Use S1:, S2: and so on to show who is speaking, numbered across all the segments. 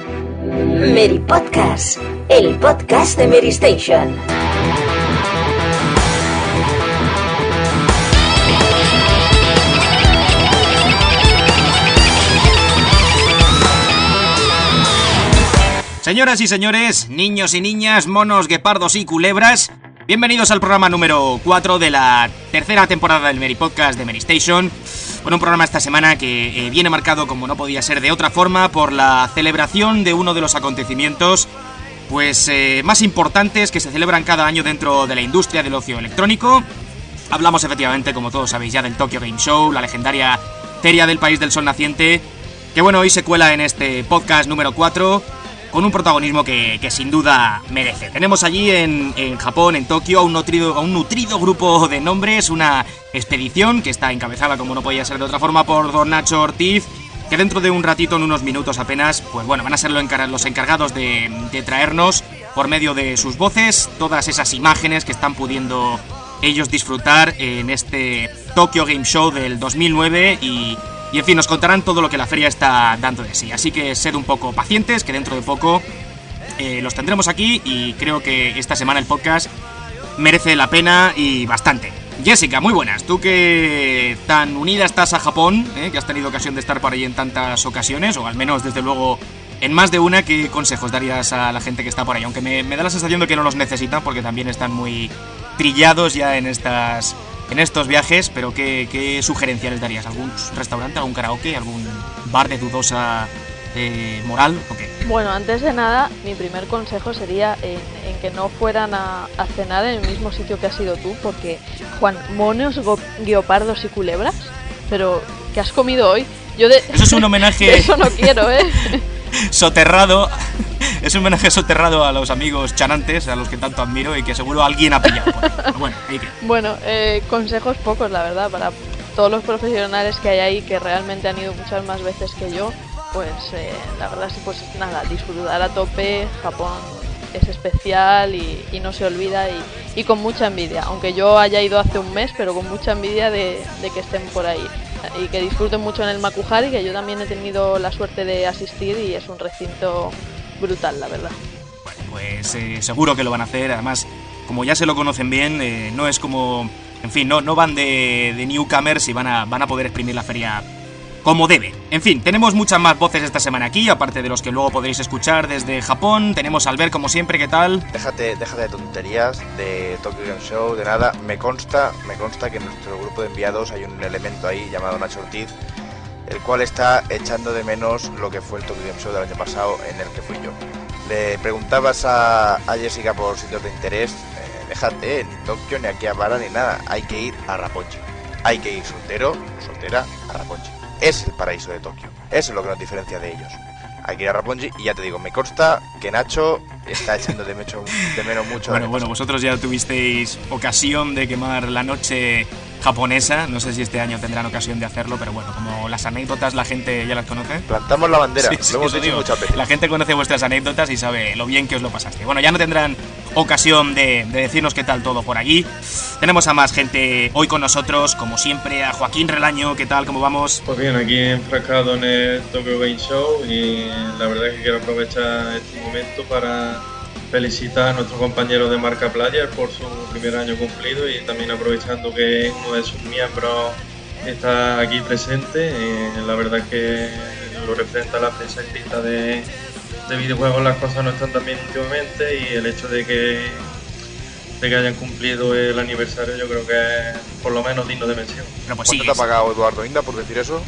S1: Mary Podcast, el podcast de Mary Station.
S2: Señoras y señores, niños y niñas, monos, guepardos y culebras, bienvenidos al programa número 4 de la tercera temporada del Mary Podcast de Mary Station. Bueno, un programa esta semana que viene marcado, como no podía ser de otra forma, por la celebración de uno de los acontecimientos más importantes que se celebran cada año dentro de la industria del ocio electrónico. Hablamos efectivamente, como todos sabéis ya, del Tokyo Game Show, la legendaria feria del país del sol naciente, que bueno, hoy se cuela en este podcast número 4 con un protagonismo que sin duda merece. Tenemos allí en Japón, en Tokio, a un nutrido grupo de nombres, una expedición que está encabezada, como no podía ser de otra forma, por don Nacho Ortiz, que dentro de un ratito, en unos minutos apenas, pues bueno, van a ser los encargados de traernos, por medio de sus voces, todas esas imágenes que están pudiendo ellos disfrutar en este Tokyo Game Show del 2009 y en fin, nos contarán todo lo que la feria está dando de sí. Así que sed un poco pacientes, que dentro de poco los tendremos aquí y creo que esta semana el podcast merece la pena y bastante. Jessica, muy buenas. Tú que tan unida estás a Japón, que has tenido ocasión de estar por ahí en tantas ocasiones, o al menos desde luego en más de una, ¿qué consejos darías a la gente que está por ahí? Aunque me da la sensación de que no los necesitan porque también están muy trillados ya en estos viajes, pero ¿qué sugerencia les darías? ¿Algún restaurante, algún karaoke, algún bar de dudosa moral o qué?
S3: Bueno, antes de nada, mi primer consejo sería en que no fueran a cenar en el mismo sitio que has ido tú, porque, Juan, monos, guepardos y culebras, pero ¿qué has comido hoy?
S2: Eso es un homenaje...
S3: Eso no quiero,
S2: soterrado. Es un homenaje soterrado a los amigos chanantes, a los que tanto admiro y que seguro alguien ha pillado por ahí. Pero bueno, ahí que...
S3: Bueno, consejos pocos, la verdad, para todos los profesionales que hay ahí que realmente han ido muchas más veces que yo, pues la verdad sí, pues nada, disfrutar a tope. Japón es especial y no se olvida y con mucha envidia, aunque yo haya ido hace un mes, pero con mucha envidia de que estén por ahí y que disfruten mucho en el Makuhari, que yo también he tenido la suerte de asistir y es un recinto brutal, la verdad.
S2: Bueno, pues seguro que lo van a hacer. Además, como ya se lo conocen bien, no es como... En fin, no van de newcomers y van a poder exprimir la feria como debe. En fin, tenemos muchas más voces esta semana aquí, aparte de los que luego podréis escuchar desde Japón. Tenemos a Albert, como siempre, ¿qué tal?
S4: Déjate de tonterías, de Tokyo Game Show, de nada. Me consta que en nuestro grupo de enviados hay un elemento ahí llamado Nacho Ortiz, el cual está echando de menos lo que fue el Tokyo Game Show del año pasado, en el que fui yo. Le preguntabas a Jessica por sitios de interés, déjate, ni Tokio, ni Akihabara, ni nada. Hay que ir a Roppongi. Hay que ir soltera, a Roppongi. Es el paraíso de Tokio. Eso es lo que nos diferencia de ellos. Hay que ir a Roppongi y ya te digo, me consta que Nacho está echando de menos mucho.
S2: Bueno, vosotros ya tuvisteis ocasión de quemar la noche japonesa. No sé si este año tendrán ocasión de hacerlo, pero bueno, como las anécdotas la gente ya las conoce.
S4: Plantamos la bandera,
S2: sí,
S4: lo hemos dicho muchas veces.
S2: La gente conoce vuestras anécdotas y sabe lo bien que os lo pasaste. Bueno, ya no tendrán ocasión de decirnos qué tal todo por allí. Tenemos a más gente hoy con nosotros, como siempre, a Joaquín Relaño. ¿Qué tal? ¿Cómo vamos?
S5: Pues bien, aquí enfrascado en el Tokyo Game Show y la verdad es que quiero aprovechar este momento para felicitar a nuestro compañero de Marca Player por su primer año cumplido y también aprovechando que uno de sus miembros está aquí presente. La verdad es que lo representa la prensa escrita de videojuegos, las cosas no están tan bien últimamente y el hecho de que hayan cumplido el aniversario yo creo que es por lo menos digno de mención.
S2: Bueno, pues
S4: ¿Cuánto te ha pagado Eduardo Inda por decir eso?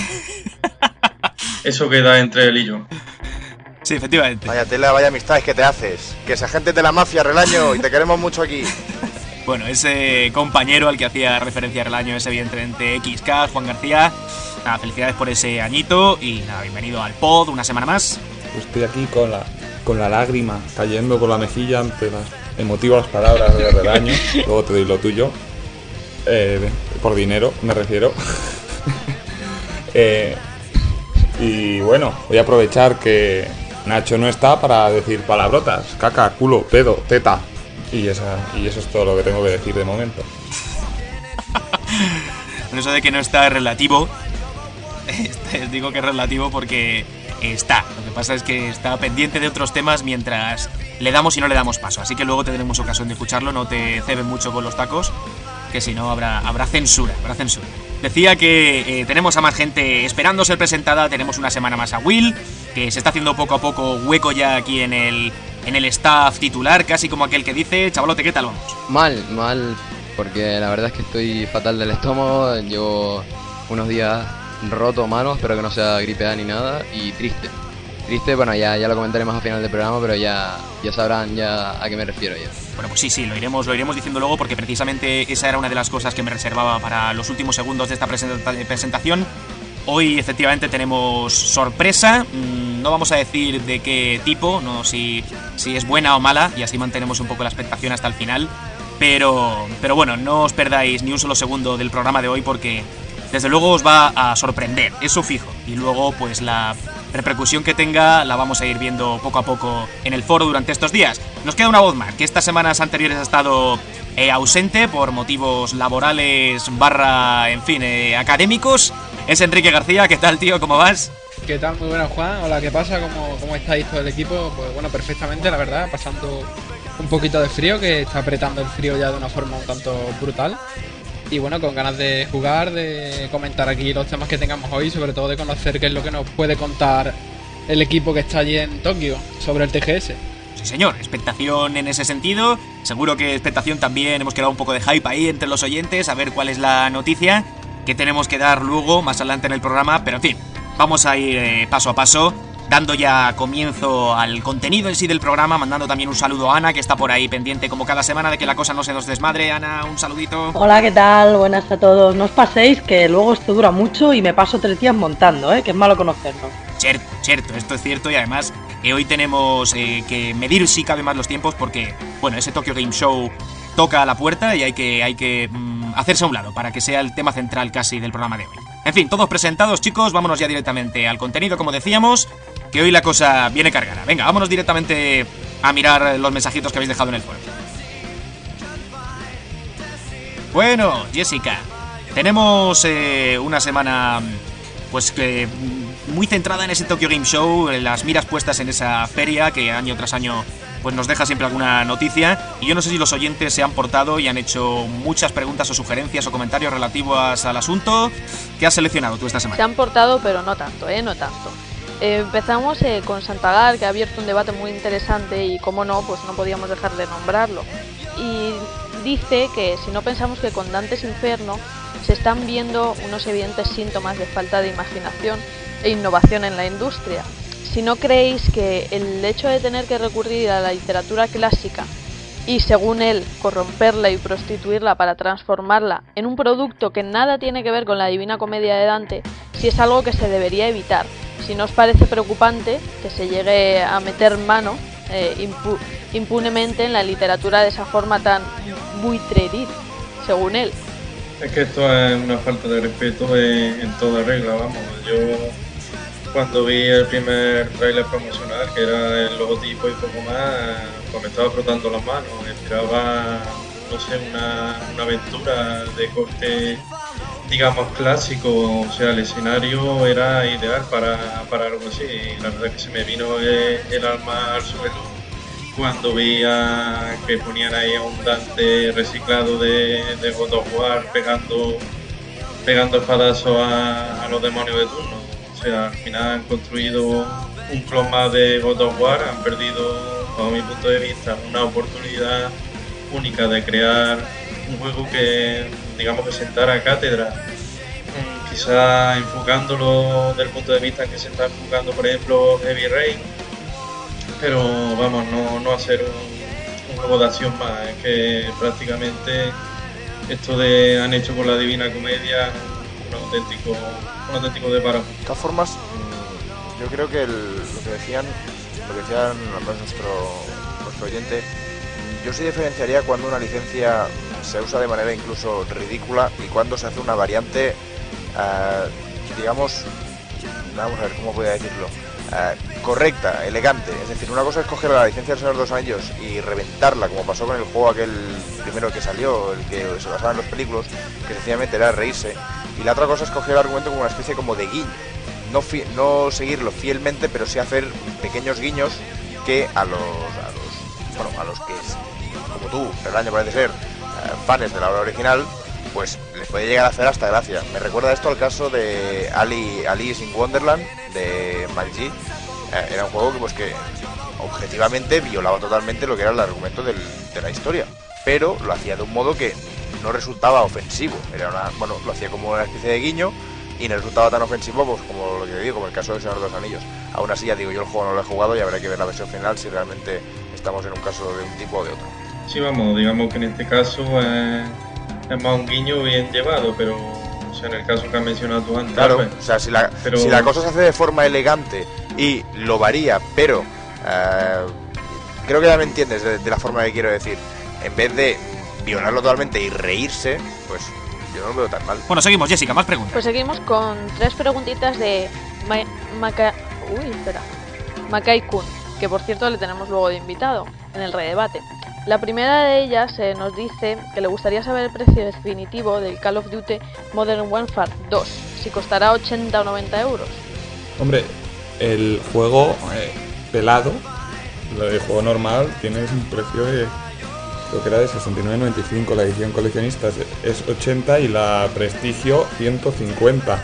S5: Eso queda entre él y yo.
S2: Sí, efectivamente.
S4: Vaya tela, vaya amistades que te haces. Que esa gente de la mafia, Relaño, y te queremos mucho aquí.
S2: Bueno, ese compañero al que hacía referencia Relaño es evidentemente XK, Juan García. Nada, felicidades por ese añito y nada, bienvenido al pod una semana más.
S6: Estoy aquí con la lágrima cayendo por la mejilla ante las emotivas palabras de Relaño. Luego te doy lo tuyo. Por dinero, me refiero. Y bueno, voy a aprovechar que Nacho no está para decir palabrotas. Caca, culo, pedo, teta. Y eso es todo lo que tengo que decir de momento.
S2: Eso de que no está es relativo. Digo que es relativo porque está. Lo que pasa es que está pendiente de otros temas mientras le damos y no le damos paso. Así que luego tendremos ocasión de escucharlo. No te ceben mucho con los tacos, que si no habrá censura, Decía que tenemos a más gente esperando ser presentada. Tenemos una semana más a Will, que se está haciendo poco a poco hueco ya aquí en el staff titular, casi como aquel que dice: chavalote, ¿qué tal vamos?
S7: Mal, porque la verdad es que estoy fatal del estómago. Llevo unos días roto, malos, espero que no sea gripe A ni nada, y triste, bueno, ya lo comentaré más al final del programa, pero ya sabrán ya a qué me refiero ya.
S2: Bueno, pues sí, lo iremos diciendo luego, porque precisamente esa era una de las cosas que me reservaba para los últimos segundos de esta presentación. Hoy efectivamente tenemos sorpresa, no vamos a decir de qué tipo, no si es buena o mala, y así mantenemos un poco la expectación hasta el final, pero bueno, no os perdáis ni un solo segundo del programa de hoy, porque desde luego os va a sorprender, eso fijo, y luego pues la repercusión que tenga la vamos a ir viendo poco a poco en el foro durante estos días. Nos queda una voz más, que estas semanas anteriores ha estado ausente por motivos laborales académicos. Es Enrique García. ¿Qué tal, tío? ¿Cómo vas?
S8: ¿Qué tal? Muy buenas, Juan. Hola, ¿qué pasa? ¿Cómo estáis todo el equipo? Pues bueno, perfectamente, la verdad, pasando un poquito de frío, que está apretando el frío ya de una forma un tanto brutal. Y bueno, con ganas de jugar, de comentar aquí los temas que tengamos hoy, sobre todo de conocer qué es lo que nos puede contar el equipo que está allí en Tokio sobre el TGS.
S2: Sí, señor, expectación en ese sentido. Seguro que expectación también, hemos creado un poco de hype ahí entre los oyentes, a ver cuál es la noticia que tenemos que dar luego, más adelante en el programa. Pero en fin, vamos a ir paso a paso, dando ya comienzo al contenido en sí del programa, mandando también un saludo a Ana, que está por ahí pendiente como cada semana de que la cosa no se nos desmadre. Ana, un saludito.
S9: Hola, ¿qué tal? Buenas a todos. No os paséis, que luego esto dura mucho y me paso 3 días montando, que es malo conocernos.
S2: Cierto, esto es cierto, y además hoy tenemos que medir si cabe más los tiempos, porque, bueno, ese Tokyo Game Show toca a la puerta y hay que hacerse a un lado para que sea el tema central casi del programa de hoy. En fin, todos presentados, chicos, vámonos ya directamente al contenido, como decíamos, que hoy la cosa viene cargada. Venga, vámonos directamente a mirar los mensajitos que habéis dejado en el foro. Bueno, Jessica, tenemos una semana pues que muy centrada en ese Tokyo Game Show, las miras puestas en esa feria que año tras año pues nos deja siempre alguna noticia, y yo no sé si los oyentes se han portado y han hecho muchas preguntas o sugerencias o comentarios relativos al asunto. ¿Qué has seleccionado tú esta semana?
S3: Se han portado, pero no tanto, no tanto. Empezamos con Santagar, que ha abierto un debate muy interesante y, como no, pues no podíamos dejar de nombrarlo. Y dice que si no pensamos que con Dante's Inferno se están viendo unos evidentes síntomas de falta de imaginación e innovación en la industria. Si no creéis que el hecho de tener que recurrir a la literatura clásica y, según él, corromperla y prostituirla para transformarla en un producto que nada tiene que ver con la Divina Comedia de Dante, si es algo que se debería evitar. Si no os parece preocupante que se llegue a meter mano impunemente en la literatura de esa forma tan buitreril, según él.
S5: Es que esto es una falta de respeto en toda regla, vamos. Yo, cuando vi el primer tráiler promocional, que era el logotipo y poco más, pues me estaba frotando las manos. Esperaba, no sé, una aventura de corte, digamos, clásico. O sea, el escenario era ideal para algo así. Y la verdad es que se me vino el alma al suelo cuando veía que ponían ahí a un Dante reciclado de God of War pegando espadazos a los demonios de turno. O sea, al final han construido un clon más de God of War, han perdido, bajo mi punto de vista, una oportunidad única de crear un juego que, digamos, que sentara cátedra. Quizá enfocándolo desde el punto de vista en que se está enfocando, por ejemplo, Heavy Rain, pero vamos, no hacer un juego de acción más. Es que prácticamente esto han hecho con la Divina Comedia un auténtico desbarajo.
S4: De todas formas, yo creo que lo que decían nuestro oyente, yo sí diferenciaría cuando una licencia se usa de manera incluso ridícula y cuando se hace una variante, digamos, vamos a ver cómo voy a decirlo, correcta, elegante. Es decir, una cosa es coger la licencia del Señor de los Anillos y reventarla, como pasó con el juego aquel primero que salió, el que se basaba en los películas, que sencillamente era reírse, y la otra cosa es coger el argumento como una especie como de guiño. no seguirlo fielmente, pero sí hacer pequeños guiños que a los que, como tú, el parece ser, fans de la obra original, pues les puede llegar a hacer hasta gracia. Me recuerda esto al caso de Alice in Wonderland de McGee. Era un juego que objetivamente violaba totalmente lo que era el argumento de la historia, pero lo hacía de un modo que no resultaba ofensivo. Lo hacía como una especie de guiño y no resultaba tan ofensivo pues, como lo que digo, como el caso de Señor de los Anillos. Aún así, ya digo, yo el juego no lo he jugado y habrá que ver la versión final si realmente estamos en un caso de un tipo o de otro.
S5: Sí, vamos, digamos que en este caso es más un guiño bien llevado, pero o sea, en el caso que has mencionado tú antes...
S4: Claro, o sea, si la cosa se hace de forma elegante y lo varía, pero creo que ya me entiendes de la forma que quiero decir, en vez de violarlo totalmente y reírse, pues yo no lo veo tan mal.
S2: Bueno, seguimos, Jessica, más preguntas.
S3: Pues seguimos con 3 preguntitas de Makai-kun, que por cierto le tenemos luego de invitado en el redebate. La primera de ellas nos dice que le gustaría saber el precio definitivo del Call of Duty Modern Warfare 2, si costará 80 o 90 euros.
S6: Hombre, el juego pelado, el juego normal, tiene un precio de, creo que era de 69,95, la edición coleccionista es 80 y la Prestigio 150.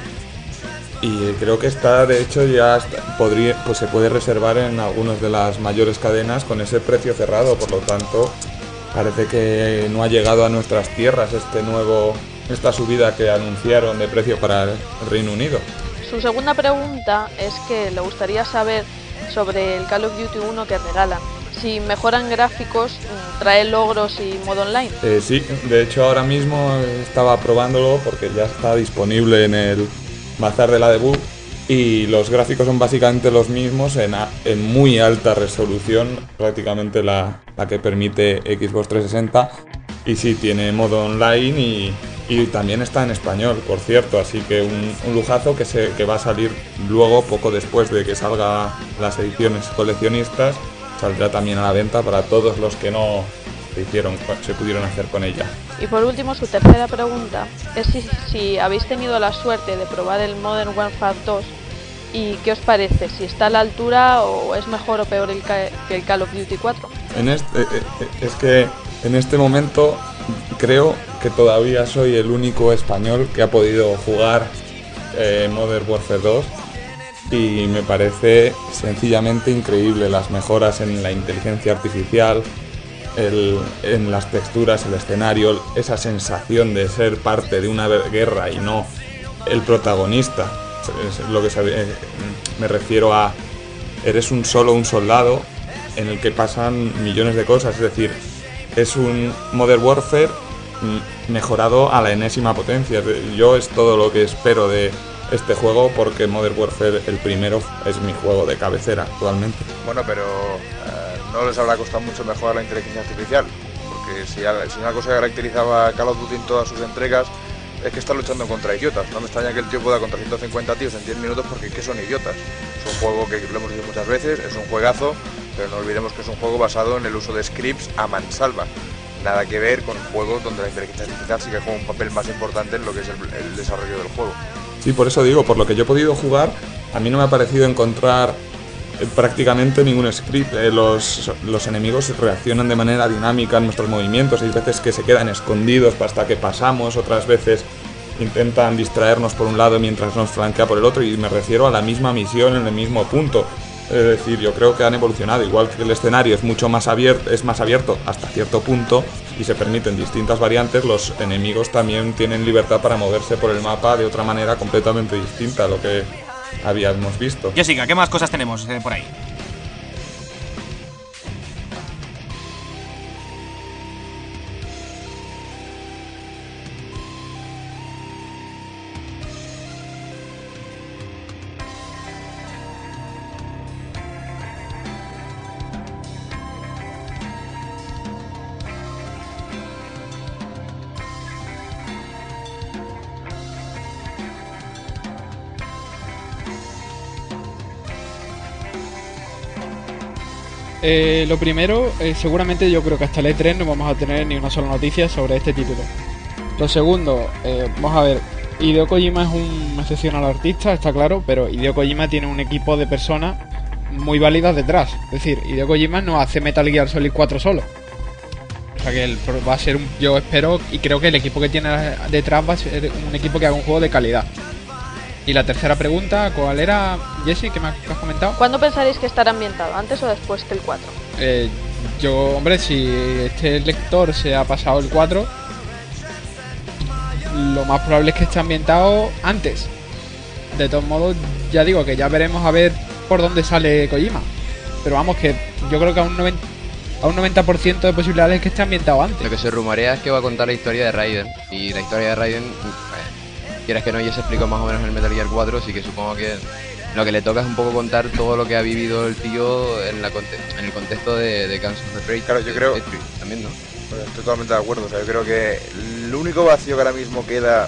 S6: Y creo que está, de hecho, se puede reservar en algunas de las mayores cadenas con ese precio cerrado, por lo tanto parece que no ha llegado a nuestras tierras esta subida que anunciaron de precio para el Reino Unido.
S3: Su segunda pregunta es que le gustaría saber sobre el Call of Duty 1 que regalan. Si mejoran gráficos, trae logros y modo online.
S6: Sí, de hecho ahora mismo estaba probándolo porque ya está disponible en el bazar de la debut y los gráficos son básicamente los mismos en muy alta resolución, prácticamente la que permite Xbox 360, y sí, tiene modo online y también está en español, por cierto, así que un lujazo que va a salir luego, poco después de que salga las ediciones coleccionistas, saldrá también a la venta para todos los que no se pudieron hacer con ella.
S3: Y por último, su tercera pregunta es si habéis tenido la suerte de probar el Modern Warfare 2 y qué os parece, si está a la altura o es mejor o peor que el Call of Duty 4.
S6: Es que en este momento creo que todavía soy el único español que ha podido jugar Modern Warfare 2 y me parece sencillamente increíble las mejoras en la inteligencia artificial, en las texturas, el escenario, esa sensación de ser parte de una guerra y no el protagonista. Es lo que me refiero a, eres un soldado en el que pasan millones de cosas, es decir, es un Modern Warfare mejorado a la enésima potencia. Yo es todo lo que espero de este juego porque Modern Warfare, el primero, es mi juego de cabecera actualmente.
S4: Bueno, pero no les habrá costado mucho mejorar la inteligencia artificial, porque si una cosa caracterizaba a Call of Duty en todas sus entregas es que está luchando contra idiotas. No me extraña que el tío pueda contra 150 tíos en 10 minutos porque ¿qué son idiotas? Es un juego que lo hemos dicho muchas veces, es un juegazo, pero no olvidemos que es un juego basado en el uso de scripts a mansalva. Nada que ver con juegos donde la inteligencia artificial sí que juega un papel más importante en lo que es el desarrollo del juego.
S6: Sí, por eso digo, por lo que yo he podido jugar, a mí no me ha parecido encontrar prácticamente ningún script. Los enemigos reaccionan de manera dinámica a nuestros movimientos. Hay veces que se quedan escondidos hasta que pasamos, otras veces intentan distraernos por un lado mientras nos flanquea por el otro, y me refiero a la misma misión en el mismo punto. Es decir, yo creo que han evolucionado, igual que el escenario es más abierto hasta cierto punto y se permiten distintas variantes, los enemigos también tienen libertad para moverse por el mapa de otra manera completamente distinta a lo que habíamos visto.
S2: Jessica, ¿qué más cosas tenemos por ahí?
S8: Lo primero, seguramente yo creo que hasta el E3 no vamos a tener ni una sola noticia sobre este título. Lo segundo, vamos a ver, Hideo Kojima es un excepcional artista, está claro, pero Hideo Kojima tiene un equipo de personas muy válidas detrás. Es decir, Hideo Kojima no hace Metal Gear Solid 4 solo. O sea que va a ser yo espero y creo que el equipo que tiene detrás va a ser un equipo que haga un juego de calidad. Y la tercera pregunta, ¿cuál era, Jesse, que me has comentado?
S3: ¿Cuándo pensaréis que estará ambientado? ¿Antes o después que el 4?
S8: Hombre, si este lector se ha pasado el 4, lo más probable es que esté ambientado antes. De todos modos, ya digo que ya veremos a ver por dónde sale Kojima. Pero vamos, que yo creo que a un 90% de posibilidades es que esté ambientado antes.
S7: Lo que se rumorea es que va a contar la historia de Raiden. Y la historia de Raiden, quieras que no, ya se explicó más o menos en el Metal Gear 4, así que supongo que lo que le toca es un poco contar todo lo que ha vivido el tío en el contexto de Guns of the Great.
S4: Claro, yo creo...
S7: También, ¿no?
S4: Pues estoy totalmente de acuerdo. O sea, yo creo que el único vacío que ahora mismo queda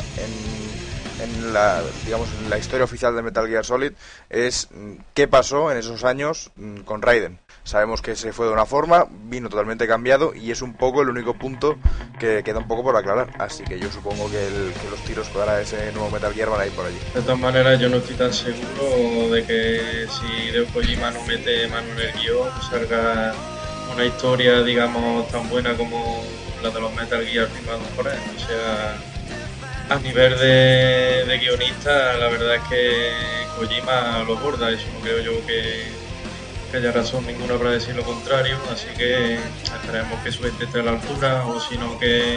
S4: en la historia oficial de Metal Gear Solid es qué pasó en esos años con Raiden. Sabemos que se fue de una forma, vino totalmente cambiado y es un poco el único punto que queda un poco por aclarar. Así que yo supongo que los tiros para ese nuevo Metal Gear van a ir por allí.
S5: De todas maneras, yo no estoy tan seguro de que si Hideo Kojima no mete mano en el guión, salga una historia, digamos, tan buena como la de los Metal Gear firmados por él. O sea, a nivel de guionista, la verdad es que Kojima lo borda. Eso no creo yo que haya razón ninguna para decir lo contrario, así que esperemos que su esté a la altura, o si no que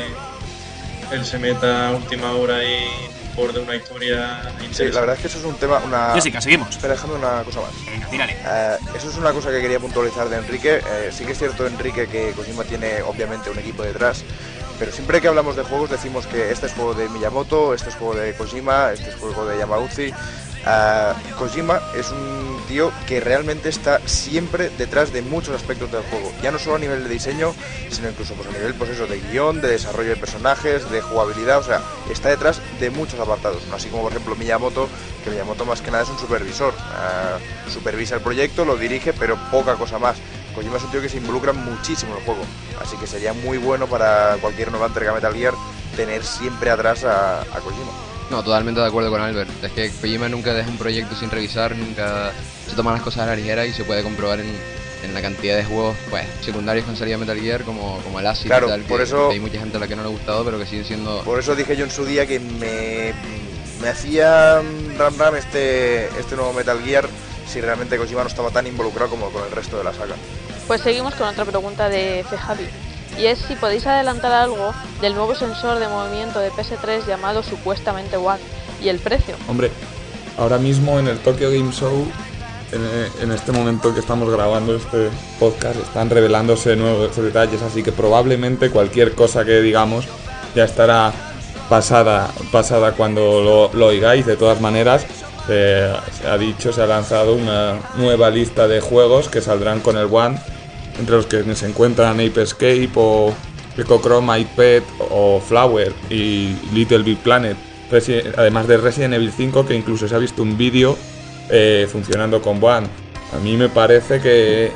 S5: él se meta a última hora y borde una historia interesante.
S4: Sí, la verdad es que eso es un tema...
S2: Jessica, seguimos.
S4: Espera, déjame una cosa más.
S2: Venga, tírale.
S4: Eso es una cosa que quería puntualizar de Enrique. Sí que es cierto, Enrique, que Kojima tiene obviamente un equipo detrás, pero siempre que hablamos de juegos decimos que este es juego de Miyamoto, este es juego de Kojima, este es juego de Yamauchi. Kojima es un tío que realmente está siempre detrás de muchos aspectos del juego, ya no solo a nivel de diseño, sino incluso pues, a nivel pues eso, de guión, de desarrollo de personajes, de jugabilidad, o sea, está detrás de muchos apartados, ¿no? Así como por ejemplo Miyamoto, que Miyamoto más que nada es un supervisor, supervisa el proyecto, lo dirige, pero poca cosa más. Kojima es un tío que se involucra muchísimo en el juego, así que sería muy bueno para cualquier nueva entrega Metal Gear tener siempre atrás a Kojima.
S7: No, totalmente de acuerdo con Albert. Es que Kojima nunca deja un proyecto sin revisar, nunca se toman las cosas a la ligera y se puede comprobar en la cantidad de juegos pues secundarios que han salido a Metal Gear como el Acid,
S4: claro,
S7: y tal,
S4: por
S7: que
S4: eso,
S7: hay mucha gente a la que no le ha gustado, pero que siguen siendo...
S4: Por eso dije yo en su día que me hacía ram este nuevo Metal Gear si realmente Kojima no estaba tan involucrado como con el resto de la saga.
S3: Pues seguimos con otra pregunta de Javi. Y es si podéis adelantar algo del nuevo sensor de movimiento de PS3 llamado supuestamente One y el precio.
S6: Hombre, ahora mismo en el Tokyo Game Show, en este momento que estamos grabando este podcast, están revelándose nuevos detalles, así que probablemente cualquier cosa que digamos ya estará pasada cuando lo oigáis. De todas maneras, se ha lanzado una nueva lista de juegos que saldrán con el One, entre los que se encuentran Ape Escape o Ecochrome iPad o Flower y Little Big Planet, además de Resident Evil 5, que incluso se ha visto un vídeo funcionando con One. A mí me parece que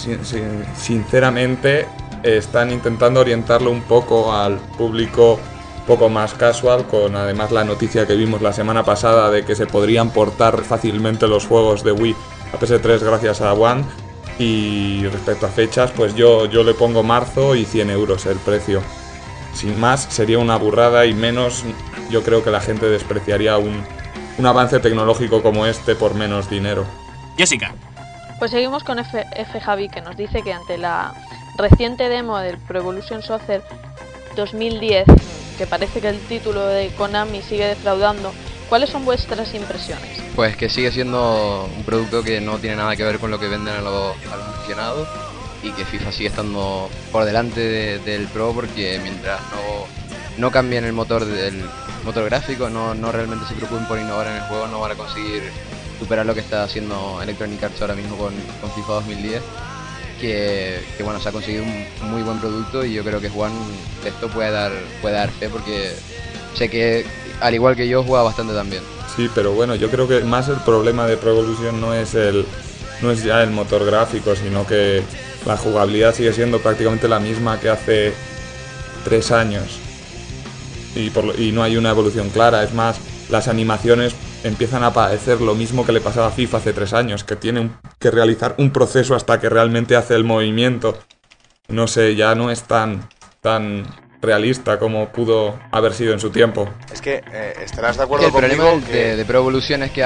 S6: sinceramente están intentando orientarlo un poco al público un poco más casual, con además la noticia que vimos la semana pasada de que se podrían portar fácilmente los juegos de Wii a PS3 gracias a One. Y respecto a fechas, pues yo le pongo marzo y 100 euros el precio. Sin más, sería una burrada y menos, yo creo que la gente despreciaría un avance tecnológico como este por menos dinero.
S2: Jessica.
S3: Pues seguimos con F. Javi, que nos dice que ante la reciente demo del Pro Evolution Soccer 2010, que parece que el título de Konami sigue defraudando, ¿cuáles son vuestras impresiones?
S7: Pues que sigue siendo un producto que no tiene nada que ver con lo que venden a los aficionados y que FIFA sigue estando por delante del Pro, porque mientras no cambien el motor gráfico, no realmente se preocupen por innovar en el juego, no van a conseguir superar lo que está haciendo Electronic Arts ahora mismo con FIFA 2010, que bueno, se ha conseguido un muy buen producto y yo creo que Juan de esto puede dar fe, porque sé que al igual que yo juega bastante también.
S6: Sí, pero bueno, yo creo que más el problema de Pro Evolution no es ya el motor gráfico, sino que la jugabilidad sigue siendo prácticamente la misma que hace 3 años y no hay una evolución clara. Es más, las animaciones empiezan a parecer lo mismo que le pasaba a FIFA hace 3 años, que tiene que realizar un proceso hasta que realmente hace el movimiento. No sé, ya no es tan realista como pudo haber sido en su tiempo.
S4: Es que estarás de
S7: Sí,
S4: acuerdo
S7: el problema
S4: conmigo que
S7: de Pro Evolution es que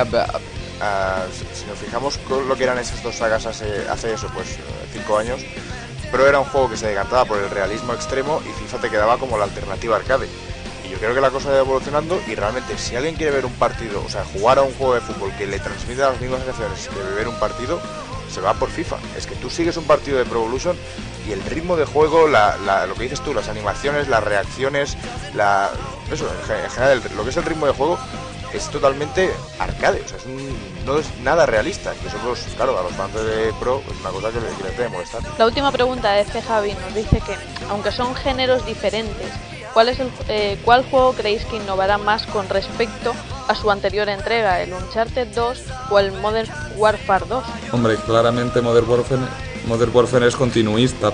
S4: si nos fijamos con lo que eran esas dos sagas hace eso, pues 5 años, Pro era un juego que se decantaba por el realismo extremo y FIFA te quedaba como la alternativa arcade. Y yo creo que la cosa ha ido evolucionando y realmente si alguien quiere ver un partido, o sea, jugar a un juego de fútbol que le transmita las mismas sensaciones que ver un partido, se va por FIFA. Es que tú sigues un partido de Pro Evolution y el ritmo de juego, lo que dices tú, las animaciones, las reacciones, eso, en general, lo que es el ritmo de juego es totalmente arcade, o sea, no es nada realista. Y eso, pues, claro, a los fans de Pro es una cosa que les debe molestar.
S3: La última pregunta de C. Javi nos dice que, aunque son géneros diferentes, ¿cuál juego creéis que innovará más con respecto a su anterior entrega, el Uncharted 2 o el Modern Warfare 2?
S6: Hombre, claramente Modern Warfare es continuista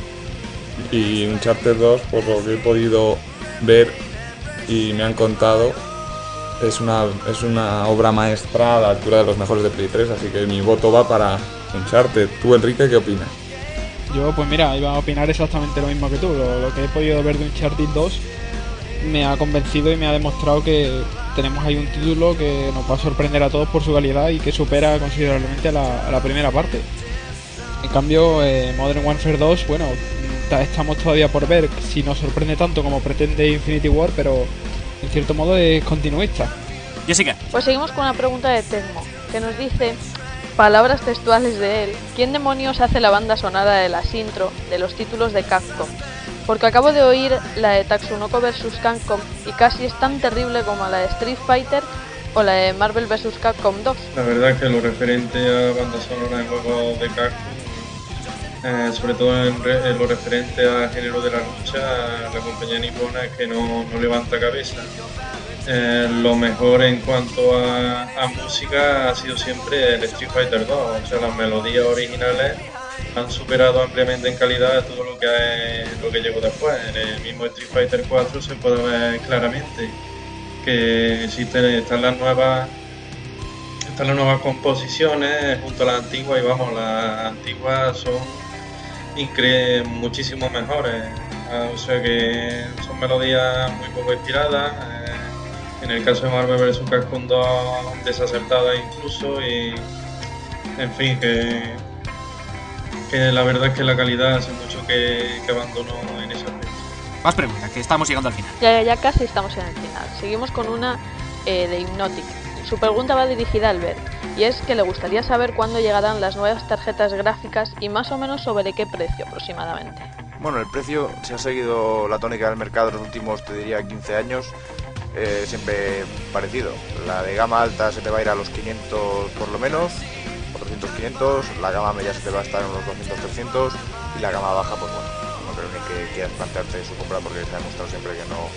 S6: y Uncharted 2, por lo que he podido ver y me han contado, es una obra maestra a la altura de los mejores de Play 3, así que mi voto va para Uncharted. ¿Tú, Enrique, qué opinas?
S8: Yo, pues mira, iba a opinar exactamente lo mismo que tú. Lo que he podido ver de Uncharted 2 me ha convencido y me ha demostrado que tenemos ahí un título que nos va a sorprender a todos por su calidad y que supera considerablemente a la primera parte. En cambio, Modern Warfare 2, bueno, estamos todavía por ver si nos sorprende tanto como pretende Infinity War, pero en cierto modo es continuista.
S2: Jessica.
S3: Pues seguimos con una pregunta de Tecmo, que nos dice, palabras textuales de él, ¿quién demonios hace la banda sonora de las intro de los títulos de Capcom? Porque acabo de oír la de Tatsunoko vs Capcom y casi es tan terrible como la de Street Fighter o la de Marvel vs Capcom 2.
S5: La verdad es que lo referente a banda sonora de juegos de Capcom, sobre todo en lo referente al género de la lucha, la compañía nipona es que no levanta cabeza. Lo mejor en cuanto a música ha sido siempre el Street Fighter 2, o sea, las melodías originales han superado ampliamente en calidad todo lo que llegó después. En el mismo Street Fighter 4 se puede ver claramente que están las nuevas composiciones junto a las antiguas, y vamos, las antiguas son muchísimo mejores, o sea que son melodías muy poco inspiradas, en el caso de Marvel vs Capcom 2 desacertadas incluso, y en fin, que la verdad es que la calidad hace mucho que abandonó en ese aspecto.
S2: Más preguntas, que estamos llegando al final.
S3: Ya casi estamos en el final. Seguimos con una de Hypnotic. Su pregunta va dirigida a Albert, y es que le gustaría saber cuándo llegarán las nuevas tarjetas gráficas y más o menos sobre qué precio aproximadamente.
S4: Bueno, el precio, si ha seguido la tónica del mercado en los últimos, te diría, 15 años, siempre parecido. La de gama alta se te va a ir a los 500 por lo menos, 400-500, la gama media se te va a estar en unos 200-300 y la gama baja, pues bueno, no creo ni que quieras plantearte su compra porque se ha demostrado siempre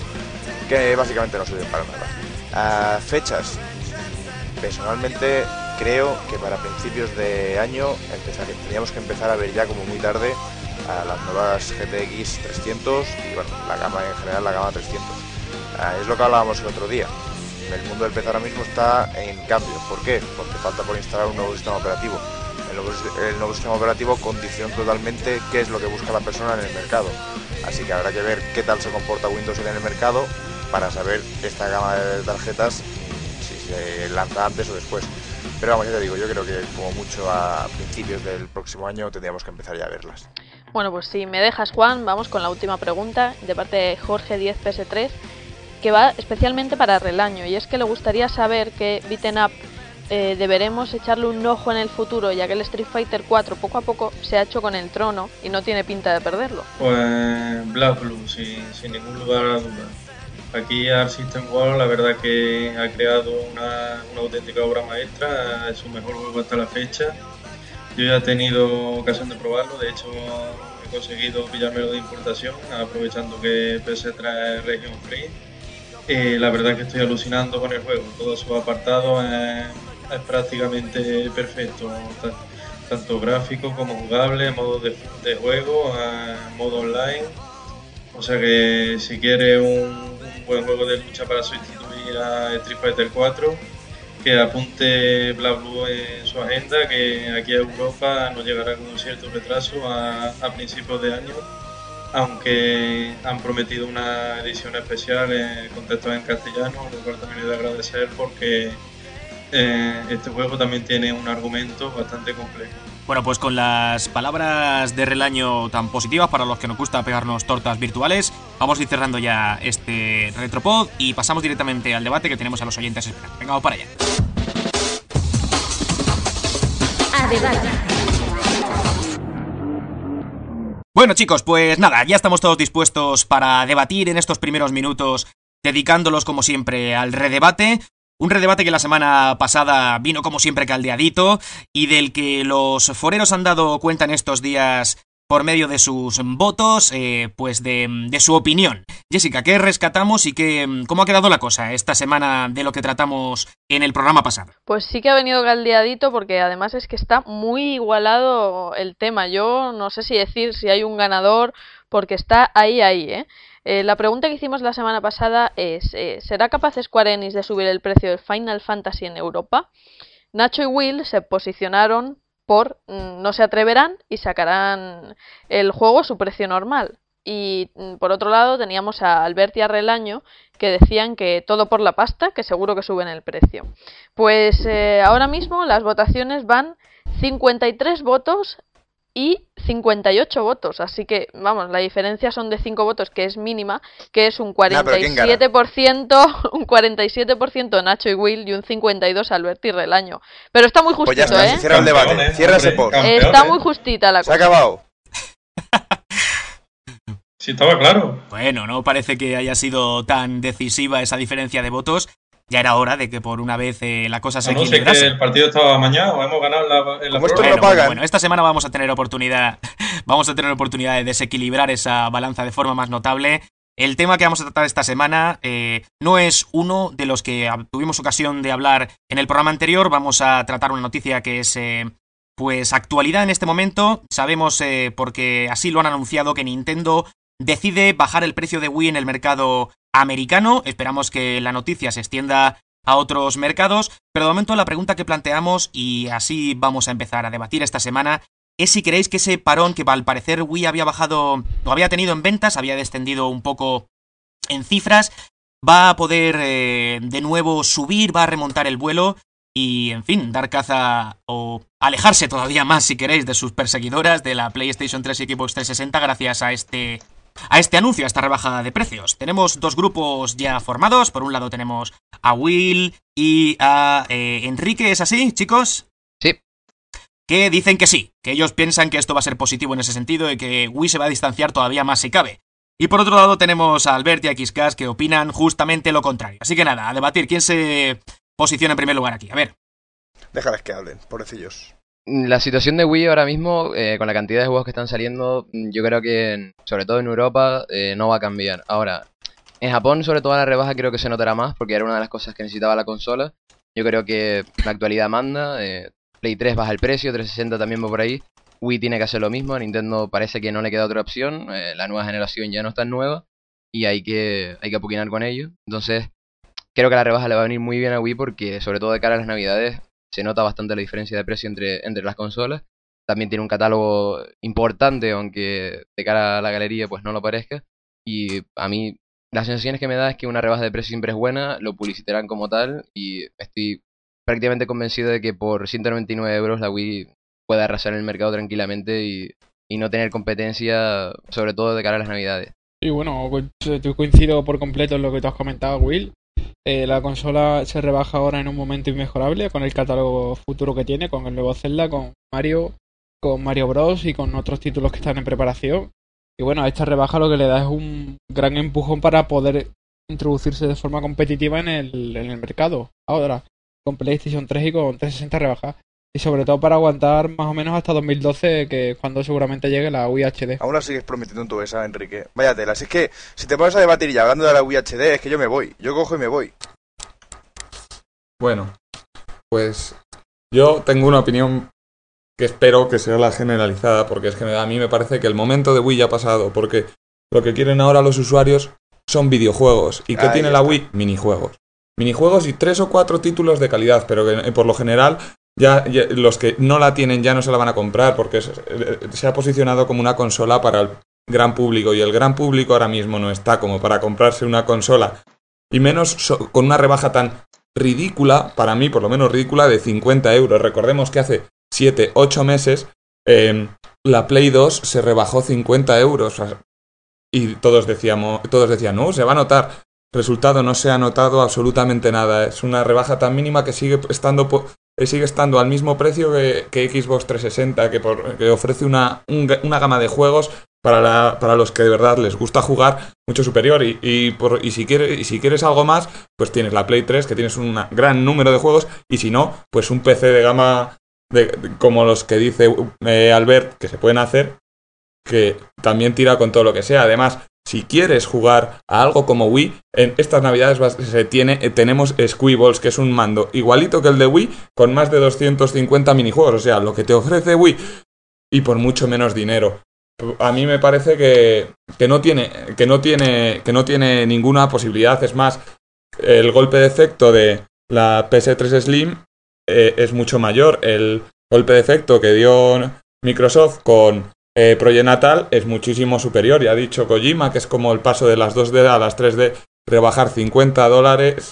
S4: que básicamente no sirven para nada. Fechas, personalmente creo que para principios de año tendríamos que empezar a ver ya como muy tarde a las nuevas GTX 300 y bueno, la gama en general, la gama 300. Es lo que hablábamos el otro día. El mundo del PC ahora mismo está en cambio. ¿Por qué? Porque falta por instalar un nuevo sistema operativo. El nuevo sistema operativo condiciona totalmente qué es lo que busca la persona en el mercado. Así que habrá que ver qué tal se comporta Windows en el mercado para saber esta gama de tarjetas si se lanza antes o después. Pero vamos, ya te digo, yo creo que como mucho a principios del próximo año tendríamos que empezar ya a verlas.
S3: Bueno, pues si me dejas, Juan, vamos con la última pregunta de parte de Jorge 10 PS3, que va especialmente para Relaño, y es que le gustaría saber qué beat'em up deberemos echarle un ojo en el futuro, ya que el Street Fighter 4 poco a poco se ha hecho con el trono y no tiene pinta de perderlo.
S5: Pues Black Blue, sin ningún lugar a dudas. Aquí Arc System Works la verdad que ha creado una auténtica obra maestra, es su mejor juego hasta la fecha. Yo ya he tenido ocasión de probarlo, de hecho he conseguido pillármelo de importación, aprovechando que PS3 es region free. La verdad que estoy alucinando con el juego, todos sus apartados es prácticamente perfecto, tanto gráfico como jugable, modo de juego, modo online. O sea que si quieres un buen juego de lucha para sustituir ir a Street Fighter 4, que apunte BlazBlue en su agenda, que aquí a Europa nos llegará con un cierto retraso a principios de año, aunque han prometido una edición especial con textos en castellano, lo cual también he de agradecer porque este juego también tiene un argumento bastante complejo.
S2: Bueno, pues con las palabras de Relaño tan positivas para los que nos gusta pegarnos tortas virtuales, vamos a ir cerrando ya este Retropod y pasamos directamente al debate que tenemos a los oyentes esperando. Venga, vamos para allá.
S1: A debate.
S2: Bueno, chicos, pues nada, ya estamos todos dispuestos para debatir en estos primeros minutos, dedicándolos como siempre al redebate. Un redebate que la semana pasada vino como siempre caldeadito y del que los foreros han dado cuenta en estos días por medio de sus votos, pues de su opinión. Jessica, ¿qué rescatamos y cómo ha quedado la cosa esta semana de lo que tratamos en el programa pasado?
S3: Pues sí que ha venido caldeadito porque además es que está muy igualado el tema. Yo no sé si decir si hay un ganador porque está ahí, ¿eh? La pregunta que hicimos la semana pasada es, ¿será capaz Square Enix de subir el precio del Final Fantasy en Europa? Nacho y Will se posicionaron por no se atreverán y sacarán el juego a su precio normal. Y por otro lado teníamos a Albert y a Relaño que decían que todo por la pasta, que seguro que suben el precio. Pues ahora mismo las votaciones van 53 votos y 58 votos, así que, vamos, la diferencia son de 5 votos, que es mínima, que es un 47%, un 47% Nacho y Will y un 52% Albert y Relaño. Pero está muy justito,
S4: pues ya está, cierra el debate, cierra ese post.
S3: Está muy justita la cosa.
S4: Se ha acabado.
S5: Sí, estaba claro.
S2: Bueno, no parece que haya sido tan decisiva esa diferencia de votos. Ya era hora de que por una vez la cosa se equilibrase.
S5: No sé que el partido estaba amañado, hemos ganado en la
S2: prórroga. Bueno, esta semana vamos a tener oportunidad de desequilibrar esa balanza de forma más notable. El tema que vamos a tratar esta semana no es uno de los que tuvimos ocasión de hablar en el programa anterior. Vamos a tratar una noticia que es pues actualidad en este momento. Sabemos, porque así lo han anunciado, que Nintendo decide bajar el precio de Wii en el mercado americano. Esperamos que la noticia se extienda a otros mercados, pero de momento la pregunta que planteamos, y así vamos a empezar a debatir esta semana, es si creéis que ese parón que al parecer Wii había bajado o había tenido en ventas, había descendido un poco en cifras, va a poder de nuevo subir, va a remontar el vuelo y, en fin, dar caza o alejarse todavía más, si queréis, de sus perseguidoras de la PlayStation 3 y Xbox 360 gracias a este anuncio, a esta rebajada de precios. Tenemos dos grupos ya formados. Por un lado tenemos a Will y a Enrique, ¿es así, chicos?
S7: Sí.
S2: Que dicen que sí, que ellos piensan que esto va a ser positivo en ese sentido y que Wii se va a distanciar todavía más si cabe. Y por otro lado tenemos a Albert y a XCast que opinan justamente lo contrario. Así que nada, a debatir. ¿Quién se posiciona en primer lugar aquí? A ver.
S4: Déjales que hablen, pobrecillos.
S7: La situación de Wii ahora mismo, con la cantidad de juegos que están saliendo, yo creo que, sobre todo en Europa, no va a cambiar. Ahora, en Japón, sobre todo la rebaja, creo que se notará más, porque era una de las cosas que necesitaba la consola. Yo creo que la actualidad manda, Play 3 baja el precio, 360 también va por ahí. Wii tiene que hacer lo mismo, a Nintendo parece que no le queda otra opción, la nueva generación ya no es tan nueva, y hay que apuquinar con ello. Entonces, creo que la rebaja le va a venir muy bien a Wii, porque sobre todo de cara a las navidades, se nota bastante la diferencia de precio entre las consolas. También tiene un catálogo importante, aunque de cara a la galería pues no lo parezca. Y a mí las sensaciones que me da es que una rebaja de precio siempre es buena, lo publicitarán como tal y estoy prácticamente convencido de que por 199 euros la Wii puede arrasar en el mercado tranquilamente y no tener competencia, sobre todo de cara a las navidades.
S8: Y bueno, yo coincido por completo en lo que tú has comentado, Will. La consola se rebaja ahora en un momento inmejorable con el catálogo futuro que tiene, con el nuevo Zelda, con Mario Bros y con otros títulos que están en preparación. Y bueno, a esta rebaja lo que le da es un gran empujón para poder introducirse de forma competitiva en el mercado. Ahora, con PlayStation 3 y con 360 rebaja. Y sobre todo para aguantar más o menos hasta 2012, que es cuando seguramente llegue la Wii HD.
S4: Aún la sigues prometiendo en tu esa, Enrique. Vaya tela. Si es que si te pones a debatir ya hablando de la Wii HD, es que yo me voy. Yo cojo y me voy.
S6: Bueno, pues yo tengo una opinión que espero que sea la generalizada, porque es que a mí me parece que el momento de Wii ya ha pasado, porque lo que quieren ahora los usuarios son videojuegos. ¿Y qué tiene la Wii? Minijuegos. minijuegos y 3 o 4 títulos de calidad, pero que por lo general ya los que no la tienen ya no se la van a comprar porque se ha posicionado como una consola para el gran público y el gran público ahora mismo no está como para comprarse una consola y menos con una rebaja tan ridícula, para mí por lo menos ridícula, de 50 euros. Recordemos que hace 7, 8 meses la Play 2 se rebajó 50 euros y todos decían, no, se va a notar. Resultado, no se ha notado absolutamente nada. Es una rebaja tan mínima que sigue estando al mismo precio que Xbox 360, que ofrece una gama de juegos para los que de verdad les gusta jugar mucho superior y si quieres algo más, pues tienes la Play 3, que tienes un gran número de juegos, y si no, pues un PC de gama como los que dice Albert que se pueden hacer, que también tira con todo lo que sea. Además, si quieres jugar a algo como Wii, en estas navidades tenemos Squeeballs, que es un mando igualito que el de Wii, con más de 250 minijuegos, o sea, lo que te ofrece Wii, y por mucho menos dinero. A mí me parece que no tiene ninguna posibilidad. Es más, el golpe de efecto de la PS3 Slim es mucho mayor. El golpe de efecto que dio Microsoft con Project Natal es muchísimo superior. Ya ha dicho Kojima que es como el paso de las 2D a las 3D, rebajar $50,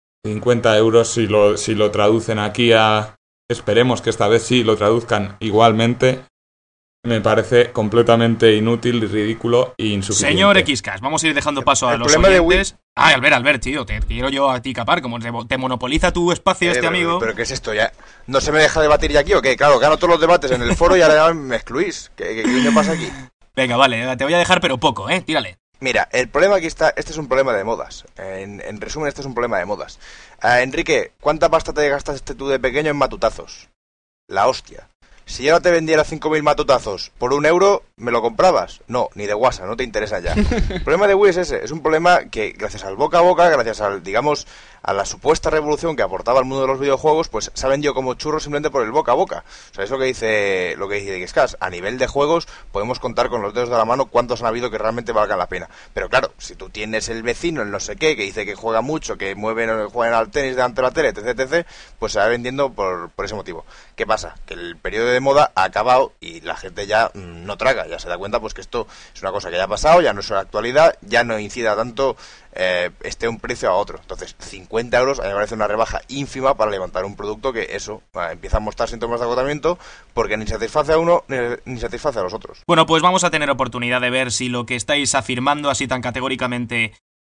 S6: 50 euros si lo traducen aquí esperemos que esta vez sí lo traduzcan igualmente. Me parece completamente inútil, ridículo e insuficiente.
S2: Señor XCast, vamos a ir dejando paso a los oyentes. Albert, tío, te quiero yo a ti capar, como te monopoliza tu espacio amigo.
S4: ¿Pero qué es esto ya? ¿No se me deja debatir ya aquí o qué? Claro, gano todos los debates en el foro y ahora me excluís. ¿Qué pasa aquí?
S2: Venga, vale, te voy a dejar, pero poco, tírale.
S4: Mira, el problema aquí está, este es un problema de modas. En resumen, este es un problema de modas. Enrique, ¿cuánta pasta te gastaste tú de pequeño en matutazos? La hostia. Si yo no te vendiera 5.000 matutazos por €1, ¿me lo comprabas? No, ni de guasa, no te interesa ya. El problema de Wii es ese, es un problema que gracias al boca a boca, gracias a la supuesta revolución que aportaba al mundo de los videojuegos, pues se ha vendido como churro simplemente por el boca a boca. O sea, es lo que dice Xcast. A nivel de juegos podemos contar con los dedos de la mano cuántos han habido que realmente valgan la pena. Pero claro, si tú tienes el vecino, el no sé qué, que dice que juega mucho, que juegan al tenis delante de la tele, etc., pues se va vendiendo por ese motivo. ¿Qué pasa? Que el periodo de moda ha acabado y la gente ya no traga, ya se da cuenta pues que esto es una cosa que ya ha pasado, ya no es una actualidad, ya no incida tanto un precio a otro. Entonces 50 euros a mí me parece una rebaja ínfima para levantar un producto que empieza a mostrar síntomas de agotamiento porque ni satisface a uno ni satisface a los otros.
S2: Bueno, pues vamos a tener oportunidad de ver si lo que estáis afirmando así tan categóricamente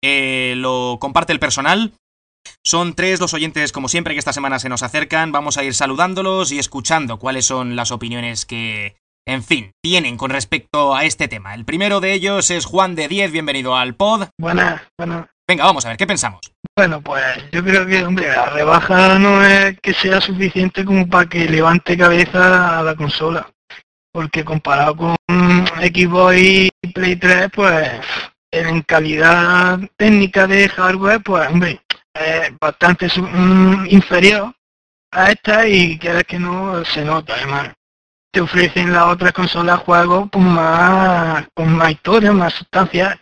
S2: lo comparte el personal. Son 3 los oyentes, como siempre, que esta semana se nos acercan. Vamos a ir saludándolos y escuchando cuáles son las opiniones que, en fin, tienen con respecto a este tema. El primero de ellos es Juan de 10, bienvenido al pod.
S10: Buenas.
S2: Venga, vamos a ver, ¿qué pensamos?
S10: Bueno, pues yo creo que, hombre, la rebaja no es que sea suficiente como para que levante cabeza a la consola. Porque comparado con Xbox y Play 3, pues en calidad técnica de hardware, pues, hombre, bastante inferior a esta y quieres que no se nota. Además te ofrecen las otras consolas juegos con más historia, más sustancia.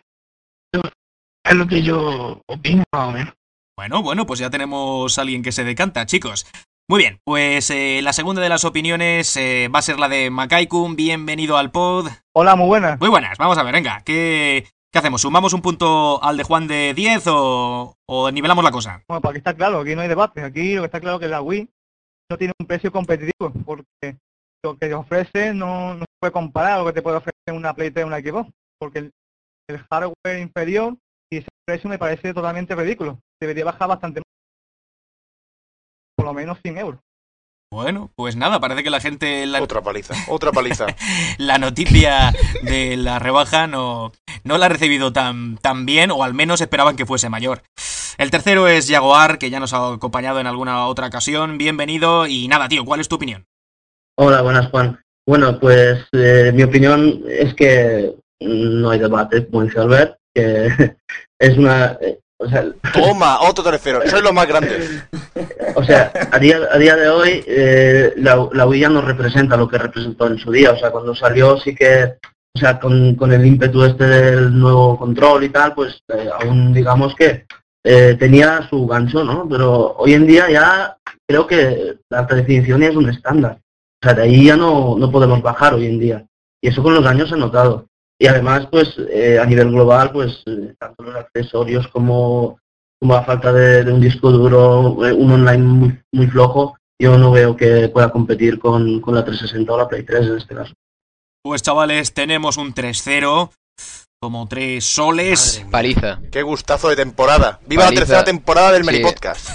S10: Es lo que yo opino, más o menos.
S2: Bueno, pues ya tenemos a alguien que se decanta, chicos. Muy bien, pues la segunda de las opiniones va a ser la de Makaikun. Bienvenido al pod.
S11: Hola, muy buenas.
S2: Muy buenas, vamos a ver, venga, ¿qué hacemos? ¿Sumamos un punto al de Juan de 10 o nivelamos la cosa?
S11: Bueno, pues aquí está claro, aquí no hay debate. Aquí lo que está claro es que la Wii no tiene un precio competitivo, porque lo que te ofrece no se puede comparar a lo que te puede ofrecer una Play 3 o una Xbox, porque el hardware inferior y ese precio me parece totalmente ridículo. Debería bajar bastante más, por lo menos 100 euros.
S2: Bueno, pues nada, parece que la gente...
S4: Otra paliza.
S2: La noticia de la rebaja no la ha recibido tan bien, o al menos esperaban que fuese mayor. El tercero es Jaguar, que ya nos ha acompañado en alguna otra ocasión. Bienvenido y nada, tío, ¿cuál es tu opinión?
S12: Hola, buenas, Juan. Bueno, pues mi opinión es que no hay debate, como dice Albert, que es una...
S4: Toma, otro tercero, soy lo más grande.
S12: O sea, a día de hoy la Wii ya no representa lo que representó en su día. O sea, cuando salió sí que, o sea, con el ímpetu este del nuevo control y tal, pues aún digamos que tenía su gancho, ¿no? Pero hoy en día ya creo que la alta definición ya es un estándar. O sea, de ahí ya no podemos bajar hoy en día. Y eso con los años se ha notado. Y además, pues, a nivel global, pues, tanto los accesorios como la falta de un disco duro, un online muy flojo, yo no veo que pueda competir con la 360 o la Play 3 en este caso.
S2: Pues chavales, tenemos un 3-0, como 3 soles.
S7: Paliza.
S4: Qué gustazo de temporada. ¡Viva
S7: Paliza.
S4: la tercera temporada del
S7: Sí.
S4: Meripodcast!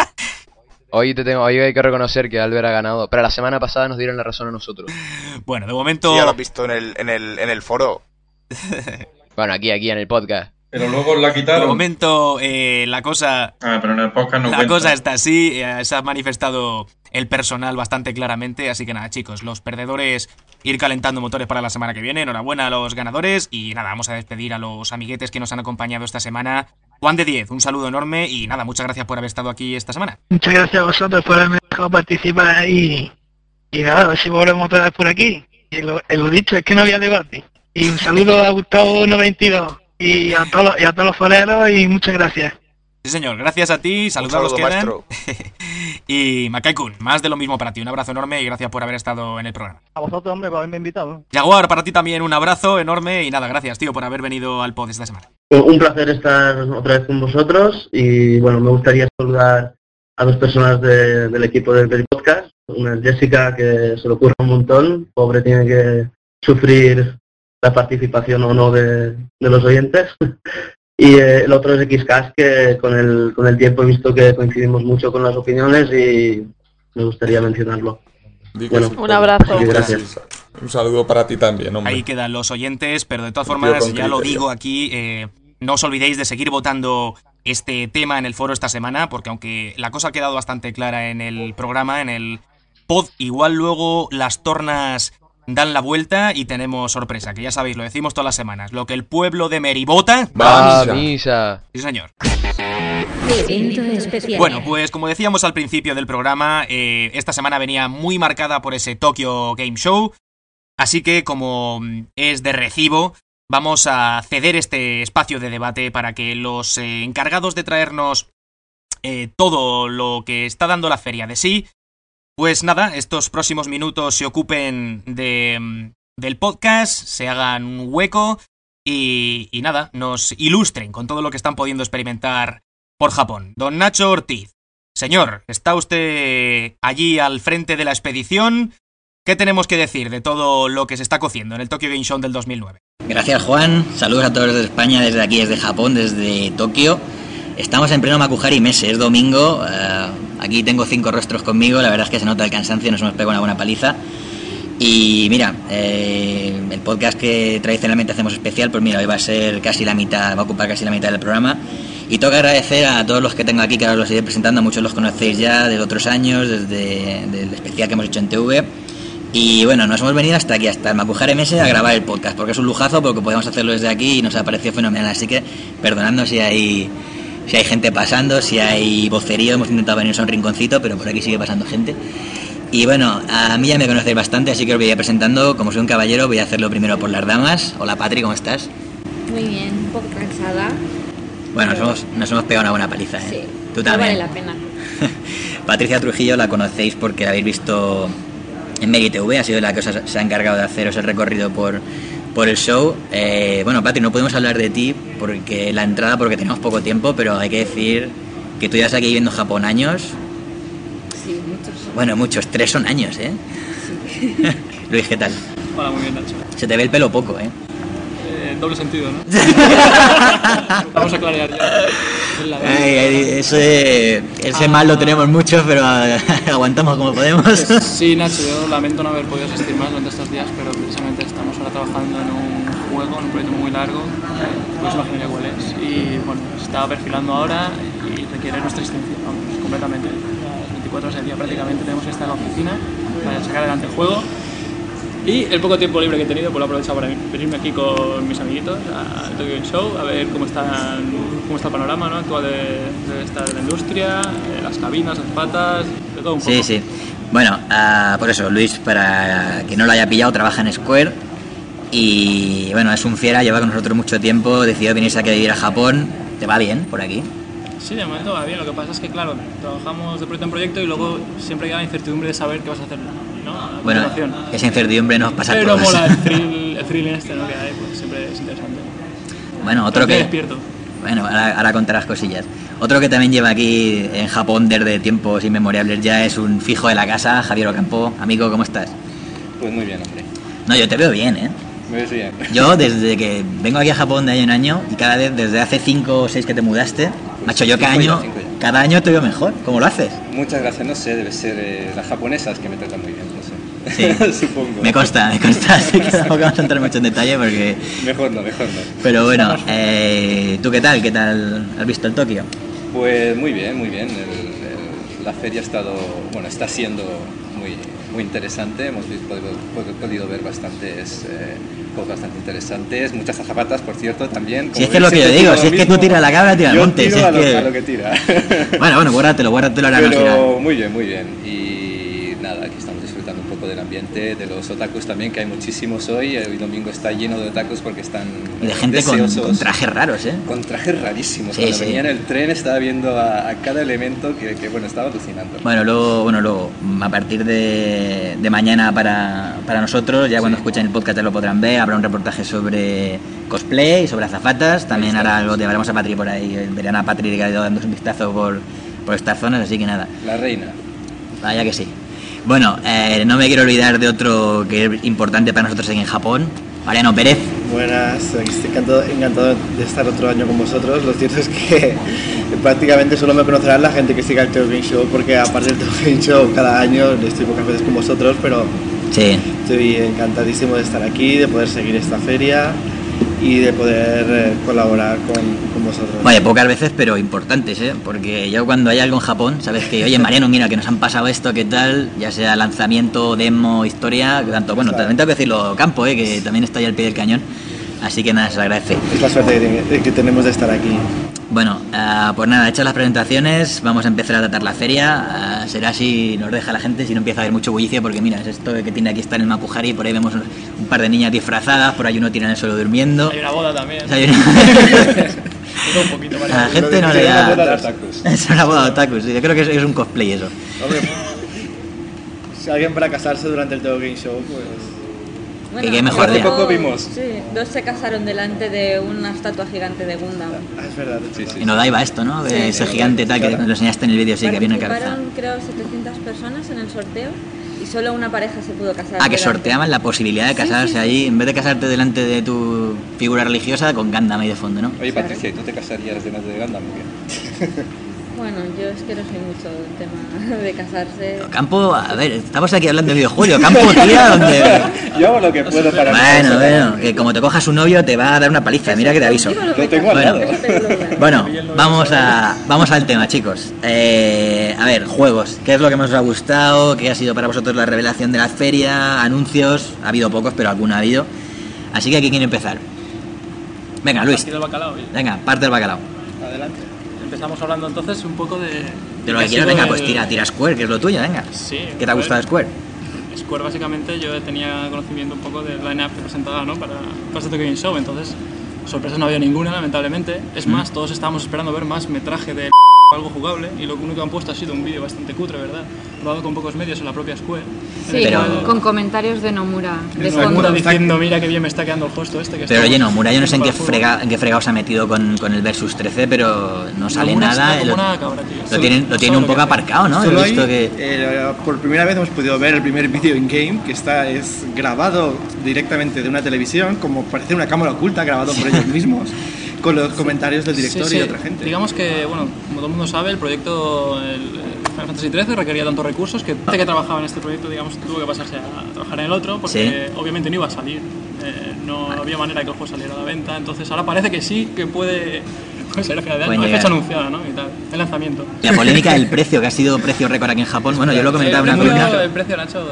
S7: Hoy hay que reconocer que Albert ha ganado, pero la semana pasada nos dieron la razón a nosotros.
S2: Bueno, de momento...
S4: Sí, ya lo has visto en el foro.
S7: Bueno, aquí en el podcast.
S5: Pero luego la
S2: De
S5: quitaron.
S2: momento, la cosa...
S5: Pero en el podcast no
S2: La
S5: cuenta.
S2: cosa está así, se ha manifestado el personal bastante claramente, así que nada, chicos, los perdedores ir calentando motores para la semana que viene. Enhorabuena a los ganadores y nada, vamos a despedir a los amiguetes que nos han acompañado esta semana. Juan de 10, un saludo enorme y nada, muchas gracias por haber estado aquí esta semana.
S10: Muchas gracias a vosotros por haberme dejado participar y nada, a ver si volvemos otra vez por aquí. Y lo dicho, es que no había debate. Y un saludo a Gustavo 92 y a todos los foreros y muchas gracias.
S2: Sí señor, gracias a ti, saludos a los que quedan. Y Makai-kun, más de lo mismo para ti, un abrazo enorme y gracias por haber estado en el programa.
S11: A vosotros, hombre, por haberme invitado.
S2: Jaguar, para ti también un abrazo enorme y nada, gracias tío por haber venido al pod esta semana.
S12: Un placer estar otra vez con vosotros y bueno, me gustaría saludar a dos personas del equipo del podcast. Una es Jessica, que se le ocurre un montón, pobre, tiene que sufrir la participación o no de los oyentes. Y el otro es XCast, que con el tiempo he visto que coincidimos mucho con las opiniones y me gustaría mencionarlo. Bueno,
S3: un abrazo.
S12: Gracias.
S6: Un saludo para ti también, hombre.
S2: Ahí quedan los oyentes, pero de todas
S6: Un tío
S2: formas,
S6: con
S2: ya lo
S6: criterio.
S2: digo aquí, no os olvidéis de seguir votando este tema en el foro esta semana, porque aunque la cosa ha quedado bastante clara en el programa, en el pod, igual luego las tornas dan la vuelta y tenemos sorpresa, que ya sabéis, lo decimos todas las semanas. Lo que el pueblo de Meri vota...
S7: ¡Va misa!
S2: Sí, señor.
S1: Evento especial.
S2: Bueno, pues como decíamos al principio del programa, esta semana venía muy marcada por ese Tokyo Game Show, así que como es de recibo, vamos a ceder este espacio de debate para que los encargados de traernos todo lo que está dando la feria de sí, pues nada, estos próximos minutos se ocupen del podcast, se hagan un hueco y nada, nos ilustren con todo lo que están pudiendo experimentar por Japón. Don Nacho Ortiz, señor, ¿está usted allí al frente de la expedición? ¿Qué tenemos que decir de todo lo que se está cociendo en el Tokyo Game Show del 2009?
S13: Gracias, Juan. Saludos a todos desde España, desde aquí, desde Japón, desde Tokio. Estamos en pleno Makuhari Messe, es domingo. Aquí tengo 5 rostros conmigo, la verdad es que se nota el cansancio, nos hemos pegado una buena paliza. Y mira, el podcast que tradicionalmente hacemos especial, pues mira, hoy va a ser casi la mitad, va a ocupar casi la mitad del programa. Y tengo que agradecer a todos los que tengo aquí, que ahora los iré presentando, muchos los conocéis ya desde otros años, desde el especial que hemos hecho en TV. Y bueno, nos hemos venido hasta aquí, hasta el Makuhari Messe, a grabar el podcast, porque es un lujazo, porque podemos hacerlo desde aquí y nos ha parecido fenomenal. Así que perdonadnos si hay gente pasando, si hay vocerío, hemos intentado venirnos a un rinconcito, pero por aquí sigue pasando gente. Y bueno, a mí ya me conocéis bastante, así que os voy a ir presentando. Como soy un caballero, voy a hacerlo primero por las damas. Hola Patri, ¿cómo estás?
S14: Muy bien, un poco cansada.
S13: Bueno, nos hemos pegado una buena paliza, ¿eh?
S14: Sí,
S13: Tú
S14: no
S13: también.
S14: vale la pena.
S13: Patricia Trujillo la conocéis porque la habéis visto en Meri TV, ha sido la que se ha encargado de haceros el recorrido por el show. Bueno, Patri, no podemos hablar de ti porque porque tenemos poco tiempo, pero hay que decir que tú ya estás aquí viviendo en Japón años.
S14: Sí, muchos.
S13: Bueno, muchos, 3 son años, ¿eh?
S14: Sí.
S13: Luis, ¿qué tal?
S15: Hola, muy bien, Nacho.
S13: Se te ve el pelo poco, ¿eh?
S15: Doble sentido, ¿no? Vamos a clarear ya.
S13: Ese mal lo tenemos muchos, pero aguantamos como podemos.
S15: Sí, Nacho, yo lamento no haber podido asistir más durante estos días, pero precisamente estamos ahora trabajando en un juego, en un proyecto muy largo, pues imaginar cuál es. Y bueno, se está perfilando ahora y requiere nuestra asistencia, vamos, completamente. Las 24 horas del día prácticamente tenemos que estar en la oficina para sacar adelante el juego. Y el poco tiempo libre que he tenido, pues lo he aprovechado para venirme aquí con mis amiguitos al Tokyo Game Show, a ver cómo está el panorama, ¿no?, actual de la industria, las cabinas, las patas, de todo un poco.
S13: Sí, sí. Bueno, por eso, Luis, para quien no lo haya pillado, trabaja en Square y bueno, es un fiera, lleva con nosotros mucho tiempo, decidió venirse aquí a vivir a Japón. ¿Te va bien por aquí?
S15: Sí, de momento va bien. Lo que pasa es que, claro, trabajamos de proyecto en proyecto y luego siempre queda la incertidumbre de saber qué vas a hacer, ¿no?
S13: Bueno, esa incertidumbre nos pasa a todos.
S15: Pero mola el thrill este, ¿no? Que hay, pues siempre es interesante.
S13: Bueno, otro que...
S15: despierto.
S13: Bueno, ahora contarás cosillas. Otro que también lleva aquí en Japón desde tiempos inmemorables ya es un fijo de la casa, Javier Ocampo. Amigo, ¿cómo estás?
S16: Pues muy bien, hombre.
S13: No, yo te veo bien, ¿eh?
S16: Me ves bien.
S13: Yo desde que vengo aquí a Japón de año en año y cada vez desde hace 5 o 6 que te mudaste, macho, yo cada año te veo mejor. ¿Cómo lo haces?
S16: Muchas gracias, no sé, debe ser las japonesas que me tratan muy bien, no sé.
S13: Sí,
S16: supongo.
S13: Me consta, así que tampoco vamos a entrar mucho en detalle porque...
S16: Mejor no.
S13: Pero bueno, ¿tú qué tal? ¿Qué tal has visto el Tokio?
S16: Pues muy bien. La feria está siendo muy interesante. Hemos podido ver bastantes cosas bastante interesantes, muchas azafatas, por cierto, también.
S13: Si es que es lo que yo digo, si es que tú tiras la cabra, tira al monte.
S16: Yo tiro a lo que tira.
S13: Bueno, guárdatelo ahora al final.
S16: Pero muy bien. Y nada, aquí estamos disfrutando un poco del ambiente, de los otakus también, que hay muchísimos hoy. El domingo está lleno de otakus porque están
S13: y de gente con trajes raros, ¿eh?
S16: Con trajes rarísimos.
S13: Sí,
S16: Cuando venía en el tren estaba viendo a cada elemento que estaba alucinando.
S13: Bueno, luego a partir de mañana para nosotros, ya cuando escuchen el podcast ya lo podrán ver, habrá un reportaje sobre cosplay, sobre azafatas, también ahora lo llevaremos a Patri por ahí, verán a Patri que ha ido dando un vistazo por estas zonas, así que nada.
S16: La reina.
S13: Vaya que sí. Bueno, no me quiero olvidar de otro que es importante para nosotros aquí en Japón, Mariano Pérez.
S17: Buenas, estoy encantado de estar otro año con vosotros. Lo cierto es que prácticamente solo me conocerán la gente que siga el Tokyo Game Show, porque aparte del Tokyo Game Show cada año estoy pocas veces con vosotros, pero
S13: sí,
S17: estoy encantadísimo de estar aquí, de poder seguir esta feria y de poder colaborar con vosotros.
S13: Vaya, pocas veces, pero importantes, ¿eh? Porque yo cuando hay algo en Japón, sabes que, oye, Mariano, mira, que nos han pasado esto, ¿qué tal? Ya sea lanzamiento, demo, historia, tanto, bueno, también tengo que decirlo, Campo, que también está ahí al pie del cañón. Así que nada, se agradece.
S17: Es la suerte que tenemos de estar aquí.
S13: Bueno, pues nada, hechas las presentaciones, vamos a empezar a tratar la feria. Será si nos deja la gente, si no empieza a haber mucho bullicio, porque mira, es esto que tiene aquí está en el Makuhari, por ahí vemos un par de niñas disfrazadas, por ahí uno tira en el suelo durmiendo.
S15: Hay una boda también.
S13: Un poquito, a la gente no le da... Es una boda de otakus, sí, yo creo que es un cosplay eso.
S17: Hombre, si alguien para casarse durante el Tokyo Game Show, pues...
S14: Bueno,
S13: que mejor
S16: hace poco vimos.
S14: Sí, 2 se casaron delante de una estatua gigante de Gundam.
S17: Es verdad.
S16: Sí.
S13: Y no daiba esto, ¿no?
S14: Sí,
S13: ese gigante tal que lo enseñaste en el vídeo, sí, que viene en cabeza.
S14: Participaron, creo, 700 personas en el sorteo y solo una pareja se pudo casar.
S13: Que sorteaban la posibilidad de casarse allí, en vez de casarte delante de tu figura religiosa, con Gundam ahí de fondo, ¿no?
S16: Oye, Patricia, ¿y tú te casarías delante de Gundam o qué?
S14: Bueno, yo es que no soy mucho del tema de casarse.
S13: Campo, a ver, estamos aquí hablando de videojuegos. Campo, tía, donde...
S16: Yo hago lo que puedo para...
S13: Bueno, que como te cojas un novio te va a dar una paliza, mira que te aviso.
S16: Lo tengo al lado.
S13: Bueno, vamos al tema, chicos. A ver, juegos. ¿Qué es lo que más os ha gustado? ¿Qué ha sido para vosotros la revelación de la feria? Anuncios, ha habido pocos, pero alguno ha habido. Así que aquí quiere empezar. Venga, Luis. Venga, parte del bacalao.
S15: Adelante. Empezamos hablando entonces un poco de
S13: lo que quieras, venga, pues tira Square, que es lo tuyo, venga.
S15: Sí.
S13: ¿Qué te ha gustado de Square?
S15: Square básicamente yo tenía conocimiento un poco del line-up que presentaba, ¿no? para este Tokyo Game Show, entonces sorpresas no había ninguna, lamentablemente. Es más, todos estábamos esperando ver más metraje de algo jugable y lo único que han puesto ha sido un vídeo bastante cutre, ¿verdad? Rodado con pocos medios en la propia Square.
S14: Sí, pero... con comentarios de Nomura.
S15: Nomura diciendo, mira que bien me está quedando el hosto este. Que
S13: pero oye, Nomura, yo no sé en qué fregado se ha metido con el Versus 13, pero no sale nada. Lo tienen un poco aparcado, ¿no?
S17: Solo visto por primera vez hemos podido ver el primer vídeo in-game, que es grabado directamente de una televisión, como parece una cámara oculta, grabado por ellos mismos. Con los comentarios del director y de otra gente.
S15: Digamos que, bueno, como todo el mundo sabe, el proyecto Final Fantasy XIII requería tantos recursos que gente que trabajaba en este proyecto, digamos, tuvo que pasarse a trabajar en el otro, porque obviamente no iba a salir, no había manera de que el juego saliera a la venta, entonces ahora parece que sí, que puede ser a final de año, no hay fecha anunciada, ¿no? Y tal, el lanzamiento.
S13: La polémica del precio, que ha sido precio récord aquí en Japón, bueno, yo lo comentaba en una columna.
S15: El precio, Nacho,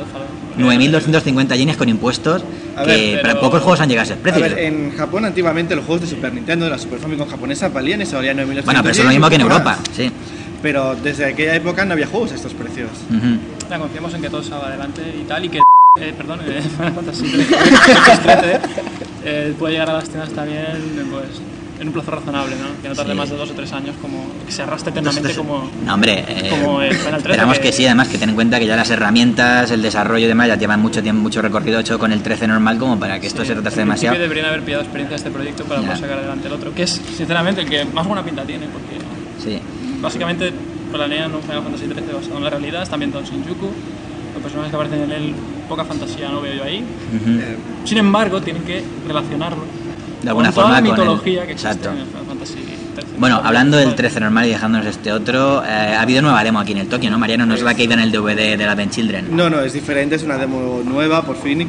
S13: 9.250 yenes con impuestos, para pocos juegos han llegado a ese precio.
S17: A ver, en Japón antiguamente los juegos de Super Nintendo, de la Super Famicom japonesa, valían eso, valían 9.200 yenes.
S13: Bueno, pero eso es lo mismo que en Europa, sí.
S17: Pero desde aquella época no había juegos a estos precios.
S15: Ya confiamos en que todo salga adelante y tal, y que Final Fantasy XIII puede llegar a las tiendas también, pues en un plazo razonable, ¿no? Que no tarde
S13: Sí.
S15: más de 2 o 3 años, como que se arrastre eternamente como...
S13: No, hombre,
S15: como el Final 13,
S13: esperamos que sí, además que ten en cuenta que ya las herramientas, el desarrollo y demás ya llevan mucho tiempo, mucho recorrido hecho con el 13 normal como para que esto se retrase
S15: En
S13: demasiado.
S15: principio deberían haber pillado experiencia de este proyecto para poder sacar adelante el otro, que es, sinceramente, el que más buena pinta tiene, porque
S13: Sí.
S15: básicamente planean un Final Fantasy 13 basado en la realidad, está ambientado en Shinjuku, los personajes que aparecen en él, poca fantasía no veo yo ahí.
S13: Ujú.
S15: Sin embargo, tienen que relacionarlo
S13: De alguna
S15: con toda
S13: forma
S15: la
S13: con el-
S15: mitología que existe
S13: Exacto.
S15: en el Final Fantasy 13.
S13: Bueno, hablando del 13 normal y dejándonos este otro, ha habido nueva demo aquí en el Tokio, ¿no? Mariano, no es la que iba en el DVD de la Advent Children.
S17: No, es diferente, es una demo nueva por fin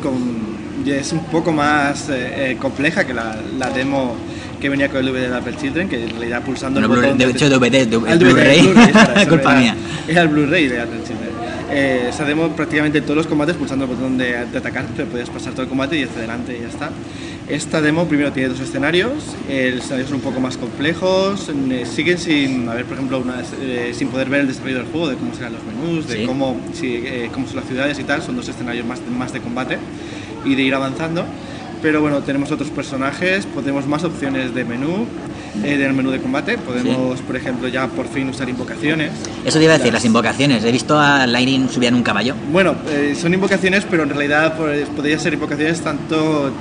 S17: y es un poco más compleja que la demo que venía con el DVD de la Apple Children, que en realidad pulsando
S13: Bueno,
S17: el botón...
S13: de hecho, DVD,
S17: el
S13: Blu-ray,
S17: espera,
S13: culpa mía.
S17: Era el Blu-ray de Apple Children. Esa demo prácticamente todos los combates pulsando el botón de atacar, te podías pasar todo el combate y hacia adelante y ya está. Esta demo primero tiene 2 escenarios, los escenarios son un poco más complejos, siguen sin haber, por ejemplo, sin poder ver el desarrollo del juego, de cómo serán los menús, de
S13: Sí.
S17: cómo son las ciudades y tal, son 2 escenarios más de combate y de ir avanzando. Pero bueno, tenemos otros personajes, tenemos más opciones de menú, del menú de combate, podemos, por ejemplo, ya por fin usar invocaciones.
S13: Eso te iba a decir, las invocaciones. He visto a Lightning subir en un caballo.
S17: Bueno, son invocaciones, pero en realidad podrían ser invocaciones tanto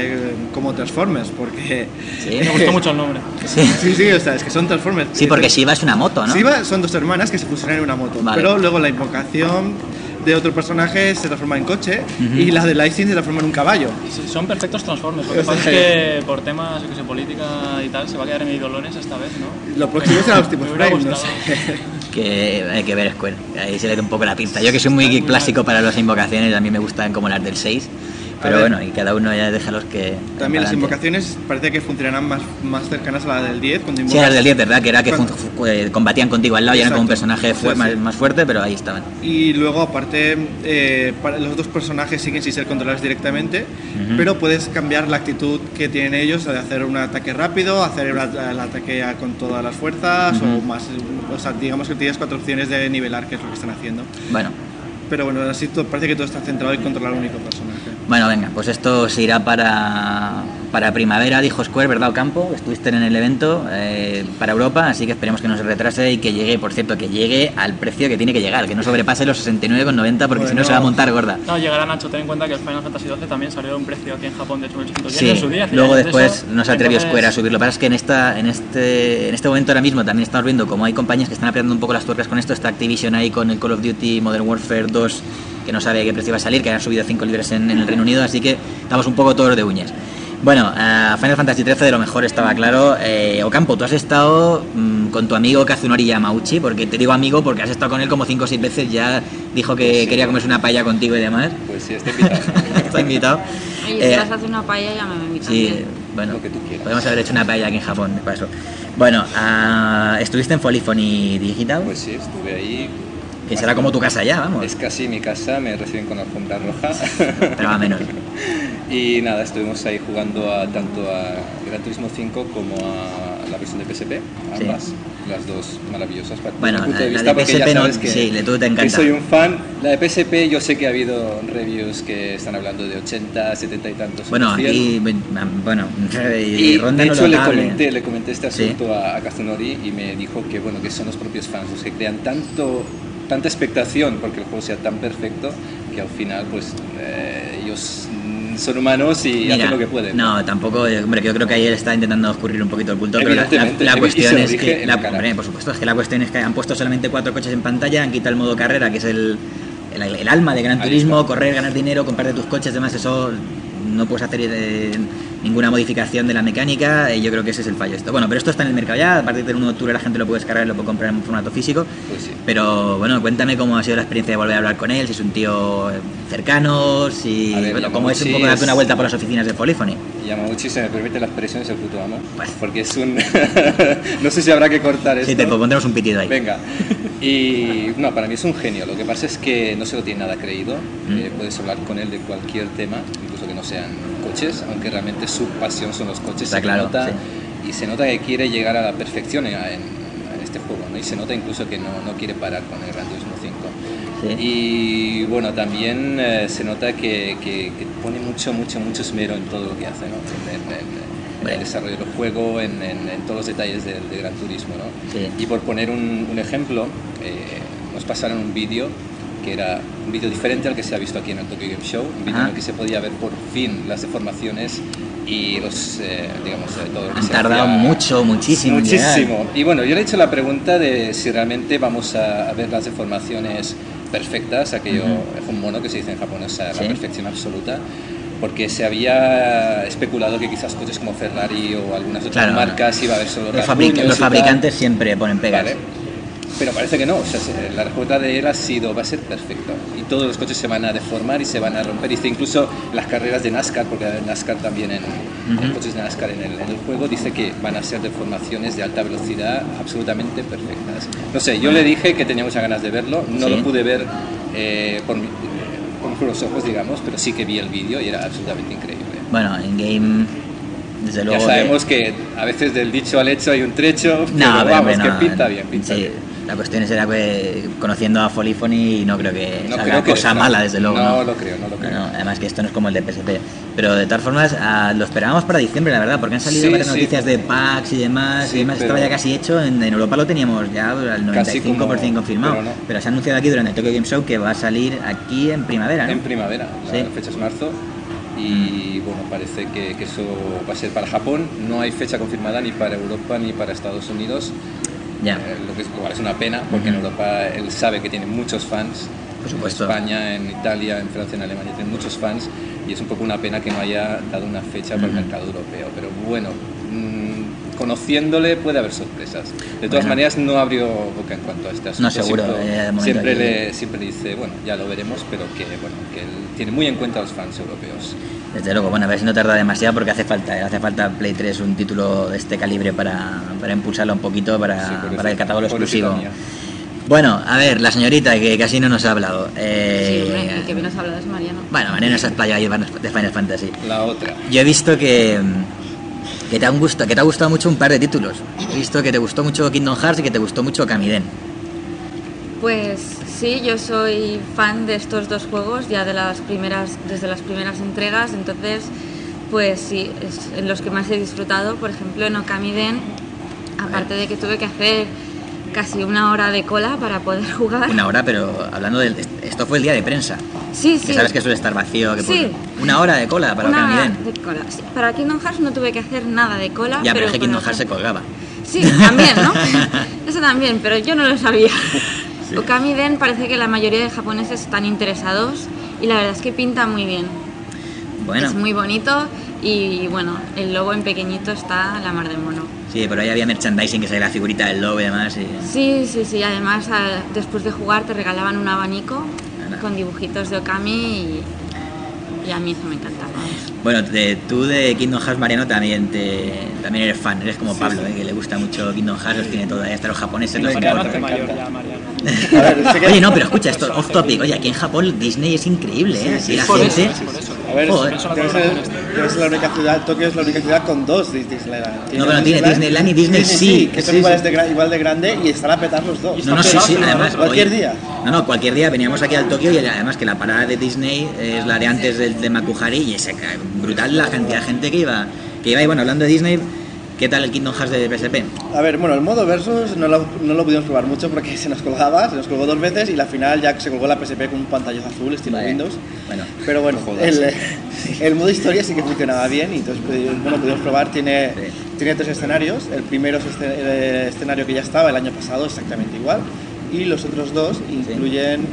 S17: como Transformers, porque...
S13: Sí.
S15: Me gustó mucho el nombre.
S17: Sí, o sea, es que son Transformers.
S13: Sí, porque Shiva es una moto, ¿no?
S17: Shiva son 2 hermanas que se fusionan en una moto,
S13: Vale.
S17: pero luego la invocación de otro personaje se transforma en coche y la de Lightning se transforma en un caballo.
S15: Sí, son perfectos Transformers. Lo que pasa es que por temas, yo que sé, política y tal, se va a quedar en idolones esta vez, ¿no?
S17: Lo próximo será Optimus
S15: Me hubiera
S17: Prime, no
S15: gustado.
S17: sé.
S13: Que hay que ver Square. Ahí se le da un poco la pinta. Yo que soy muy clásico para las invocaciones, a mí me gustan como las del 6. Pero
S17: ver.
S13: bueno, y cada uno ya deja los que...
S17: También las
S13: adelante.
S17: invocaciones parece que funcionarán más cercanas a la del 10. Cuando
S13: Sí, las del 10, ¿verdad? Que era que
S17: Cuando-
S13: combatían contigo al lado y eran como un
S17: Exacto.
S13: personaje
S17: Sí, sí.
S13: más fuerte, pero ahí estaban.
S17: Y luego, aparte, los 2 personajes siguen sin ser controlables directamente, pero puedes cambiar la actitud que tienen ellos de hacer un ataque rápido, hacer el ataque con todas las fuerzas o más. O sea, digamos que tienes 4 opciones de nivelar, que es lo que están haciendo.
S13: Bueno.
S17: Pero bueno, así parece que todo está centrado en controlar un único personaje.
S13: Bueno, venga, pues esto se irá para primavera, dijo Square, ¿verdad, Ocampo? Estuviste en el evento para Europa, así que esperemos que no se retrase y que llegue, por cierto, que llegue al precio que tiene que llegar, que no sobrepase los 69,90 porque si no se va a montar gorda.
S15: No, llegará Nacho, ten en cuenta que el Final Fantasy XII también salió a un precio aquí en Japón de 800
S13: Sí,
S15: en su día.
S13: luego
S15: Entonces,
S13: después
S15: eso,
S13: no se atrevió
S15: entonces-
S13: Square a subirlo. Lo que pasa es que en este momento ahora mismo también estamos viendo como hay compañías que están apretando un poco las tuercas con esto. Está Activision ahí con el Call of Duty Modern Warfare 2, que no sabe qué precio va a salir, que han subido 5 libras en el Reino Unido, así que estamos un poco todos de uñas. Bueno, Final Fantasy XIII de lo mejor estaba claro. Ocampo, tú has estado con tu amigo Kazunori Yamauchi, porque te digo amigo porque has estado con él como 5 o 6 veces, ya dijo que
S16: Sí.
S13: quería comerse una paella contigo y demás.
S16: Pues sí, está invitado.
S13: Está invitado.
S14: Oye, si vas a hacer una paella, llámame a mí
S13: Sí,
S14: también.
S13: bueno, podemos haber hecho una paella aquí en Japón, de paso. Bueno, ¿estuviste en Polyphony Digital?
S16: Pues sí, estuve ahí.
S13: Que será como tu casa ya, vamos.
S16: Es casi mi casa, me reciben con la alfombra roja.
S13: Pero va menos.
S16: Y nada, estuvimos ahí jugando tanto a Gran Turismo 5 como a la versión de PSP, ambas, las dos maravillosas.
S13: Bueno,
S16: desde mi punto
S13: la de
S16: vista, porque ya
S13: PSP no,
S16: sabes que,
S13: sí, tú te encanta.
S16: que soy un fan. La de PSP yo sé que ha habido reviews que están hablando de 80, 70 y tantos.
S13: Bueno,
S16: 100.
S13: aquí, bueno,
S16: Y
S13: ronda
S16: de
S13: no
S16: hecho
S13: notable.
S16: le comenté este asunto a Kazunori y me dijo que bueno, que son los propios fans los que crean tanta expectación porque el juego sea tan perfecto que al final pues ellos son humanos y
S13: Mira,
S16: hacen lo que pueden.
S13: No, tampoco, hombre, yo creo que ahí él está intentando escurrir un poquito el bulto, pero
S16: Evidentemente,
S13: la
S16: y
S13: cuestión
S16: se lo
S13: es
S16: dije
S13: que,
S16: en la cara.
S13: hombre, por supuesto, es que la cuestión es que han puesto solamente 4 coches en pantalla, han quitado el modo carrera, que es el alma de Gran
S16: Ahí
S13: Turismo,
S16: está.
S13: correr, ganar dinero, comprarte tus coches, demás, eso no puedes hacer ninguna modificación de la mecánica, y yo creo que ese es el fallo. Bueno, pero esto está en el mercado ya, a partir del 1 de octubre la gente lo puede descargar y lo puede comprar en formato físico.
S16: Pues sí.
S13: Pero bueno, cuéntame cómo ha sido la experiencia de volver a hablar con él, si es un tío cercano, si
S16: A ver,
S13: bueno, cómo es un
S16: Yamauchi
S13: poco darte una
S16: es-
S13: vuelta por las oficinas de Polyphony.
S16: Yamauchi, se me permite la expresión, es el puto amo. Porque es un... no sé si habrá que cortar esto.
S13: Sí, te pondremos un pitido ahí.
S16: Venga. Y no, para mí es un genio. Lo que pasa es que no se lo tiene nada creído. Puedes hablar con él de cualquier tema, incluso que no sean coches, aunque realmente su pasión son los coches.
S13: Está
S16: se
S13: claro,
S16: nota,
S13: sí.
S16: Y se nota que quiere llegar a la perfección en este juego, ¿no? Y se nota incluso que no quiere parar con el Gran Turismo 5.
S13: Sí.
S16: Y bueno, también se nota que pone mucho esmero en todo lo que hace, ¿no? el desarrollo del juego, en todos los detalles del Gran Turismo, ¿no?
S13: Sí.
S16: Y por poner un ejemplo, nos pasaron un vídeo que era un vídeo diferente al que se ha visto aquí en el Tokyo Game Show, un vídeo en el que se podía ver por fin las deformaciones y los, todo lo que
S13: Han
S16: se
S13: tardado
S16: hacía.
S13: muchísimo en llegar.
S16: Muchísimo. Y bueno, yo le he hecho la pregunta de si realmente vamos a ver las deformaciones perfectas, aquello es un mono que se dice en japonés, la perfección absoluta, porque se había especulado que quizás coches como Ferrari o algunas otras marcas iba a haber solo
S13: los fabricantes siempre ponen pegas.
S16: Vale. Pero parece que no, o sea, la respuesta de él va a ser perfecta y todos los coches se van a deformar y se van a romper. Dice incluso las carreras de NASCAR, porque hay NASCAR también en coches de NASCAR en el juego, dice que van a ser deformaciones de alta velocidad absolutamente perfectas. No sé, yo le dije que tenía muchas ganas de verlo, no lo pude ver con los ojos, digamos, pero sí que vi el vídeo y era absolutamente increíble.
S13: Bueno, en game, desde luego.
S16: Ya sabemos que a veces del dicho al hecho hay un trecho,
S13: no,
S16: pero vamos, que pinta bien, pinta
S13: sí.
S16: bien.
S13: La cuestión será que conociendo a Folifony no creo que salga cosa mala, desde luego.
S16: No lo creo.
S13: No, además que esto no es como el de PSP. Pero de todas formas, lo esperábamos para diciembre, la verdad, porque han salido varias noticias de packs y demás, estaba ya casi hecho. En Europa lo teníamos ya al 95% confirmado. Pero se ha anunciado aquí durante el Tokyo Game Show que va a salir aquí en primavera, ¿no?
S16: En primavera, la fecha es marzo. Y bueno, parece que eso va a ser para Japón. No hay fecha confirmada ni para Europa ni para Estados Unidos.
S13: Ya.
S16: Lo que es una pena, porque en Europa él sabe que tiene muchos fans.
S13: Por supuesto.
S16: En España, en Italia, en Francia, en Alemania tiene muchos fans y es un poco una pena que no haya dado una fecha para el mercado europeo. Pero bueno, conociéndole puede haber sorpresas. De todas maneras, no abrió boca en cuanto a este asunto.
S13: No, seguro.
S16: Siempre le dice, bueno, ya lo veremos, pero que él tiene muy en cuenta a los fans europeos.
S13: Desde luego, bueno, a ver si no tarda demasiado porque hace falta Play 3 un título de este calibre para impulsarlo un poquito para el catálogo exclusivo. Bueno, a ver, la señorita que casi no nos ha hablado.
S14: Sí, hombre, el que menos ha hablado es Mariano.
S13: Bueno, Mariano se ha explayado ahí de Final Fantasy.
S16: La otra.
S13: Yo he visto que te ha gustado mucho un par de títulos. He visto que te gustó mucho Kingdom Hearts y que te gustó mucho Kamiden.
S14: Pues sí, yo soy fan de estos dos juegos ya desde las primeras entregas, entonces pues sí, es en los que más he disfrutado. Por ejemplo, en Okamiden, aparte de que tuve que hacer casi 1 hora de cola para poder jugar.
S13: 1 hora, pero hablando de esto fue el día de prensa.
S14: Sí,
S13: que sabes que suele estar vacío. Que
S14: sí.
S13: 1 hora de cola para Okamiden.
S14: De cola. Sí, para Kingdom Hearts no tuve que hacer nada de cola.
S13: Ya, pero es que Kingdom Hearts se colgaba.
S14: Sí, también, ¿no? Eso también, pero yo no lo sabía. Sí. Okamiden parece que la mayoría de japoneses están interesados y la verdad es que pinta muy bien.
S13: Bueno.
S14: Es muy bonito y bueno, el logo en pequeñito está la mar de mono.
S13: Sí, pero ahí había merchandising que salía la figurita del logo y demás.
S14: Sí, además después de jugar te regalaban un abanico con dibujitos de Okami y a mí eso me encanta.
S13: Bueno, tú de Kingdom Hearts, Mariano, también eres fan, eres como Pablo, que le gusta mucho Kingdom Hearts, los tiene todo, ahí hasta los japoneses. Los
S15: mayor ya, Mariano.
S13: Oye, no, pero escucha, esto off topic, oye, aquí en Japón Disney es increíble, ¿eh?
S17: Sí,
S13: la
S17: por
S13: gente...
S17: eso. A ver, debe ser la única ciudad, Tokio es la única ciudad con 2 Disneyland.
S13: No, pero tiene Disneyland y Disney sí.
S17: Que son igual de grande y están a petar los dos.
S13: No, sí, además...
S17: Cualquier día.
S13: No, cualquier día veníamos aquí al Tokio y además que la parada de Disney es la de antes de Makuhari y es brutal la cantidad de gente que iba. Y bueno, hablando de Disney, ¿qué tal el Kingdom Hearts de PSP?
S17: A ver, bueno, el modo Versus no lo pudimos probar mucho porque se nos colgó 2 veces y la final ya se colgó la PSP con un pantallazo azul estilo Windows.
S13: Bueno,
S17: pero bueno, el modo historia sí que funcionaba bien y entonces pudimos probar, tiene 3 escenarios. El primero es el escenario que ya estaba el año pasado, exactamente igual, y los otros 2 incluyen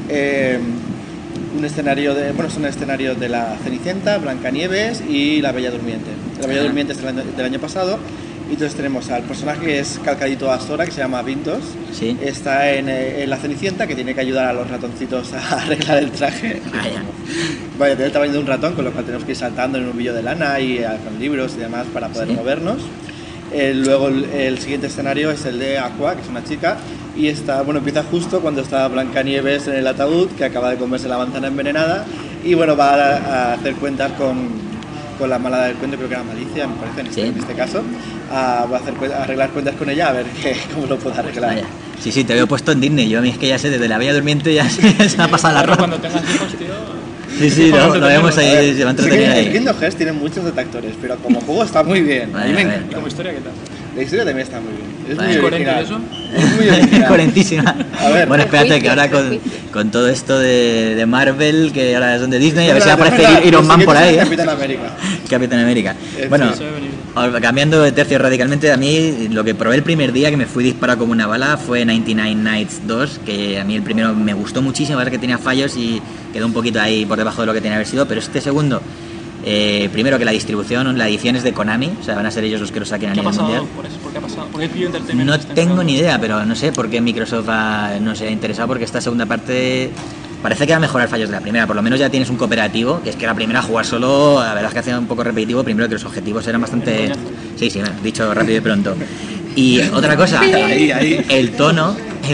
S17: un escenario son escenarios de la Cenicienta, Blancanieves y la Bella Durmiente. La Bella Durmiente es del año pasado y entonces tenemos al personaje que es calcadito a Sora, que se llama Vintos.
S13: Sí.
S17: Está en la Cenicienta, que tiene que ayudar a los ratoncitos a arreglar el traje. Vaya, tiene el tamaño de un ratón, con lo cual tenemos que ir saltando en un billo de lana y con libros y demás para poder movernos. Luego el siguiente escenario es el de Aqua, que es una chica, y empieza justo cuando está Blancanieves en el ataúd, que acaba de comerse la manzana envenenada, y bueno, va a hacer cuentas con la mala del cuento, creo que era Malicia, me parece, en este caso. Va a arreglar cuentas con ella, a ver cómo lo puede arreglar.
S13: Vaya. Sí, te había puesto en Disney, yo a mí es que ya sé, desde la Bella Durmiente ya se ha pasado la ropa.
S15: Cuando tengas hijos, tío...
S13: Sí, lo vemos ahí, se va a entretener ahí.
S17: El Kingdom Hearts tiene muchos detractores, pero como juego está muy bien. A mí me encanta.
S15: ¿Como historia qué tal?
S17: La historia también está muy bien. Es
S13: Vale.
S17: muy
S15: ¿Coherente
S17: original.
S15: eso?
S17: Es muy original.
S13: Coherentísima.
S17: A ver,
S13: bueno, espérate que ahora con todo esto de Marvel, que ahora son de Disney, a ver si aparece Iron Man por ahí.
S17: Capitán América.
S13: Capitán América. Bueno, cambiando de tercio radicalmente, a mí lo que probé el primer día, que me fui disparado como una bala, fue 99 Nights 2, que a mí el primero me gustó muchísimo, verdad que tenía fallos y quedó un poquito ahí por debajo de lo que tenía que haber sido, pero este segundo, primero que la distribución, la edición es de Konami, o sea, van a ser ellos los que lo saquen a nivel mundial.
S15: ¿Por eso? ¿Por qué ha pasado? ¿Por qué el Pio Entertainment
S13: No
S15: está
S13: tengo
S15: entrando?
S13: ni idea, pero no sé por qué Microsoft no se ha interesado, porque esta segunda parte parece que va a mejorar fallos de la primera. Por lo menos ya tienes un cooperativo, que es que la primera jugar solo, la verdad es que hacía un poco repetitivo, primero que los objetivos eran bastante... Sí, dicho rápido y pronto. Y otra cosa, el tono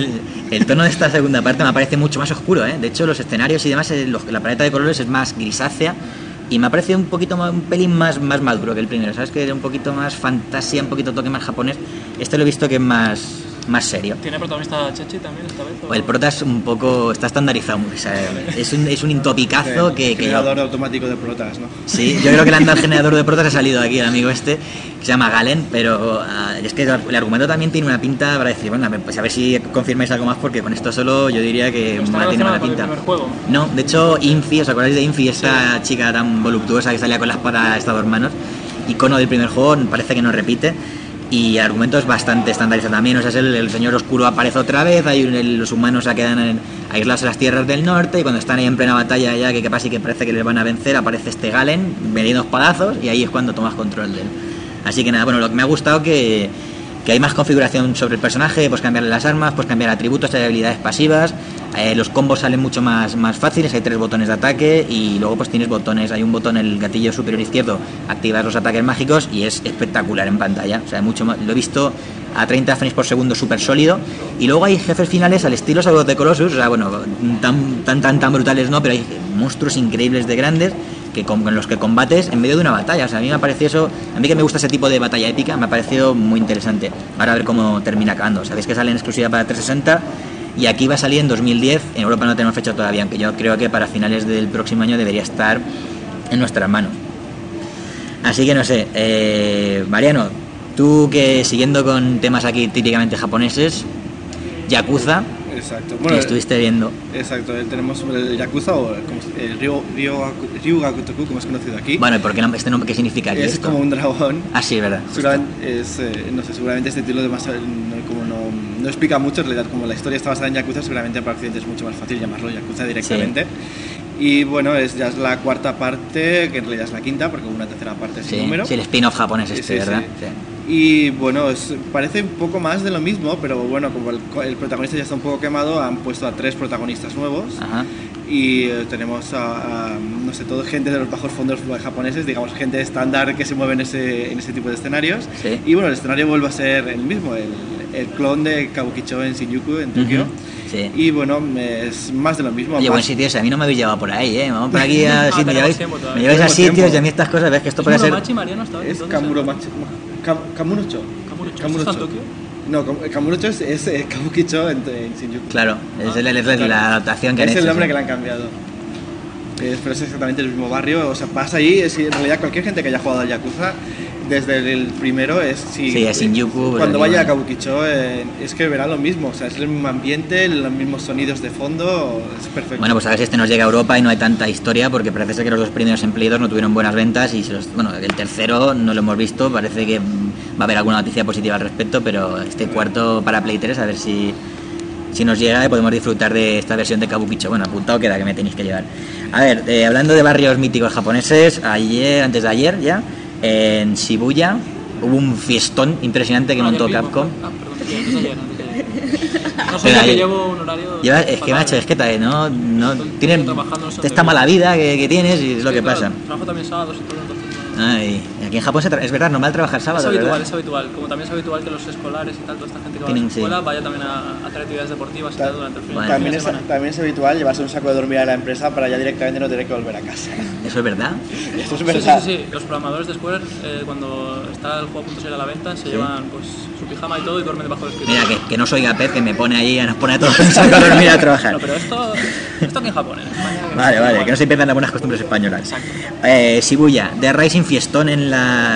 S13: de esta segunda parte me parece mucho más oscuro, ¿eh? De hecho, los escenarios y demás, la paleta de colores es más grisácea y me ha parecido un poquito más, un pelín más maduro que el primero, ¿sabes? Que era un poquito más fantasía, un poquito toque más japonés. Este lo he visto que es más serio.
S15: ¿Tiene protagonista Chechi también esta vez?
S13: El prota es un poco... está estandarizado, o sea, es un intopicazo que
S17: Generador automático de protas, ¿no?
S13: Sí, yo creo que le han dado el generador de protas, ha salido aquí el amigo este, que se llama Galen, pero es que el argumento también tiene una pinta para decir, bueno, pues a ver si confirmáis algo más, porque con esto solo yo diría que tiene mala pinta.
S15: ¿El primer juego?
S13: No, de hecho, Infi, ¿os acordáis de Infi? Esta chica tan voluptuosa que salía con la espada a estas dos manos, icono del primer juego, parece que no repite. Y el argumento es bastante estandarizado también, o sea, el señor oscuro aparece otra vez, los humanos se quedan aislados en las tierras del norte y cuando están ahí en plena batalla ya que pasa y que parece que les van a vencer, aparece este Galen, metiendo espadazos y ahí es cuando tomas control de él. Así que nada, bueno, lo que me ha gustado que hay más configuración sobre el personaje, puedes cambiarle las armas, puedes cambiar atributos, hay habilidades pasivas, los combos salen mucho más fáciles, hay 3 botones de ataque y luego pues tienes botones, hay un botón en el gatillo superior izquierdo, activas los ataques mágicos y es espectacular en pantalla, o sea, mucho más, lo he visto a 30 frames por segundo súper sólido y luego hay jefes finales al estilo Shadow of the Colossus, o sea, bueno, tan brutales no, pero hay monstruos increíbles de grandes con los que combates en medio de una batalla. O sea, a mí me pareció eso, a mí que me gusta ese tipo de batalla épica, me ha parecido muy interesante. Ahora a ver cómo termina acabando. Sabéis que sale en exclusiva para 360 y aquí va a salir en 2010, en Europa no tenemos fecha todavía, aunque yo creo que para finales del próximo año debería estar en nuestras manos. Así que no sé, Mariano, tú que siguiendo con temas aquí típicamente japoneses, Yakuza,
S17: Exacto.
S13: Bueno, que estuviste viendo.
S17: Exacto, tenemos el Yakuza o el Ryugakutoku, como es conocido aquí.
S13: Bueno, ¿y por qué este nombre qué significa?
S17: Es
S13: esto?
S17: como un dragón.
S13: Ah, sí, verdad.
S17: Seguramente, no sé, seguramente este título no explica mucho, en realidad como la historia está basada en Yakuza, seguramente para Occidente es mucho más fácil llamarlo Yakuza directamente. Sí. Y bueno, ya es la cuarta parte, que en realidad es la quinta, porque hubo una tercera parte sin número.
S13: Sí, el spin-off japonés ¿verdad? Sí.
S17: Y bueno, parece un poco más de lo mismo, pero bueno, como el protagonista ya está un poco quemado, han puesto a 3 protagonistas nuevos.
S13: Ajá.
S17: Y tenemos no sé, todo gente de los bajos fondos japoneses, digamos, gente estándar que se mueve en ese tipo de escenarios.
S13: Sí.
S17: Y bueno, el escenario vuelve a ser el mismo, el clon de Kabukicho en Shinjuku, en Tokio.
S13: Sí.
S17: Y bueno, es más de lo mismo.
S13: Oye, buen sitio ese, a mí no me habéis llevado por ahí, Vamos por aquí a sitios, me lleváis a sitios y a mí estas cosas, ves que esto puede ser...
S17: Es Kamuromachi, Kamurocho.
S15: ¿Está en Tokio?
S17: No, Kamurocho es Kabukicho en Shinjuku.
S13: Claro, es la adaptación que han hecho.
S17: Es el nombre que le han cambiado. Pero es exactamente el mismo barrio, o sea, pasa ahí, en realidad cualquier gente que haya jugado al Yakuza, desde el primero es
S13: Shinjuku.
S17: Cuando vaya a Kabukicho es que verá lo mismo, o sea, es el mismo ambiente, los mismos sonidos de fondo, es perfecto.
S13: Bueno, pues a ver si este nos llega a Europa y no hay tanta historia, porque parece ser que los 2 primeros empleados no tuvieron buenas ventas y el tercero no lo hemos visto, parece que va a haber alguna noticia positiva al respecto, pero este cuarto para Play 3 a ver si nos llega y podemos disfrutar de esta versión de Kabukicho. Bueno, apuntado queda que me tenéis que llevar. A ver, hablando de barrios míticos japoneses, antes de ayer ya, en Shibuya hubo un fiestón impresionante que montó Capcom.
S15: No sé, que llevo un horario...
S13: Es que macho, es que no tienes esta mala vida que tienes y es lo que pasa.
S15: Trabajo también sábados y todo, entonces...
S13: Ay, aquí en Japón es verdad, normal trabajar sábado, ¿verdad?
S15: Es habitual. Como también es habitual que los escolares y tal, toda esta gente que va a
S13: Tienen,
S15: la escuela, vaya también a hacer actividades deportivas y tal durante el fin de semana.
S17: También es habitual llevarse un saco de dormir a la empresa para ya directamente no tener que volver a casa.
S13: ¿Eso es verdad?
S17: Esto es verdad.
S15: Sí. Los programadores de Square, cuando está el juego a punto de salir a la venta, se llevan pues su pijama y todo y duermen debajo del escritorio.
S13: Mira, que no soy Pep, que me pone allí, nos pone a todos un saco a dormir a trabajar.
S15: No, pero esto aquí en Japón, en España.
S13: Vale, que no se pierdan las buenas costumbres españolas.
S15: Exacto.
S13: Shibuya, The Rising Fiestón en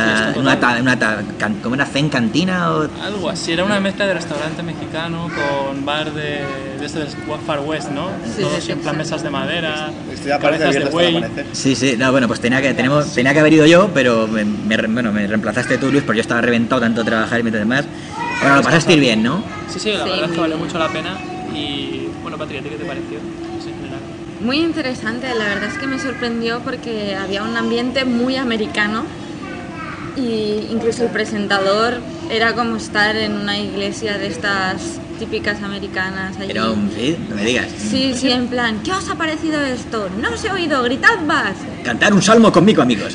S13: ¿cómo era? ¿Zen Cantina? O...
S15: Algo así, era una mezcla de restaurante mexicano con bar de este del Far West, ¿no? Todos en plan mesas de madera, cabezas de buey.
S13: Sí, no, bueno, pues tenía que haber ido yo, pero me reemplazaste tú, Luis, porque yo estaba reventado tanto trabajar y demás. Bueno, lo pasaste bien, ¿no?
S15: Sí, la verdad es que valió mucho la pena. Y bueno, Patri, ¿a ti qué te pareció?
S14: Muy interesante, la verdad es que me sorprendió porque había un ambiente muy americano y incluso el presentador era como estar en una iglesia de estas típicas americanas allí.
S13: Pero sí, no me digas.
S14: Sí, en plan, ¿qué os ha parecido esto? No os he oído, gritad más.
S13: Cantar un salmo conmigo, amigos.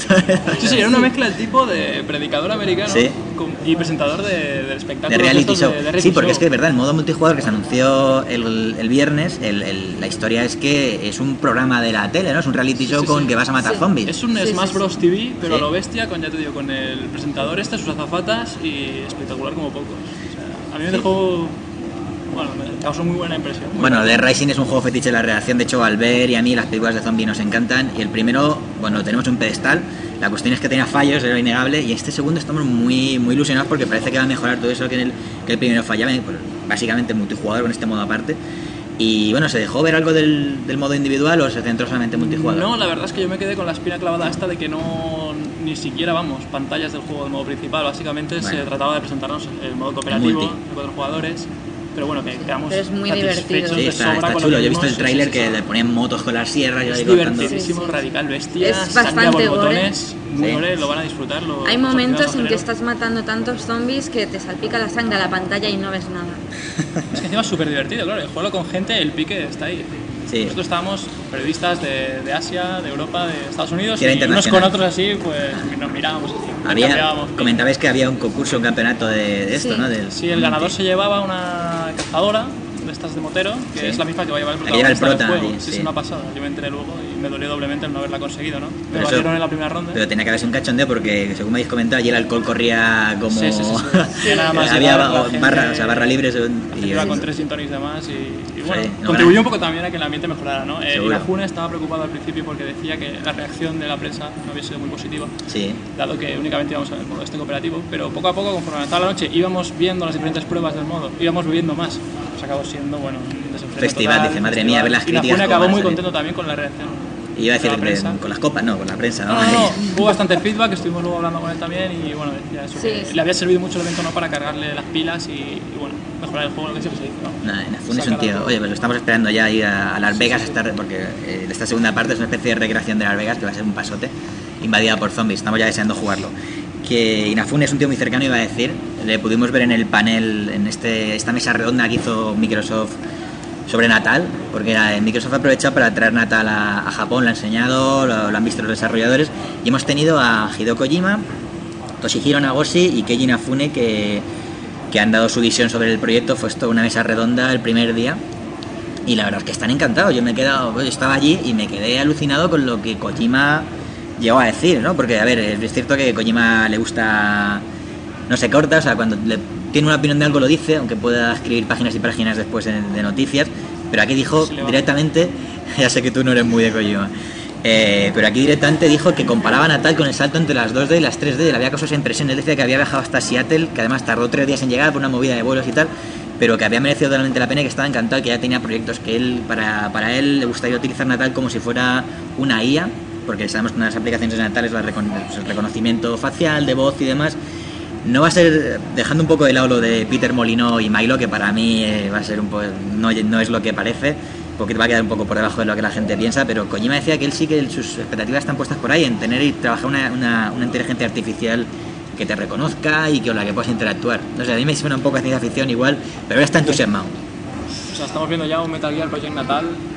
S15: Sí, era una mezcla del tipo de predicador americano y presentador del espectáculo.
S13: De reality show. Sí, porque
S15: show.
S13: Es que de verdad, el modo multijugador que se anunció el viernes, la historia es que es un programa de la tele, ¿no? Es un reality show que vas a matar zombies.
S15: Es un Smash Bros. TV, pero a lo bestia, con el presentador sus azafatas y espectacular como pocos. O sea, a mí me dejó... Bueno, me causó muy buena impresión.
S13: Bueno, The Rising es un juego fetiche de la redacción. De hecho, Albert y a mí las películas de zombies nos encantan. Y el primero, bueno, lo tenemos en un pedestal. La cuestión es que tenía fallos, era innegable. Y este segundo estamos muy ilusionados porque parece que va a mejorar todo eso que el primero fallaba. Pues, básicamente multijugador con este modo aparte. Y bueno, ¿se dejó ver algo del modo individual o se centró solamente en multijugador?
S15: No, la verdad es que yo me quedé con la espina clavada esta de que ni siquiera, pantallas del juego del modo principal. Básicamente se trataba de presentarnos el modo cooperativo de 4 jugadores. Pero bueno, que quedamos
S14: es muy divertido.
S13: Sí, está chulo. Yo he visto el tráiler que le ponían motos con las sierras.
S15: Es divertidísimo, radical, bestia.
S14: Es bastante gore.
S15: Muy gore, lo van a disfrutar.
S14: Hay momentos en que estás matando tantos zombies que te salpica la sangre a la pantalla y no ves nada.
S15: Es que encima es súper divertido, claro. El juego con gente, el pique está ahí. Sí. Nosotros estábamos periodistas de Asia, de Europa, de Estados Unidos, y unos con otros así, pues nos mirábamos así.
S13: Comentabais que había un concurso, un campeonato de esto, ¿no?
S15: Sí, el ganador se llevaba una cazadora de estas de motero, que es la misma que va a llevar el protagonista del juego. Sí, es una pasada. Yo me enteré luego y me dolió doblemente el no haberla conseguido, ¿no? Me batieron en la primera ronda.
S13: Pero tenía que haberse un cachondeo porque, según me habéis comentado, allí el alcohol corría como...
S15: Sí. Nada más
S13: había barra libre.
S15: Y iba con 3 gin tonics de más y bueno, contribuyó un poco también a que el ambiente mejorara, ¿no? Inafune estaba preocupado al principio porque decía que la reacción de la prensa no había sido muy positiva, dado que únicamente íbamos a ver el modo cooperativo, pero poco a poco, conforme avanzaba la noche, íbamos viendo las diferentes pruebas del modo, íbamos viviendo más. Pues acabó siendo, bueno, un desenfreno
S13: festival, dice, madre mía, ver las críticas.
S15: Inafune acabó muy contento también con la reacción.
S13: Iba a decir con las copas, no, con la prensa, ¿no?
S15: No, hubo bastante feedback, estuvimos luego hablando con él también y bueno, decía eso, que le había servido mucho el evento, ¿no? Para cargarle las pilas y bueno, mejorar el juego, lo que siempre se dice, ¿no?
S13: Inafune es un tío. Oye, pues estamos esperando ya ir a Las Vegas, porque esta segunda parte es una especie de recreación de Las Vegas que va a ser un pasote, invadida por zombies, estamos ya deseando jugarlo. Que Inafune es un tío muy cercano, iba a decir, le pudimos ver en el panel, en esta mesa redonda que hizo Microsoft sobre Natal, porque Microsoft ha aprovechado para traer Natal a Japón, lo ha enseñado, lo han visto los desarrolladores, y hemos tenido a Hideo Kojima, Toshihiro Nagoshi y Keiji Inafune que han dado su visión sobre el proyecto. Fue esto una mesa redonda el primer día y la verdad es que están encantados. Yo estaba allí y me quedé alucinado con lo que Kojima llegó a decir, ¿no? Porque, a ver, es cierto que Kojima le gusta, no se corta, o sea, cuando tiene una opinión de algo lo dice, aunque pueda escribir páginas y páginas después de noticias, pero aquí dijo directamente, ya sé que tú no eres muy de Kojima, pero aquí directamente dijo que comparaba Natal con el salto entre las 2D y las 3D, le había causado esa impresión. Él decía que había viajado hasta Seattle, que además tardó 3 días en llegar por una movida de vuelos y tal, pero que había merecido totalmente la pena y que estaba encantado, que ya tenía proyectos que él, para él le gustaría utilizar Natal como si fuera una IA, porque sabemos que una de las aplicaciones de Natal es el reconocimiento facial, de voz y demás. No va a ser, dejando un poco de lado lo de Peter Molyneux y Milo, que para mí va a ser un poco, no es lo que parece, porque va a quedar un poco por debajo de lo que la gente piensa, pero Kojima decía que él sí que sus expectativas están puestas por ahí, en tener y trabajar una inteligencia artificial que te reconozca y con la que puedas interactuar. No sé, a mí me suena un poco a ciencia ficción igual, pero él está entusiasmado.
S15: O sea, estamos viendo ya un Metal Gear Project Natal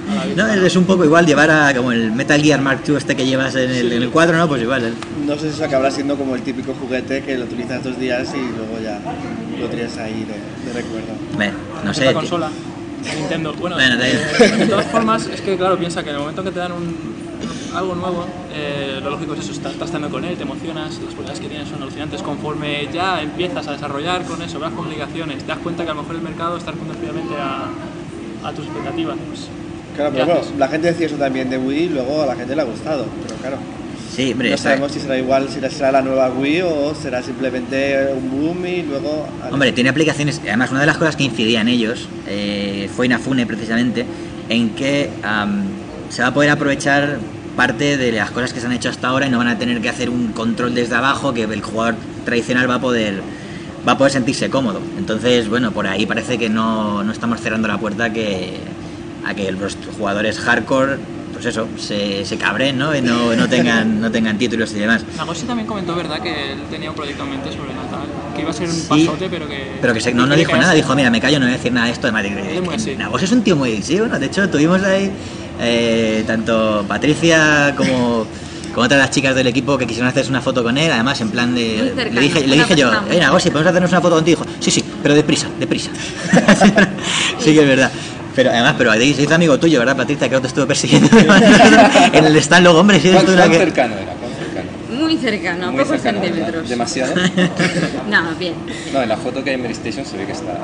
S13: No, es un poco igual llevar a como el Metal Gear Mark II este que llevas en el cuadro, ¿no? Pues igual.
S17: No sé si eso acabará siendo como el típico juguete que lo utilizas 2 días y luego ya lo tienes ahí de recuerdo.
S13: No sé.
S15: La consola de Nintendo. Bueno, de todas formas, es que claro, piensa que en el momento que te dan algo nuevo, lo lógico es eso, estás tratando con él, te emocionas, las posibilidades que tienes son alucinantes. Conforme ya empiezas a desarrollar con eso, vas complicaciones, te das cuenta que a lo mejor el mercado está respondiendo fríamente a tus expectativas. Pues,
S17: claro, pero bueno, la gente decía eso también de Wii y luego a la gente le ha gustado, pero claro.
S13: Sí, hombre,
S17: no sabemos si será igual, si será la nueva Wii o será simplemente un boom y luego...
S13: Hombre, tiene aplicaciones, además una de las cosas que incidían ellos fue Inafune precisamente, en que se va a poder aprovechar parte de las cosas que se han hecho hasta ahora y no van a tener que hacer un control desde abajo, que el jugador tradicional va a poder sentirse cómodo. Entonces, bueno, por ahí parece que no estamos cerrando la puerta a que los jugadores hardcore, pues eso, se cabren, ¿no? Y no tengan títulos y demás.
S15: Nagoshi también comentó, ¿verdad?, que él tenía un proyecto en mente sobre Natal, que iba a ser un pasote, pero que
S13: no dijo nada, dijo, mira, me callo, no voy a decir nada de esto. Nagoshi es un tío muy... Sí, bueno, de hecho tuvimos ahí tanto Patricia como otra de las chicas del equipo que quisieron hacerse una foto con él, además en plan de... Le dije yo, Nagoshi, ¿podemos hacernos una foto contigo? Sí, pero deprisa. Sí que es verdad. Pero ahí se hizo amigo tuyo, ¿verdad, Patricia? Que te estuvo persiguiendo en el stand, luego, hombre, si eres tú la que...
S16: cercano era?
S14: Muy cercano,
S16: muy
S14: pocos
S16: cercano,
S14: centímetros.
S16: ¿Demasiado?
S14: No, bien.
S16: No, en la foto que hay en Mary Station se ve que está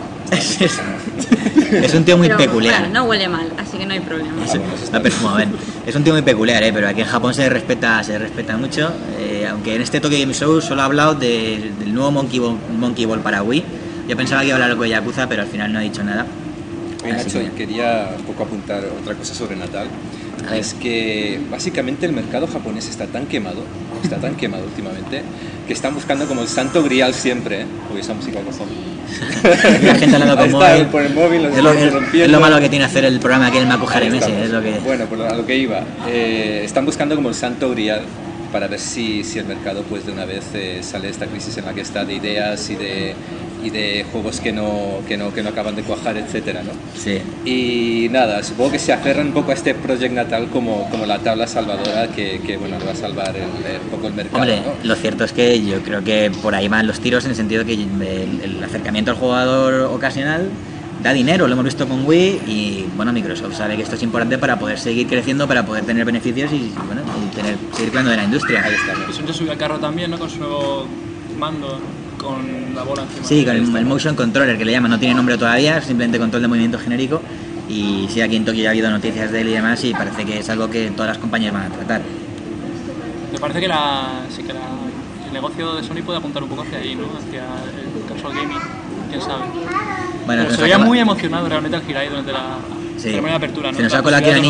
S13: es un tío muy peculiar.
S14: Bueno, no huele mal, así que no hay problema.
S13: Está perfumado, ven. Es un tío muy peculiar, pero aquí en Japón se respeta mucho. Aunque en este Tokyo Game Show solo ha hablado del nuevo Monkey Ball para Wii. Yo pensaba que iba a hablar algo de Yakuza, pero al final no ha dicho nada.
S16: Nacho, quería un poco apuntar otra cosa sobre Natal. Es que básicamente el mercado japonés está tan quemado últimamente, que están buscando como el santo grial siempre, ¿eh? Uy, esa música que son.
S13: La gente hablando con móvil.
S16: Por el móvil
S13: es lo malo que tiene hacer el programa aquí en el Makuhari Messe, es lo que...
S16: Bueno, pues a lo que iba. Están buscando como el santo grial para ver si el mercado pues de una vez sale de esta crisis en la que está de ideas y de juegos que no acaban de cuajar, etcétera, ¿no?
S13: Sí.
S16: Y nada, supongo que se aferran un poco a este Project Natal como la tabla salvadora que bueno, le va a salvar un poco el mercado.
S13: Hombre,
S16: ¿no?
S13: lo cierto es que yo creo que por ahí van los tiros, en el sentido de que el acercamiento al jugador ocasional da dinero, lo hemos visto con Wii, y bueno, Microsoft sabe que esto es importante para poder seguir creciendo, para poder tener beneficios y bueno, seguir creando de la industria.
S16: Ahí está.
S15: Y Sun ya subió al carro también, ¿no? Con su nuevo mando, con la bola encima.
S13: Sí, con el Motion Controller, que le llaman, no tiene nombre todavía, simplemente control de movimiento genérico. Y sí, aquí en Tokio ya ha habido noticias de él y demás, y parece que es algo que todas las compañías van a tratar.
S15: Me parece que el negocio de Sony puede apuntar un poco hacia ahí, ¿no? Hacia el casual gaming, quién sabe.
S13: Bueno,
S15: se veía muy emocionado realmente al Hirai durante la ceremonia de apertura, ¿no?
S13: Se nos ha colado aquí una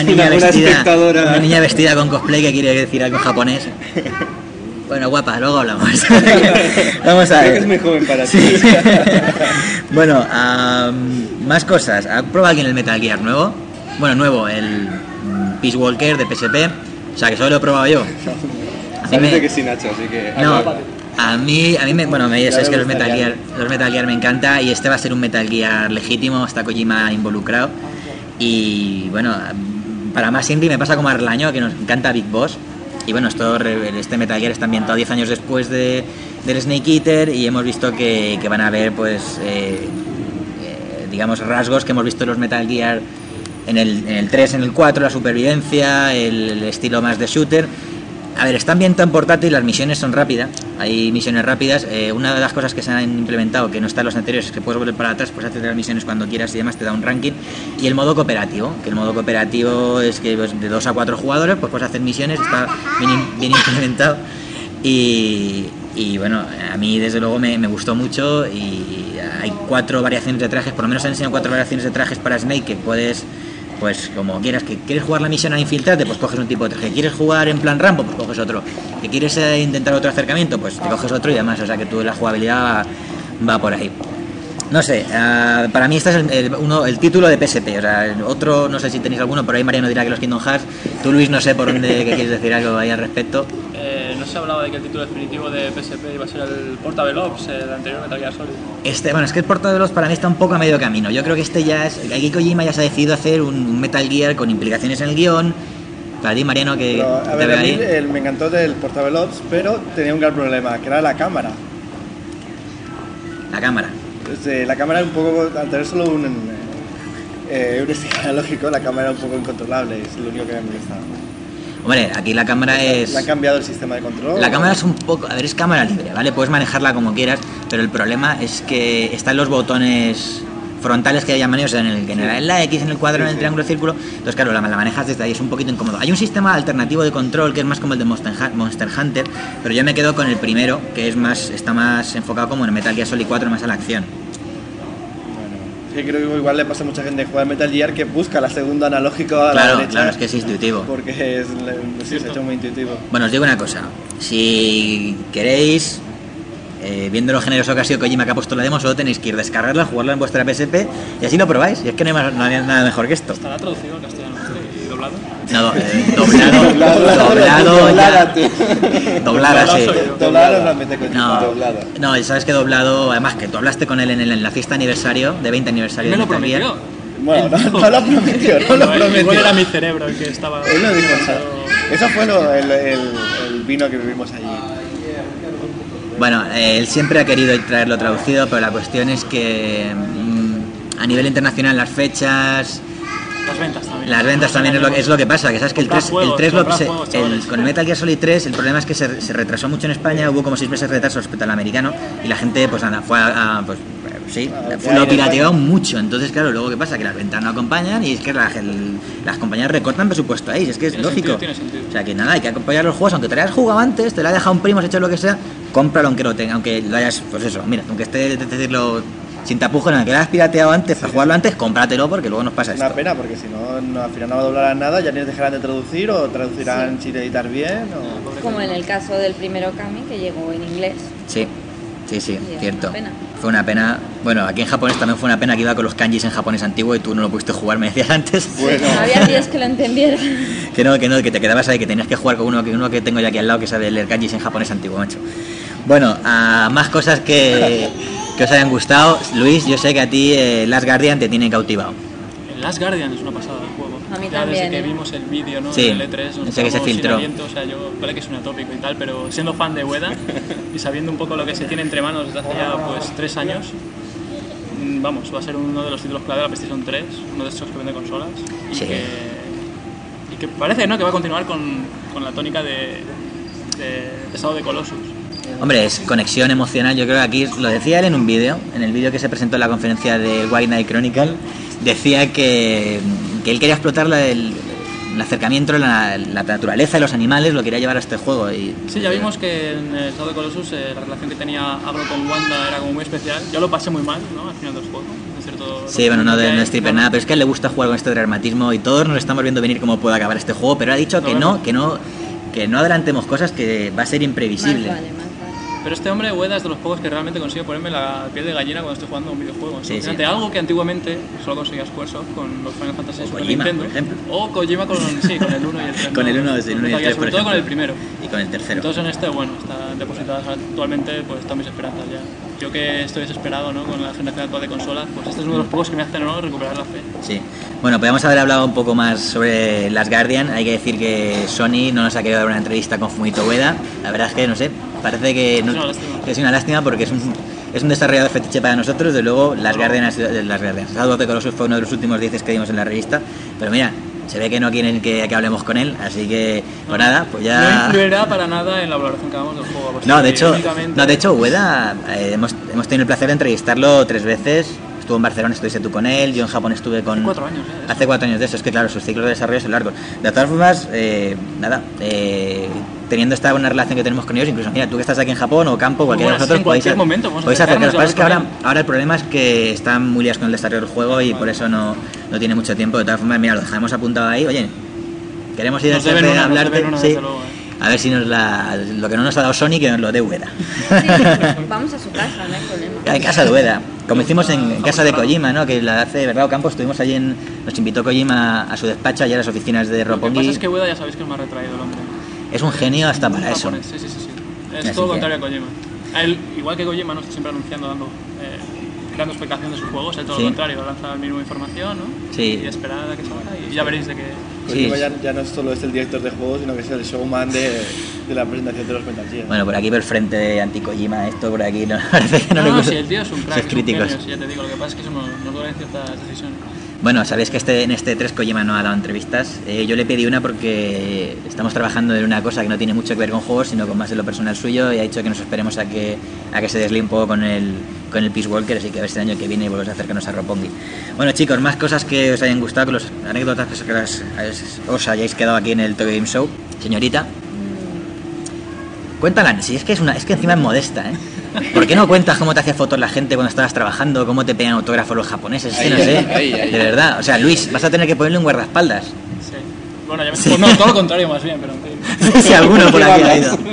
S13: niña vestida con cosplay que quiere decir algo japonés. Bueno, guapa, luego hablamos. Vamos a ver.
S16: Creo que es muy joven para ti.
S13: Sí. Bueno, más cosas. ¿Ha probado alguien el Metal Gear nuevo? Bueno, nuevo, el Peace Walker de PSP. O sea, que solo lo he probado yo.
S16: Parece que sí, Nacho, así que...
S13: No, a mí es que los Metal Gear me encanta, y este va a ser un Metal Gear legítimo, está Kojima involucrado. Y bueno, para más indie me pasa como a Arlaño, que nos encanta Big Boss. Y bueno, este Metal Gear está ambientado 10 años después del Snake Eater, y hemos visto que van a haber pues digamos rasgos que hemos visto en los Metal Gear en el 3, en el 4, la supervivencia, el estilo más de shooter. A ver, está ambientado en portátil, las misiones son rápidas, hay misiones rápidas. Una de las cosas que se han implementado, que no está en los anteriores, es que puedes volver para atrás, puedes hacer las misiones cuando quieras y demás, te da un ranking. Y el modo cooperativo, que el modo cooperativo es que pues, de 2 a 4 jugadores, pues puedes hacer misiones, está bien implementado. Y bueno, a mí desde luego me gustó mucho, y hay 4 variaciones de trajes, por lo menos han enseñado 4 variaciones de trajes para Snake, que puedes... Pues como quieras, que quieres jugar la misión a infiltrarte, pues coges un tipo de traje. ¿Quieres jugar en plan Rambo? Pues coges otro. ¿Que quieres intentar otro acercamiento? Pues te coges otro y demás. O sea que la jugabilidad va por ahí. No sé, para mí este es el título de PSP. O sea, otro, no sé si tenéis alguno, por ahí Mariano dirá que los Kingdom Hearts. Tú, Luis, no sé por dónde que quieres decir algo ahí al respecto.
S15: No sé, se hablaba de que el título definitivo de PSP iba a ser el Portable Ops, el anterior Metal Gear Solid.
S13: Bueno, es que el Portable Ops para mí está un poco a medio camino. Yo creo que ya es... Aquí Kojima ya se ha decidido hacer un Metal Gear con implicaciones en el guión. Para ti, Mariano, que
S17: a
S13: te
S17: ver,
S13: ve ahí.
S17: me encantó del Portable Ops, pero tenía un gran problema, que era la cámara.
S13: La cámara.
S17: La cámara un poco, al tener solo un stick analógico, la cámara era un poco incontrolable, es lo único que me molestaba.
S13: Hombre, aquí la cámara es...
S17: ¿Le han cambiado el sistema de control?
S13: La cámara es un poco... A ver, es cámara libre, ¿vale? Puedes manejarla como quieras, pero el problema es que están los botones frontales que llaman ellos, en la X, en el cuadro, en el triángulo, círculo. Entonces, claro, la manejas desde ahí, es un poquito incómodo. Hay un sistema alternativo de control que es más como el de Monster Hunter, pero yo me quedo con el primero, que está más enfocado como en Metal Gear Solid 4, más a la acción.
S17: Sí, creo que igual le pasa a mucha gente que juega Metal Gear que busca la segunda analógico a la derecha.
S13: Claro, es que es intuitivo.
S17: Porque se ha hecho muy intuitivo.
S13: Bueno, os digo una cosa. Si queréis, viendo lo generoso que ha sido Kojima que ha puesto la demo, solo tenéis que ir a descargarla, jugarla en vuestra PSP y así lo probáis. Y es que no hay nada mejor que esto.
S15: ¿Estará traducido al castellano y doblado?
S13: No, doblada, sí.
S17: Doblada realmente doblada.
S13: No, sabes que doblado, además que tú hablaste con él en la fiesta aniversario, de 20 aniversario de Metal Gear.
S17: Bueno, no lo prometió.
S15: Igual era mi cerebro el que estaba...
S17: Él lo dijo, eso fue el vino que vivimos allí.
S13: Bueno, él siempre ha querido traerlo traducido, pero la cuestión es que a nivel internacional las fechas... Las ventas también es lo que pasa, que sabes que el 3 con el Metal Gear Solid 3 el problema es que se retrasó mucho en España, hubo como 6 meses de retraso respecto al americano y la gente pues nada, lo pirateó mucho, entonces claro, luego qué pasa, que las ventas no acompañan y es que las compañías recortan presupuesto ahí, es que es lógico. O sea que nada, hay que acompañar los juegos, aunque te lo hayas jugado antes, te lo ha dejado un primo, has hecho lo que sea, cómpralo aunque lo tenga, aunque lo hayas, pues eso, mira, aunque esté, decirlo sin tapujos, en el que lo hayas pirateado antes, para jugarlo antes, cómpratelo porque luego nos pasa esto.
S17: Es una pena, porque si no, al final no va a doblar nada, ya ni dejarán de traducir o traducirán sin editar bien.
S14: Como en el caso del primero Kami, que llegó en inglés.
S13: Sí, cierto. Fue una pena. Bueno, aquí en japonés también fue una pena que iba con los kanjis en japonés antiguo y tú no lo pudiste jugar, me decías antes.
S14: Bueno. Había días que lo entendieran.
S13: que te quedabas ahí, que tenías que jugar con uno que tengo yo aquí al lado que sabe leer kanjis en japonés antiguo, macho. Bueno, a más cosas que os hayan gustado. Luis, yo sé que a ti Last Guardian te tiene cautivado.
S15: El Last Guardian es una pasada del juego.
S14: A mí
S15: ya
S14: también.
S15: Desde que vimos el vídeo, ¿no?
S13: Sí,
S15: del E3,
S13: ese que se filtró.
S15: O sea, yo vale que es un tópico y tal, pero siendo fan de Ueda y sabiendo un poco lo que se tiene entre manos desde hace ya pues 3 años, vamos, va a ser uno de los títulos clave de la PlayStation 3, uno de estos que vende consolas y que parece, ¿no?, que va a continuar con la tónica de Shadow of the Colossus.
S13: Hombre, es conexión emocional. Yo creo que aquí lo decía él en un vídeo, en el vídeo que se presentó en la conferencia de White Knight Chronicle, decía que él quería explotar el acercamiento, la naturaleza y los animales, lo quería llevar a este juego.
S15: Sí, ya vimos que en el Shadow of the Colossus la relación que tenía Agro con Wanda era como muy especial. Yo lo pasé muy mal, ¿no?, al final del juego.
S13: Sí, bueno, no stripper nada, pero es que a él le gusta jugar con este dramatismo y todos nos estamos viendo venir cómo puede acabar este juego, pero ha dicho que no adelantemos cosas, que va a ser imprevisible.
S15: Pero este hombre, Ueda, es de los pocos que realmente consigue ponerme la piel de gallina cuando estoy jugando un videojuego.
S13: Sí.
S15: Algo que antiguamente solo conseguía Squaresoft con los Final Fantasy
S13: o
S15: Super
S13: Kojima,
S15: Nintendo.
S13: por ejemplo.
S15: O Kojima con el 1 y el 3.
S13: Con el 1 y el 3,
S15: sobre todo con el primero.
S13: Y con el tercero.
S15: Entonces en este, bueno, están depositadas actualmente, pues están mis esperanzas ya. Yo que estoy desesperado, ¿no?, con la generación actual de consolas, pues este es uno de los pocos que me hacen, ¿no?, recuperar la fe.
S13: Sí. Bueno, podríamos haber hablado un poco más sobre Last Guardian. Hay que decir que Sony no nos ha querido dar una entrevista con Fumito Ueda. La verdad es que, no sé, parece que es una lástima porque es un desarrollador fetiche para nosotros. De luego, Last Guardian Shadow of the Colossus fue uno de los últimos 10 que dimos en la revista. Pero mira, se ve que no quieren que hablemos con él, así que, pues nada, pues ya...
S15: No influirá para nada en la valoración que hagamos del juego.
S13: No, de hecho, Ueda, hemos tenido el placer de entrevistarlo 3 veces. Estuvo en Barcelona, estuviste tú con él, yo en Japón estuve con... Hace 4 años de eso, es que claro, sus ciclos de desarrollo son largos. De todas formas, teniendo esta buena relación que tenemos con ellos, incluso mira, tú que estás aquí en Japón o Campo, cualquiera de nosotros, podéis acercaros. Lo que pasa es que ahora el problema es que están muy liados con el desarrollo del juego y por eso no tiene mucho tiempo. De todas formas, mira, lo dejamos apuntado ahí. Oye, queremos ir a hablarte. Sí. A ver si lo que no nos ha dado Sony, que nos lo dé Ueda.
S14: Sí, vamos a su casa, no hay problema.
S13: En casa de Ueda, como hicimos en casa de Kojima, ¿no?, que la hace verdad Campos, estuvimos allí nos invitó Kojima a su despacho, allá a las oficinas de Roppongi.
S15: Lo que pasa es que Ueda ya sabéis que es más retraído el hombre.
S13: es un genio hasta para eso.
S15: Japonés, sí. Es
S13: Así
S15: todo
S13: que-
S15: contrario a Kojima. Él, igual que Kojima, no está siempre anunciando, creando expectación de sus juegos, es todo
S13: Sí.
S15: lo contrario, lanza la misma información, ¿no?
S13: Sí.
S15: Y esperar a que salga y ya veréis de qué...
S17: Kojima ya no solo es el director de juegos, sino que es el showman de la presentación de los Metal Gear.
S13: Bueno, por aquí por el frente de anti-Kojima, esto por aquí no parece que no le
S15: No,
S13: gusta.
S15: si el tío es un crack,
S13: Sus
S15: es un
S13: críticos.
S15: genio, sí, ya te digo, lo que pasa es que eso no duelen ciertas decisiones.
S13: Bueno, sabéis que en este 3 Kojima no ha dado entrevistas. Yo le pedí una porque estamos trabajando en una cosa que no tiene mucho que ver con juegos, sino con más en lo personal suyo, y ha dicho que nos esperemos a que se deslíe un poco con el Peace Walker, así que a ver si el año que viene volvemos a acercarnos a Roppongi. Bueno, chicos, más cosas que os hayan gustado, las anécdotas que os hayáis quedado aquí en el Tokyo Game Show. Señorita, cuéntala, si es que encima es modesta, ¿eh? ¿Por qué no cuentas cómo te hacía fotos la gente cuando estabas trabajando, cómo te pegan autógrafos los japoneses? Es que no sé, de verdad. O sea, Luis, vas a tener que ponerle un guardaespaldas.
S15: Sí. Bueno, ya me... pues no, todo lo contrario más bien, pero en fin.
S13: Si alguno por aquí ha ido.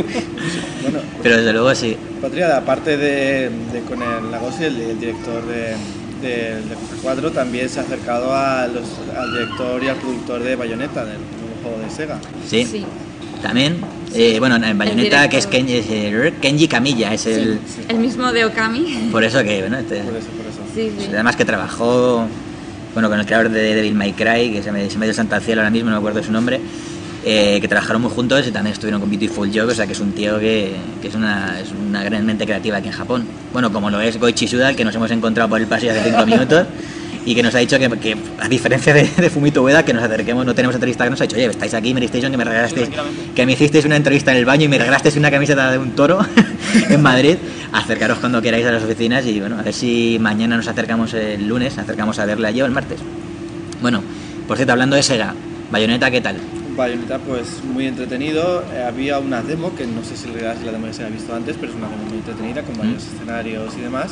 S13: Pero desde luego sí.
S17: Patria, aparte de con el Nagoshi, el director de 4, también se ha acercado al director y al productor de Bayonetta, del nuevo juego de Sega.
S13: Sí. También, bueno, en Bayonetta, que es Kenji Kamiya, es el...
S14: El mismo de Okami.
S13: Por eso que, bueno,
S17: Por eso.
S14: Sí.
S13: además que trabajó, bueno, con el creador de Devil May Cry, que se me dio el santo al cielo ahora mismo, no me acuerdo de su nombre, que trabajaron muy juntos y también estuvieron con Beautiful Joe, o sea que es un tío que es una gran mente creativa aquí en Japón. Bueno, como lo es Goichi Suda, que nos hemos encontrado por el pasillo hace 5 minutos y que nos ha dicho que a diferencia de Fumito Ueda, que nos acerquemos, no tenemos entrevista, que nos ha dicho, oye, estáis aquí en Mary Station, que me regalasteis, que me hicisteis una entrevista en el baño y me regalasteis una camiseta de un toro en Madrid. Acercaros cuando queráis a las oficinas y bueno, a ver si mañana nos acercamos el lunes, acercamos a verla yo el martes. Bueno, por cierto, hablando de Sega, Bayonetta, ¿qué tal?
S17: Bayonetta, pues muy entretenido. Había una demo que no sé si la demo ya se había visto antes, pero es una demo muy entretenida con varios escenarios y demás.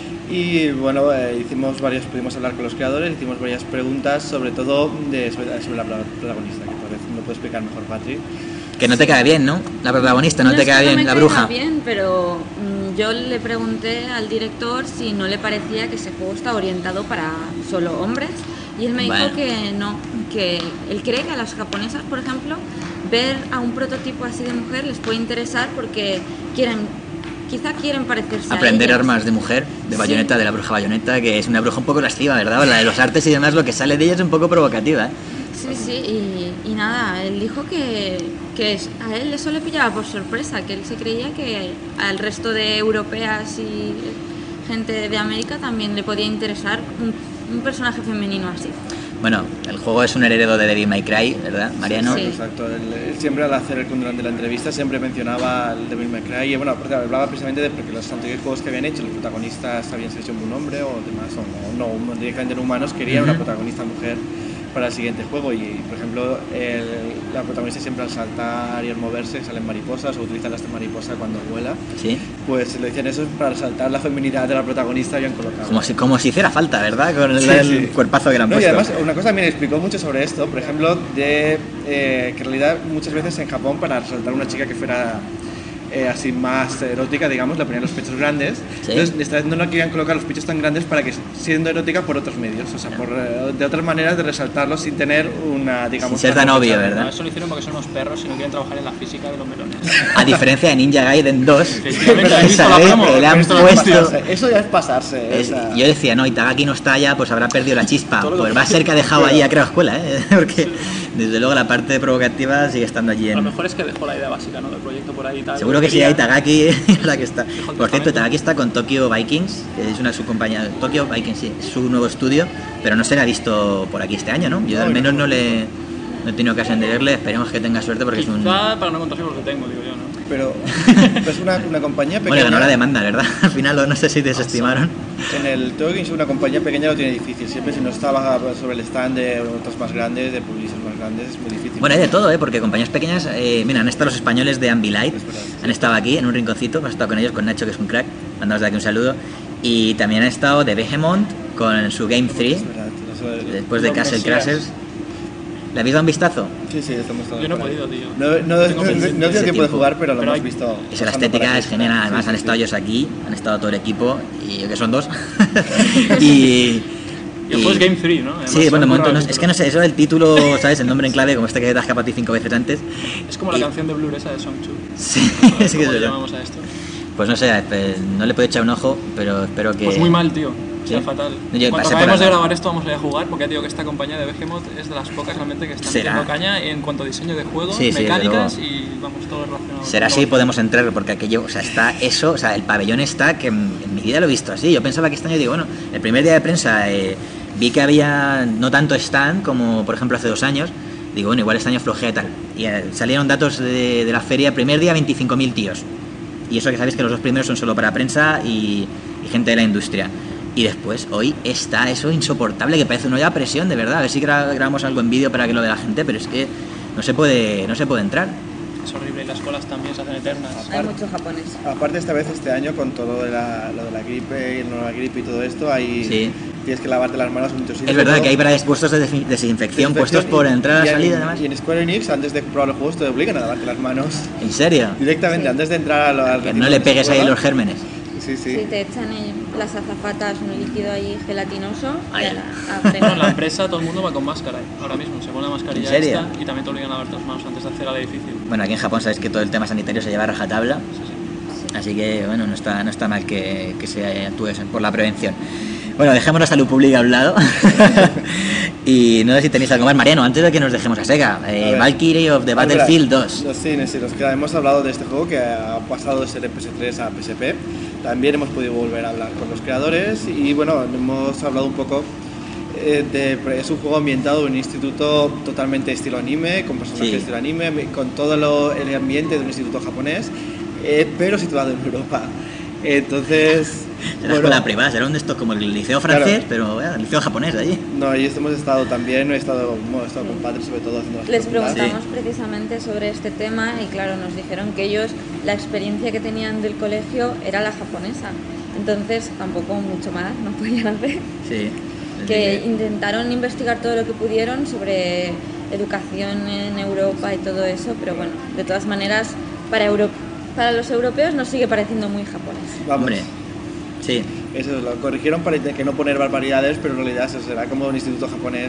S17: Y bueno, pudimos hablar con los creadores, hicimos varias preguntas, sobre todo sobre la protagonista, que tal vez me lo puede explicar mejor Patrick.
S13: Que no te cae bien, ¿no? La protagonista, no te
S14: es que
S13: cae
S14: no
S13: bien,
S14: me
S13: la
S14: caiga
S13: bruja.
S14: bien, pero yo le pregunté al director si no le parecía que ese juego está orientado para solo hombres, y él me dijo
S13: Bueno.
S14: que no, que él cree que a las japonesas, por ejemplo, ver a un prototipo así de mujer les puede interesar porque quizá quieren parecerse
S13: Aprender
S14: a ellas.
S13: armas de mujer, de Bayonetta, de la bruja Bayonetta, que es una bruja un poco lasciva, ¿verdad? La de los artes y demás, lo que sale de ella es un poco provocativa, ¿eh?
S14: Sí, y nada, él dijo que a él eso le pillaba por sorpresa, que él se creía que al resto de europeas y gente de América también le podía interesar un personaje femenino así.
S13: Bueno, el juego es un heredero de Devil May Cry, ¿verdad, Mariano?
S14: Sí.
S17: Exacto, él siempre al hacer durante la entrevista siempre mencionaba el Devil May Cry y bueno, aparte hablaba precisamente de porque los anteriores juegos que habían hecho, los protagonistas habían sido un hombre o demás, o no directamente no humanos, querían una protagonista mujer para el siguiente juego y por ejemplo la protagonista siempre al saltar y al moverse salen mariposas o utilizan las de mariposa cuando vuela,
S13: Sí.
S17: pues le decían eso para resaltar la feminidad de la protagonista, habían colocado.
S13: Como si hiciera falta, ¿verdad? Con
S17: Sí,
S13: el
S17: sí.
S13: cuerpazo que le han
S17: No, y
S13: puesto.
S17: además, una cosa también explicó mucho sobre esto, por ejemplo, que en realidad muchas veces en Japón para resaltar una chica que fuera así más erótica, digamos, le ponían los pechos grandes.
S13: Sí.
S17: Entonces, esta vez no le querían colocar los pechos tan grandes para que siendo erótica por otros medios, o sea, de otras maneras de resaltarlos sin tener una, digamos...
S13: Sin ser tan obvio, ¿verdad?
S15: Eso lo hicieron porque son unos perros y no quieren trabajar en la física de los melones.
S13: A diferencia de Ninja Gaiden 2,
S15: Efectivamente, he visto
S13: esa
S15: la
S13: vez
S15: promo,
S13: que le han
S17: Esto ya es
S13: puesto...
S17: pasarse, eso ya es pasarse. o sea,
S13: Yo decía, no, Itagaki no está ya, pues habrá perdido la chispa. Pues va a ser que ha dejado allí a crear escuela, ¿eh? Porque desde luego la parte provocativa sigue estando allí
S15: A lo
S13: en...
S15: mejor es que dejó la idea básica, ¿no? Del proyecto por ahí y tal.
S13: Seguro que sí,
S15: Quería-
S13: hay Itagaki, la que está. Por cierto, Itagaki está con Tokyo Vikings, que es una subcompañía. Tokyo Vikings, sí, es su nuevo estudio, pero no se le ha visto por aquí este año, ¿no? Yo al menos no he tenido ocasión de verle, esperemos que tenga suerte porque es un...
S15: Quizá para no contagiar los que tengo, digo yo, ¿no?
S17: pero es una compañía pequeña.
S13: Bueno, ganó la demanda, ¿verdad? Al final no sé si desestimaron.
S17: En el Tokyo Game Show una compañía pequeña lo tiene difícil, siempre si no estaba sobre el stand de otros más grandes, de publishers más grandes, es muy difícil.
S13: Bueno, hay de todo, porque compañías pequeñas, mira, han estado los españoles de Ambilight, han estado aquí en un rinconcito, hemos estado con ellos, con Nacho, que es un crack, mandamos de aquí un saludo, y también han estado de Behemoth con su Game 3, después de Castle Crashers. ¿Le habéis dado un vistazo?
S17: Sí, estamos todos.
S15: Yo no he
S17: por ahí.
S15: podido, tío.
S17: No he tenido tiempo de jugar, pero lo hemos visto.
S13: Esa la estética es genial, además han estado ellos aquí, han estado todo el equipo, y que son dos, y
S15: Y el juego es Game 3, ¿no? Además,
S13: sí, bueno, de momento
S15: no,
S13: es que no sé, eso del título, ¿sabes? El nombre en clave, como este que te has capado 5 veces antes.
S15: Es como la canción de Blur esa de Song 2.
S13: Sí, sí que es verdad.
S15: Llamamos a esto?
S13: Pues no sé, pues, no le puedo echar un ojo, pero espero que...
S15: Pues muy mal, tío. O sea,
S13: ¿Sí?
S15: fatal.
S13: Yo
S15: Cuando
S13: pasé
S15: acabemos
S13: por
S15: de
S13: la-
S15: grabar esto vamos a ir a jugar, porque ya digo que esta compañía de Behemoth es de las pocas realmente que están
S13: ¿Será?
S15: metiendo caña en cuanto a diseño de juegos,
S13: Sí, sí,
S15: mecánicas
S13: desde
S15: y vamos, todo relacionado.
S13: Será así, podemos entrar, porque aquello, o sea, está eso, o sea, el pabellón está, que en mi vida lo he visto así. Yo pensaba que este año, digo, bueno, el primer día de prensa vi que había no tanto stand como, por ejemplo, hace 2 años. Digo, bueno, igual este año flojea y tal. Y salieron datos de la feria, primer día 25.000 tíos. Y eso que sabéis que los 2 primeros son solo para prensa y gente de la industria. Y después, hoy está eso insoportable, que parece una olla a presión, de verdad. A ver si grabamos algo en vídeo para que lo de la gente, pero es que no se puede entrar.
S15: Es horrible y las colas también se hacen eternas.
S14: Hay mucho japonés.
S17: Aparte este año con todo lo de la gripe y no la gripe y todo esto, ahí tienes que lavarte las manos en muchos sitios.
S13: Es verdad que hay para puestos de desinfección, puestos por entrada, salida, además.
S17: Y en Square Enix, antes de probar los juegos, te obligan a lavarte las manos.
S13: ¿En serio?
S17: Directamente, antes de entrar al
S13: Que no le pegues ahí los gérmenes.
S17: Sí, sí.
S14: Si te echan las azafatas un líquido ahí gelatinoso,
S13: Ay.
S15: Bueno, en la empresa todo el mundo va con máscara ahora mismo, se pone la mascarilla
S13: ¿En serio?
S15: esta y también te obligan a lavarte las manos antes de acceder al edificio.
S13: Bueno, aquí en Japón sabes que todo el tema sanitario se lleva a rajatabla, así que bueno, no está mal que se actúe por la prevención. Bueno, dejemos la salud pública a un lado. Y no sé si tenéis algo más, Mariano, antes de que nos dejemos a Sega. Valkyrie of the Battlefield 2.
S17: Sí, nos queda, hemos hablado de este juego que ha pasado de ser de PS3 a PSP. También hemos podido volver a hablar con los creadores y bueno, hemos hablado un poco es un juego ambientado en un instituto totalmente estilo anime, con personajes
S13: Sí.
S17: estilo anime, con todo el ambiente de un instituto japonés, pero situado en Europa. Entonces...
S13: Era escuela privada, era un de estos como el liceo francés,
S17: Claro.
S13: pero el liceo japonés de allí.
S17: No, y hemos estado también, hemos estado con padres sobre todo haciendo las
S14: Les
S17: preguntas.
S14: preguntamos precisamente sobre este tema y claro, nos dijeron que ellos, la experiencia que tenían del colegio era la japonesa. Entonces tampoco mucho más no podían hacer.
S13: Sí.
S14: Que intentaron investigar todo lo que pudieron sobre educación en Europa y todo eso, pero bueno, de todas maneras, para los europeos nos sigue pareciendo muy japonés.
S17: Vamos.
S13: Hombre, sí.
S17: Eso lo corrigieron para que no poner barbaridades, pero en realidad eso será como un instituto japonés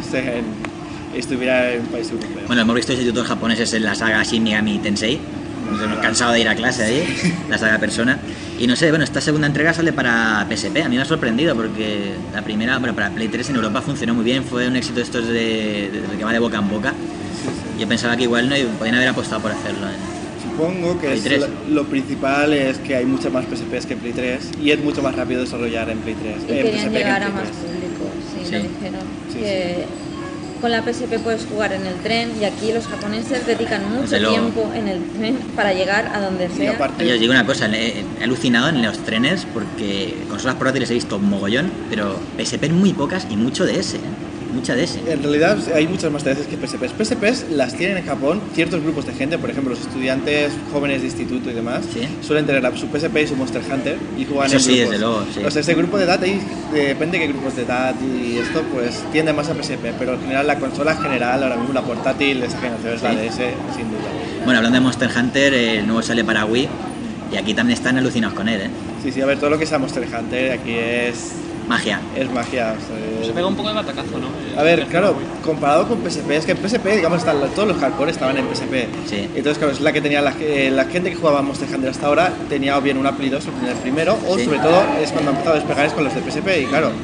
S17: estuviera en un país europeo.
S13: Bueno, hemos visto institutos japoneses en la saga Shin Megami Tensei. Nos hemos cansado de ir a clase allí, la saga Persona. Y no sé, bueno, esta segunda entrega sale para PSP. A mí me ha sorprendido porque la primera, bueno, para Play 3 en Europa funcionó muy bien. Fue un éxito estos de que va de boca en boca. Yo pensaba que igual no podían haber apostado por hacerlo.
S17: Supongo que
S13: Play 3.
S17: lo principal es que hay muchas más PSPs que en Play 3 y es mucho más rápido desarrollar en Play 3.
S14: Y querían
S17: PSP que
S14: llegar
S17: en
S14: a
S17: Play
S14: más
S17: 3.
S14: público, sí,
S17: Sí.
S14: lo dijeron.
S17: Sí,
S14: Que con la PSP puedes jugar en el tren y aquí los japoneses dedican mucho
S13: Desde luego.
S14: tiempo en el tren para llegar a donde sea.
S13: Oye, os digo una cosa, he alucinado en los trenes porque consolas portátiles he visto un mogollón, pero PSP muy pocas y mucho DS, mucha DS.
S17: En realidad hay muchas más veces que PSPs. PSPs las tienen en Japón ciertos grupos de gente, por ejemplo los estudiantes jóvenes de instituto y demás, suelen tener su PSP y su Monster Hunter y juegan
S13: Eso
S17: en
S13: sí,
S17: grupos.
S13: desde luego, sí.
S17: O sea, ese grupo de edad, ahí depende de qué grupos de edad y esto, pues tiende más a PSP, pero en general la consola general, ahora mismo la portátil de esa generación es la
S13: Sí.
S17: DS, sin duda.
S13: Bueno, hablando de Monster Hunter, el nuevo sale para Wii y aquí también están alucinados con él, ¿eh?
S17: Sí, sí, a ver, todo lo que sea Monster Hunter aquí es...
S13: Magia.
S17: Es magia. O sea,
S15: Se pega un poco de batacazo, ¿no?
S17: a ver, claro, comparado con PSP, es que en PSP, digamos, todos los hardcore estaban en PSP.
S13: Sí.
S17: Entonces, claro, es la que tenía la gente que jugaba Monster Hunter hasta ahora, tenía o bien una Play 2 o el primero, o
S13: Sí.
S17: sobre todo es cuando ha empezado a despegar es con los de PSP. Y claro,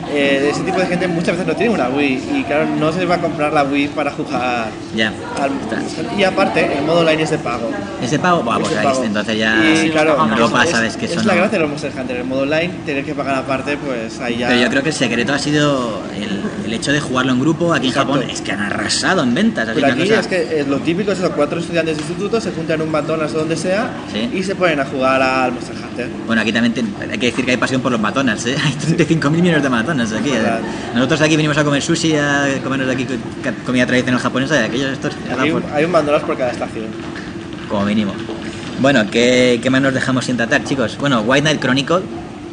S17: ese tipo de gente muchas veces no tiene una Wii y claro, no se va a comprar la Wii para jugar
S13: Ya.
S17: al Monster Hunter. Y aparte, el modo online es de pago.
S13: ¿Ese pago? Buah,
S17: Es
S13: pues
S17: de
S13: ahí
S17: pago.
S13: entonces ya
S17: Y claro,
S13: en Europa sabes que
S17: es
S13: son...
S17: la gracia de los Monster Hunter, el modo online, tener que pagar aparte, pues ahí ya...
S13: Pero yo creo que el secreto ha sido el hecho de jugarlo en grupo. Aquí
S17: Exacto.
S13: en Japón es que han arrasado en ventas. Así
S17: Pero
S13: que
S17: aquí
S13: una cosa-
S17: es que lo típico es eso, 4 estudiantes de instituto se juntan en un McDonald's o donde sea y se ponen a jugar al Monster Hunter.
S13: Bueno, aquí también hay que decir que hay pasión por los McDonald's, ¿eh? Hay 35.000 millones de McDonald's aquí.
S17: Verdad.
S13: Nosotros aquí venimos a comer sushi, a comernos de aquí comida tradicional japonesa y aquellos estos
S17: Hay un McDonald's por cada estación.
S13: como mínimo. Bueno, ¿qué más nos dejamos sin tratar, chicos? Bueno, White Knight Chronicle,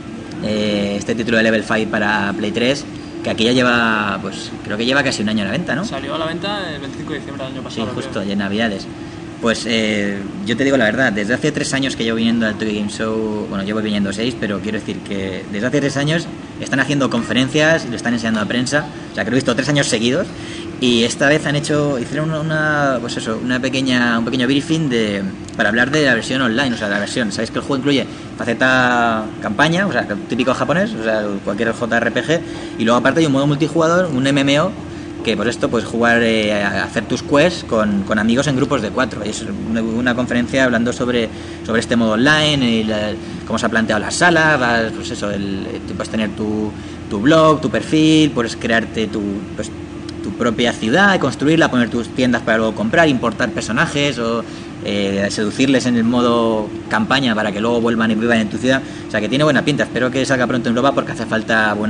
S13: este título de Level 5 para Play 3, que aquí ya lleva, pues creo que lleva casi un año a la venta, ¿no?
S15: Salió a la venta el 25 de diciembre del año
S13: Sí,
S15: pasado.
S13: justo,
S15: creo.
S13: ya en Navidades. Pues yo te digo la verdad, desde hace 3 años que llevo viniendo al Tokyo Game Show, bueno, llevo viniendo 6, pero quiero decir que desde hace 3 años están haciendo conferencias y lo están enseñando a prensa, o sea que lo he visto 3 años seguidos, y esta vez hicieron un pequeño briefing para hablar de la versión online, o sea, la versión, sabéis que el juego incluye faceta campaña, o sea, típico japonés, o sea, cualquier JRPG, y luego aparte hay un modo multijugador, un MMO, que por esto puedes jugar a hacer tus quests con amigos en grupos de 4. Y es una conferencia hablando sobre este modo online y cómo se ha planteado las salas, pues eso, tú puedes tener tu blog, tu perfil, puedes crearte tu propia ciudad y construirla, poner tus tiendas para luego comprar, importar personajes o seducirles en el modo campaña para que luego vuelvan y vivan en tu ciudad. O sea que tiene buena pinta, espero que salga pronto en Europa porque hace falta buen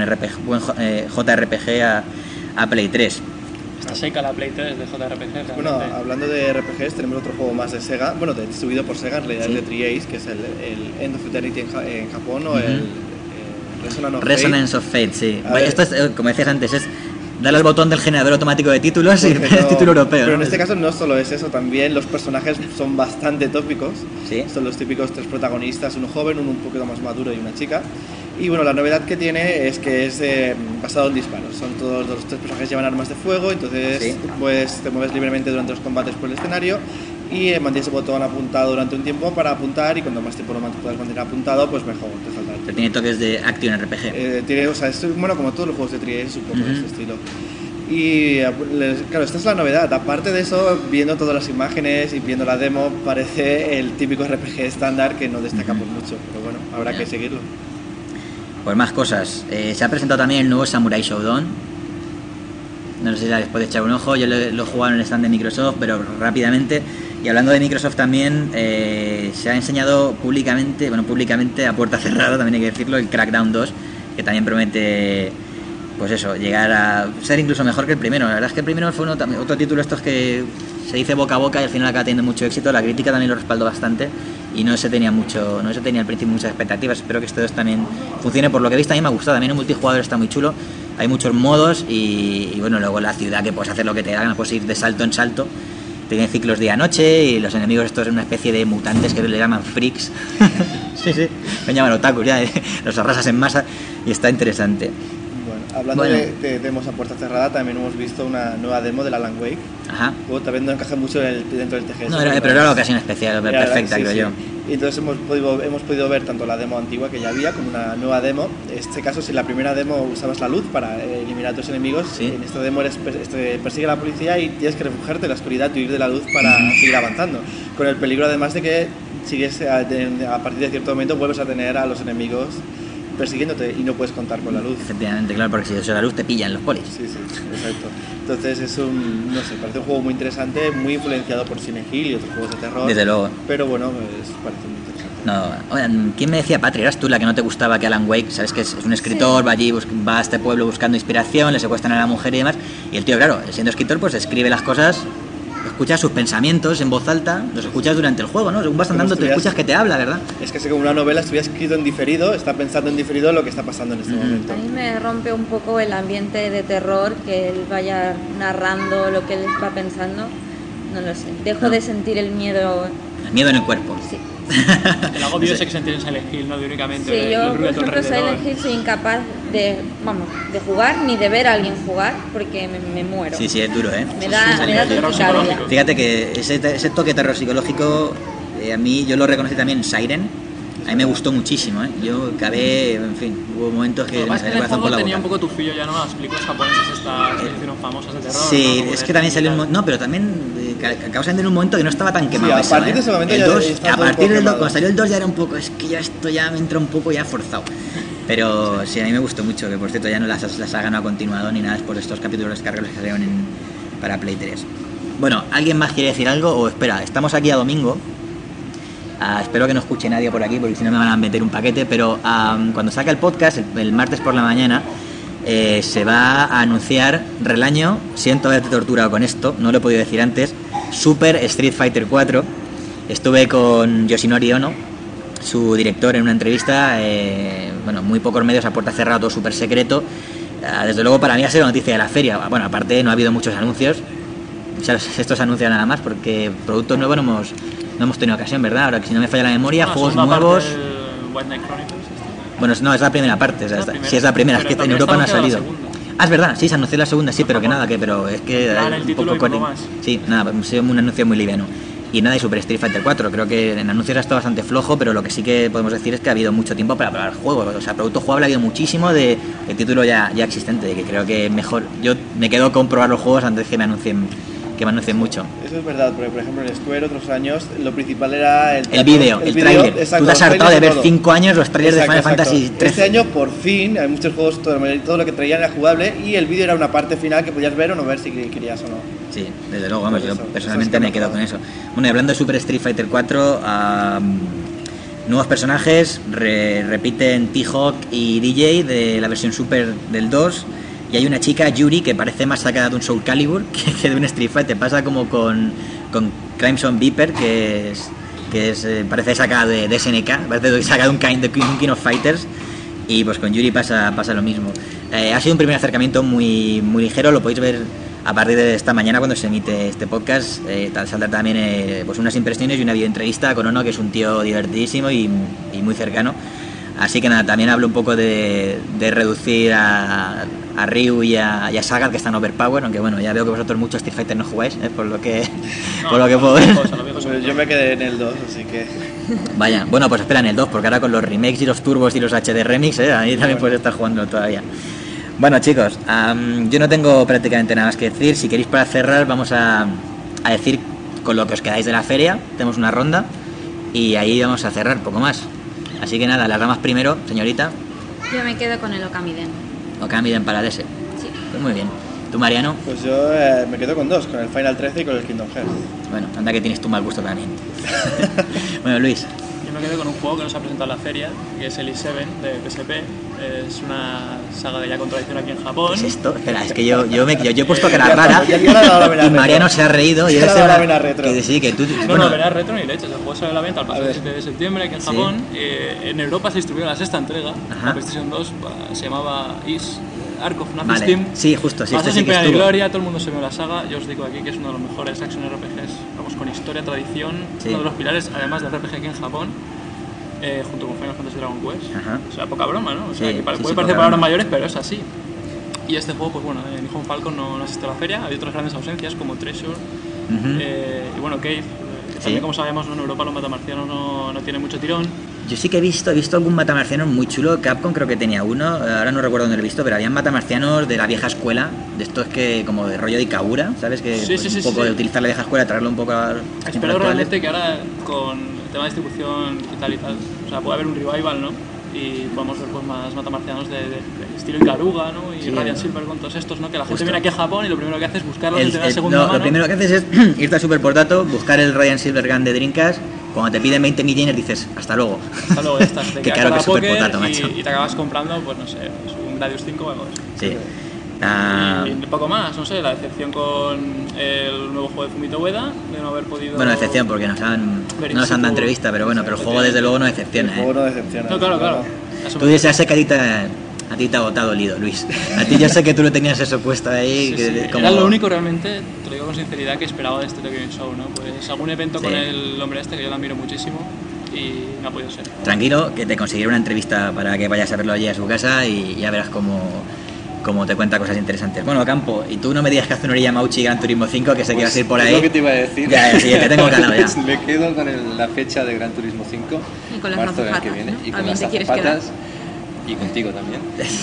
S13: JRPG a Play 3.
S15: Está seca la Play 3 de JRPG. Realmente.
S17: Bueno, hablando de RPGs, tenemos otro juego más de Sega, bueno, distribuido por Sega, en realidad es de 3Ace, que es el End of Eternity en Japón, o el
S13: Resonance of Fate, sí. Esto es, como decías antes, es darle al botón del generador automático de títulos y el título europeo.
S17: Pero en este caso no solo es eso, también los personajes son bastante tópicos.
S13: ¿Sí?
S17: Son los típicos 3 protagonistas, uno joven, uno un poquito más maduro y una chica. Y bueno, la novedad que tiene es que es basado en disparos. Son todos los 3 personajes llevan armas de fuego, entonces pues te mueves libremente durante los combates por el escenario y mantienes el botón apuntado durante un tiempo para apuntar, y cuando más tiempo lo puedas mantener apuntado, pues mejor.
S13: Pero tiene toques de Action RPG.
S17: Tiene, o sea, es, bueno, como todos los juegos de 3DS, es un poco de este estilo. Y claro, esta es la novedad. Aparte de eso, viendo todas las imágenes y viendo la demo, parece el típico RPG estándar que no destaca por mucho, pero bueno, habrá que seguirlo.
S13: Pues más cosas. Se ha presentado también el nuevo Samurai Shodown. No sé si les podéis echar un ojo. Yo lo he jugado en el stand de Microsoft, pero rápidamente. Y hablando de Microsoft también, se ha enseñado públicamente a puerta cerrada, también hay que decirlo, el Crackdown 2, que también promete, pues eso, llegar a ser incluso mejor que el primero. La verdad es que el primero fue otro título estos que se dice boca a boca y al final acaba teniendo mucho éxito. La crítica también lo respaldó bastante y no se tenía al principio muchas expectativas. Espero que este 2 también funcione. Por lo que he visto, a mí me ha gustado. También el multijugador está muy chulo, hay muchos modos y bueno, luego la ciudad, que puedes hacer lo que te hagan, puedes ir de salto en salto. Tiene ciclos día-noche y los enemigos estos son una especie de mutantes que le llaman freaks. Sí, me llaman otakus ya, los arrasas en masa y está interesante.
S17: Hablando de demos a puerta cerrada, también hemos visto una nueva demo del Alan Wake.
S13: Ajá.
S17: Luego también no encaja mucho dentro del TGS.
S13: No, pero era una ocasión especial, perfecta, creo yo.
S17: Y entonces hemos podido ver tanto la demo antigua que ya había como una nueva demo. En este caso, si en la primera demo usabas la luz para eliminar a tus enemigos, en esta demo persigue a la policía y tienes que refugiarte en la oscuridad y huir de la luz para seguir avanzando. Con el peligro además de que sigues a partir de cierto momento vuelves a tener a los enemigos persiguiéndote y no puedes contar con la luz.
S13: Efectivamente, claro, porque si usa la luz te pillan los polis.
S17: Sí, exacto. Entonces es parece un juego muy interesante, muy influenciado por Silent Hill y otros juegos de terror.
S13: Desde luego.
S17: Pero bueno, parece muy interesante.
S13: No, oye, ¿quién me decía, Patri? ¿Eras tú la que no te gustaba que Alan Wake? Sabes que es un escritor, va allí, va a este pueblo buscando inspiración, le secuestran a la mujer y demás, y el tío, claro, siendo escritor, pues escribe las cosas, escuchas sus pensamientos en voz alta, los escuchas durante el juego, ¿no? Según vas andando, te escuchas que te habla, ¿verdad?
S17: Es que como una novela estuviera escrito en diferido, está pensando en diferido lo que está pasando en este momento.
S14: A mí me rompe un poco el ambiente de terror, que él vaya narrando lo que él está pensando. No lo sé, dejo de sentir el miedo.
S13: El miedo en el cuerpo.
S14: Sí.
S15: El agobio ese que sentir en Silent Hill, ¿no? De únicamente
S14: sí, yo, por ejemplo, Silent Hill soy incapaz de jugar ni de ver a alguien jugar porque me muero.
S13: Sí, es duro, ¿eh?
S14: Me da taquicardia.
S13: Fíjate que ese toque terror psicológico, a mí, yo lo reconocí también en Siren. A mí me gustó muchísimo, ¿eh? Yo acabé, en fin, hubo momentos que me salió el corazón por la boca.
S15: Tenía un poco tufillo ya, ¿no? Las películas japonesas estas que hicieron famosas de terror.
S13: Sí, ¿no? Es que también salió no, pero también acabó saliendo en un momento que no estaba tan quemado.
S17: Sí, a partir de ese momento
S13: a partir del 2, cuando salió el 2 ya era un poco, es que ya esto ya me entra un poco ya forzado. Pero sí, a mí me gustó mucho, que por cierto ya no la saga no ha continuado ni nada, es por estos capítulos descargables que salieron para Play 3. Bueno, ¿alguien más quiere decir algo? O espera, estamos aquí a domingo. Espero que no escuche nadie por aquí porque si no me van a meter un paquete, pero cuando saca el podcast, el martes por la mañana, se va a anunciar Relaño, siento haberte torturado con esto, no lo he podido decir antes, Super Street Fighter 4. Estuve con Yoshinori Ono, su director, en una entrevista, muy pocos medios, a puerta cerrada, todo súper secreto. Desde luego para mí ha sido noticia de la feria. Bueno, aparte no ha habido muchos anuncios, o sea, esto se anuncia nada más, porque productos nuevos no hemos tenido ocasión, ¿verdad? Ahora que si no me falla la memoria, juegos nuevos...
S15: White Knight Chronicles.
S13: Bueno, no, es la primera parte, o sea, si es la primera, es que en Europa no ha salido. Ah, es verdad, sí, se anunció la segunda, sí, pero que nada, pero es que...
S15: el título y poco más.
S13: Sí, nada, ha sido un anuncio muy liviano. Y nada, y Super Street Fighter 4, creo que en anuncios ha estado bastante flojo, pero lo que sí que podemos decir es que ha habido mucho tiempo para probar juegos, o sea, producto jugable ha habido muchísimo de título ya existente, de que creo que mejor, yo me quedo con probar los juegos antes que me anuncien mucho.
S17: Eso es verdad, porque por ejemplo en Square otros años lo principal era el
S13: vídeo, el tráiler. Tú te has hartado de ver 5 años los trailers de Final Fantasy 13.
S17: Este año por fin hay muchos juegos, todo lo que traían era jugable y el vídeo era una parte final que podías ver o no ver si querías o no.
S13: Sí, desde luego, vamos, yo personalmente me quedo con eso. Bueno, y hablando de Super Street Fighter 4, nuevos personajes, repiten T-Hawk y DJ de la versión Super del 2. Y hay una chica, Yuri, que parece más sacada de un Soul Calibur que de un Street Fighter. Pasa como con Crimson Viper, que parece sacada de SNK, parece sacada de un King of Fighters. Y pues con Yuri pasa lo mismo. Ha sido un primer acercamiento muy ligero, lo podéis ver a partir de esta mañana cuando se emite este podcast. Saldrá también pues unas impresiones y una videoentrevista con Ono, que es un tío divertidísimo y muy cercano. Así que nada, también hablo un poco de reducir a Ryu y a Sagat, que están overpower, aunque bueno, ya veo que vosotros muchos Street Fighter no jugáis, por lo que puedo ver.
S17: Pues yo me quedé en el 2, así que...
S13: Vaya, bueno, pues espera en el 2, porque ahora con los remakes y los turbos y los HD remix, ahí también puedes estar jugando todavía. Bueno, chicos, yo no tengo prácticamente nada más que decir. Si queréis, para cerrar, vamos a decir con lo que os quedáis de la feria. Tenemos una ronda y ahí vamos a cerrar, poco más. Así que nada, las ramas primero, señorita.
S14: Yo me quedo con el Okamiden.
S13: Okamiden para DS.
S14: Sí.
S13: Pues muy bien. ¿Tú, Mariano?
S17: Pues yo me quedo con dos, con el Final 13 y con el Kingdom Hearts.
S13: Bueno, anda que tienes tu mal gusto también. Bueno, Luis.
S15: Yo me quedo con un juego que nos ha presentado en la feria, que es el E7 de PSP. Es una saga de ya con tradición aquí en Japón.
S13: ¿Qué es esto? Espera, es que yo he puesto cara rara y Mariano se ha reído y él se
S17: la vena retro.
S13: Que sí, que tú...
S15: No, verás retro ni leches. El juego sale a la venta el pasado 7 de septiembre aquí en Japón. En Europa se distribuye la sexta entrega. La PlayStation 2 se llamaba Ark of Nazi Steam.
S13: Sí, justo, sí.
S15: Pasa sin pena ni gloria, todo el mundo se ve la saga. Yo os digo aquí que es uno de los mejores action RPGs, vamos, con historia, tradición, uno de los pilares, además del RPG aquí en Japón, junto con Final Fantasy Dragon Quest. O sea, poca broma, ¿no? O sea, que puede parecer palabras mayores, pero es así. Y este juego, pues bueno, Nihon Falcon no asistió a la feria, hay otras grandes ausencias como Treasure y bueno, Cave, que también, como sabemos, en Europa los matamarcianos no tienen mucho tirón.
S13: Yo sí que he visto algún matamarciano muy chulo. Capcom creo que tenía uno, ahora no recuerdo dónde lo he visto, pero habían matamarcianos de la vieja escuela, de estos que como de rollo de Ikagura, ¿sabes? Que un poco de utilizar la vieja escuela, traerlo un poco a
S15: espero realmente que ahora con el tema de distribución digital y tal, o sea, puede haber un revival, ¿no? Y podemos ver pues más matamarcianos de estilo Ikaruga, ¿no? Y Radiant Silver con todos estos, ¿no? Que la gente viene aquí a Japón y lo primero que hace es buscarlos en la segunda mano.
S13: Lo primero que haces es irte a Superportato, buscar el Radiant Silver Gun de Dreamcast. Cuando te piden 20 millones dices, hasta luego.
S15: Hasta luego, ya estás.
S13: Qué caro que es Superpotato, macho.
S15: Y te acabas comprando, pues no sé, un Gradius 5 o algo así.
S13: Sí.
S15: Y poco más, no sé, la decepción con el nuevo juego de Fumito Ueda, de no haber podido...
S13: Bueno, decepción porque no nos han dado entrevista, pero bueno, pero el juego desde luego no decepciona.
S17: El juego no decepciona.
S15: No, claro.
S13: Tú ya sé que a ti te ha dolido, Luis. A ti yo sé que tú lo tenías eso puesto ahí.
S15: Como... Era lo único realmente, te lo digo con sinceridad, que esperaba de este Tokyo Game Show, ¿no? Pues algún evento con el hombre este, que yo lo admiro muchísimo, y no ha podido ser.
S13: Tranquilo, que te conseguiré una entrevista para que vayas a verlo allí a su casa y ya verás cómo te cuenta cosas interesantes. Bueno, Campo, y tú no me digas que hace una orilla Mauchi Gran Turismo 5, que sé que vas a ir por ahí.
S16: Es lo que te iba a decir.
S13: Ya, sí, te tengo calado ya.
S16: Me quedo con la fecha de Gran Turismo 5,
S14: y con las
S16: marzo del
S14: azafatas,
S16: que viene,
S14: ¿no?
S16: y con las azafatas. Y contigo también.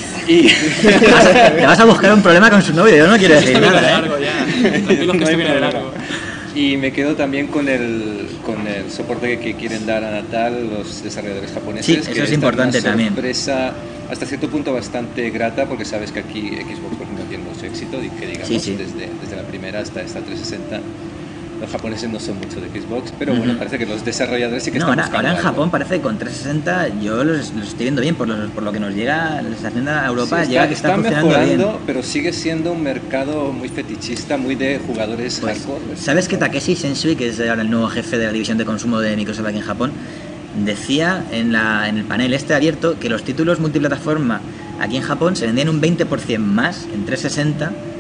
S13: Te vas a buscar un problema con su novio, yo no quiero decir nada.
S15: Largo, ya. Tranquilos que esto viene de largo.
S16: Y me quedo también con el soporte que quieren dar a Natal los desarrolladores japoneses.
S13: Sí, eso es importante también.
S16: Una sorpresa hasta cierto punto bastante grata, porque sabes que aquí Xbox, por ejemplo, tiene mucho éxito, que digamos, desde la primera hasta esta 360. Los japoneses no son mucho de Xbox, pero bueno, parece que los desarrolladores sí que están buscando
S13: ahora en
S16: algo.
S13: Japón parece que con 360 yo los estoy viendo bien, por lo que nos llega, la estación a Europa, llega que está funcionando
S16: mejorando,
S13: bien.
S16: Pero sigue siendo un mercado muy fetichista, muy de jugadores hardcore.
S13: ¿Sabes que Takeshi Sensui, que es ahora el nuevo jefe de la división de consumo de Microsoft aquí en Japón, decía en el panel abierto que los títulos multiplataforma aquí en Japón se vendían un 20% más en 360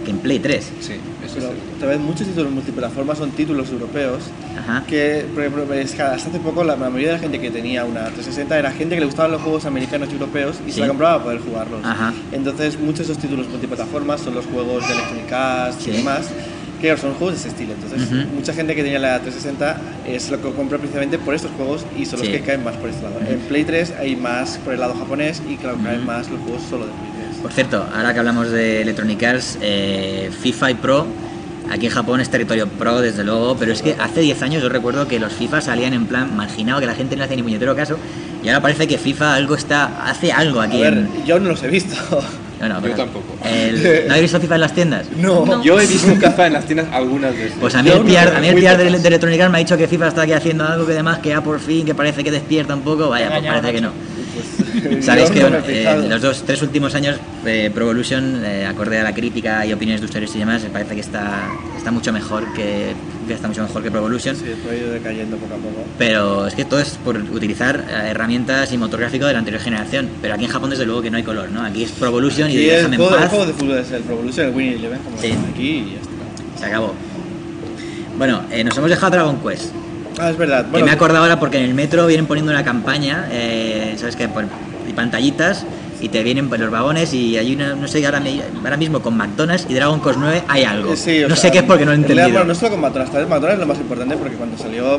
S13: que en Play 3.
S16: Sí, eso
S17: Pero
S16: es
S17: tal vez muchos títulos multiplataformas son títulos europeos.
S13: Ajá.
S17: Que, por ejemplo, es que hasta hace poco la mayoría de la gente que tenía una 360 era gente que le gustaban los juegos americanos y europeos y
S13: Sí.
S17: se la compraba para poder jugarlos.
S13: Ajá.
S17: Entonces, muchos de esos títulos multiplataformas son los juegos de Electronic Arts
S13: Sí.
S17: y demás, que son juegos de ese estilo. Entonces,
S13: Ujú.
S17: mucha gente que tenía la 360 es lo que compra precisamente por estos juegos y son
S13: Sí.
S17: los que caen más por este lado.
S13: Ujú.
S17: En Play 3 hay más por el lado japonés y claro, caen
S13: Ujú.
S17: más los juegos solo de Play 3.
S13: Por cierto, ahora que hablamos de Electronic Arts, FIFA y Pro, aquí en Japón es territorio Pro desde luego, pero es que hace 10 años yo recuerdo que los FIFA salían en plan marginado, que la gente no le hacía ni puñetero caso, y ahora parece que FIFA hace algo
S17: A
S13: aquí.
S17: ver, yo no los he visto.
S13: No,
S16: Yo
S13: pero
S16: tampoco.
S13: ¿no habéis visto FIFA en las tiendas?
S17: No.
S16: Yo he visto FIFA en las tiendas algunas veces.
S13: Pues a mí el PR de Electronic Arts me ha dicho que FIFA está aquí haciendo algo que demás, que ya por fin, que parece que despierta un poco, vaya, pues parece que no. Sabéis que bueno, los 3 últimos años Pro Evolution, acorde a la crítica y opiniones de usuarios y demás, me parece que está mucho mejor que Pro Evolution.
S17: Sí, ha ido decayendo poco a poco.
S13: Pero es que todo es por utilizar herramientas y motor gráfico de la anterior generación. Pero aquí en Japón desde luego que no hay color, ¿no? Aquí es Pro Evolution y
S17: Y el
S13: déjame en
S17: juego, el
S13: paz.
S17: juego de fútbol es el Pro Evolution, el Winning Eleven, como
S13: Sí.
S17: llaman aquí y ya está.
S13: Se acabó. Bueno, nos hemos dejado Dragon Quest.
S17: Ah, es verdad.
S13: Que me he acordado ahora porque en el metro vienen poniendo una campaña, ¿sabes qué? Y pantallitas y te vienen por los vagones y hay una, no sé, ahora mismo con McDonald's y Dragon Quest 9 hay algo.
S17: Sí, o
S13: no
S17: sea,
S13: sé qué es porque no lo he
S17: en realidad,
S13: entendido.
S17: bueno, no solo con McDonald's, tal vez McDonald's es lo más importante porque cuando salió,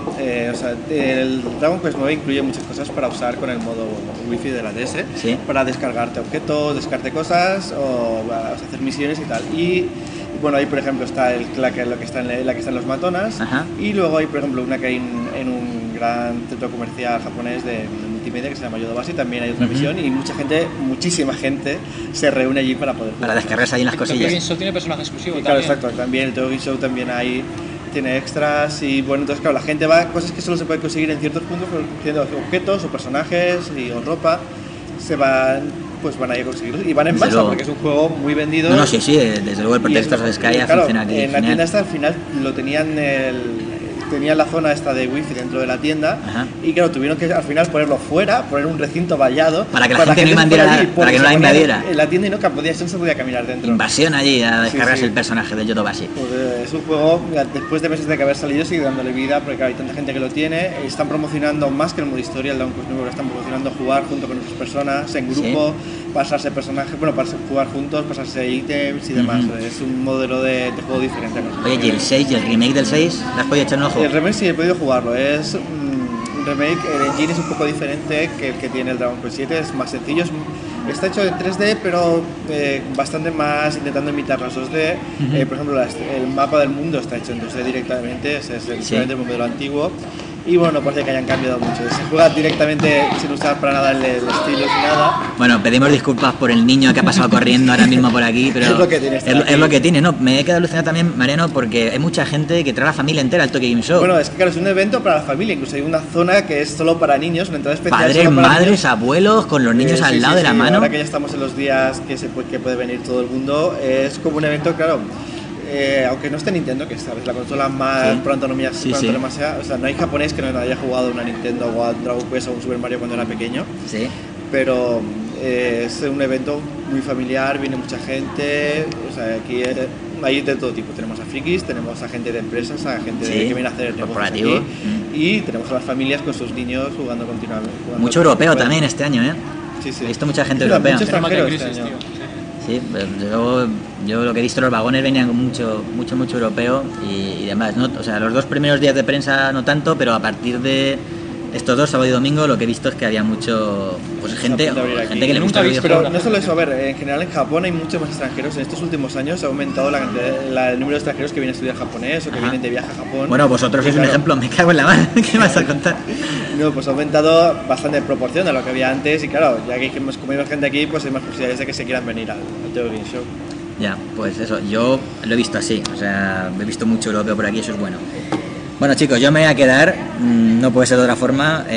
S17: el Dragon Quest 9 incluye muchas cosas para usar con el modo Wi-Fi de la DS,
S13: Sí.
S17: para descargarte objetos, descargarte cosas o hacer misiones y tal. Y bueno, ahí por ejemplo está la que está en los McDonald's.
S13: Ajá.
S17: Y luego hay por ejemplo una que hay en un gran centro comercial japonés de multimedia que se llama Yodobashi, también hay otra
S13: Ujú.
S17: misión y muchísima gente se reúne allí para poder
S13: Para descargarse ahí las
S8: Tokyo
S13: cosillas.
S8: Game Show tiene personaje exclusivo
S17: y claro,
S8: también.
S17: exacto, también el Tokyo Game Show también hay, tiene extras y bueno, entonces claro, la gente va, cosas que solo se pueden conseguir en ciertos puntos, cogiendo objetos o personajes o ropa, van a ir a conseguirlos y van en
S13: Desde
S17: masa
S13: luego.
S17: porque es un juego muy vendido.
S13: No, sí, desde luego el
S17: Y es
S13: Protectors of Sky
S17: claro,
S13: funciona aquí
S17: en la
S13: genial.
S17: tienda esta al final lo tenían tenían la zona esta de wifi dentro de la tienda.
S13: Ajá.
S17: Y claro, tuvieron que al final ponerlo fuera, poner un recinto vallado
S13: Para que la gente no
S17: fuera
S13: invadiera
S17: allí,
S13: para que no la
S17: se ponía
S13: invadiera.
S17: en la tienda y no se podía caminar dentro.
S13: Invasión allí a descargarse
S17: sí.
S13: el personaje de Yodobashi.
S17: Pues, es un juego, después de meses de que haber salido, sigue dándole vida porque claro, hay tanta gente que lo tiene. Están promocionando más que el modo historia, el Dragon Quest nuevo, que están promocionando jugar junto con otras personas, en grupo, pasarse personajes, bueno, para jugar juntos, pasarse ítems y demás.
S13: Ujú.
S17: Es un modelo de juego diferente.
S13: Oye, ¿y el 6 y el remake del 6? ¿Le has podido echar un ojo?
S17: El remake sí he podido jugarlo, es un remake, el engine es un poco diferente que el que tiene el Dragon Quest 7, es más sencillo, está hecho en 3D pero bastante más intentando imitar las 2D.
S13: Ujú.
S17: Por ejemplo, el mapa del mundo está hecho en 2D directamente, es directamente el modelo antiguo. Y bueno, parece que hayan cambiado mucho. Se juega directamente sin usar para nada el estilo ni nada.
S13: Bueno, pedimos disculpas por el niño que ha pasado corriendo ahora mismo por aquí, pero
S17: Es lo que tiene estar
S13: es
S17: aquí.
S13: lo que tiene, ¿no? Me he quedado alucinado también, Mariano, porque hay mucha gente que trae a la familia entera al Tokyo Game Show.
S17: Bueno, es que claro, es un evento para la familia, incluso hay una zona que es solo para niños, una entrada especial
S13: Padres,
S17: solo para
S13: madres,
S17: niños.
S13: abuelos, con los niños al
S17: Sí,
S13: lado
S17: sí,
S13: de la
S17: sí,
S13: mano.
S17: Ahora que ya estamos en los días que puede venir todo el mundo, es como un evento, claro, aunque no esté Nintendo, que sabes, la consola más
S13: Sí.
S17: por antonomía,
S13: Sí,
S17: por
S13: sí.
S17: antonomía sea, o sea, no hay japonés que no haya jugado una Nintendo o a Dragon Quest o un Super Mario cuando era pequeño,
S13: Sí.
S17: pero es un evento muy familiar, viene mucha gente, o sea, aquí hay de todo tipo, tenemos a frikis, tenemos a gente de empresas, a gente
S13: Sí,
S17: que viene a hacer negocios
S13: corporativo.
S17: aquí, y tenemos a las familias con sus niños jugando continuamente.
S13: Mucho europeo también este año, ¿eh?
S17: Sí, sí.
S13: He visto mucha gente
S17: Sí,
S13: europea.
S17: mucho extranjero este año.
S13: Sí, pero yo lo que he visto, los vagones venían con mucho europeo y demás, ¿no? O sea, los 2 primeros días de prensa no tanto, pero a partir de estos 2, sábado y domingo, lo que he visto es que había mucho, pues gente que le gusta el videojuego.
S17: Pero no solo eso, a ver, en general en Japón hay muchos más extranjeros. En estos últimos años ha aumentado el número de extranjeros que vienen a estudiar japonés o que
S13: Ajá.
S17: vienen de viaje a Japón.
S13: Bueno, vosotros
S17: Y
S13: sois un
S17: claro,
S13: ejemplo, me cago en la mano, ¿qué vas a contar?
S17: No, pues ha aumentado bastante en proporción a lo que había antes y claro, ya que como hay más gente aquí, pues hay más posibilidades de que se quieran venir al Tokyo Game Show.
S13: Ya, pues eso, yo lo he visto así, o sea, he visto mucho europeo por aquí, eso es bueno. Bueno chicos, yo me voy a quedar, no puede ser de otra forma,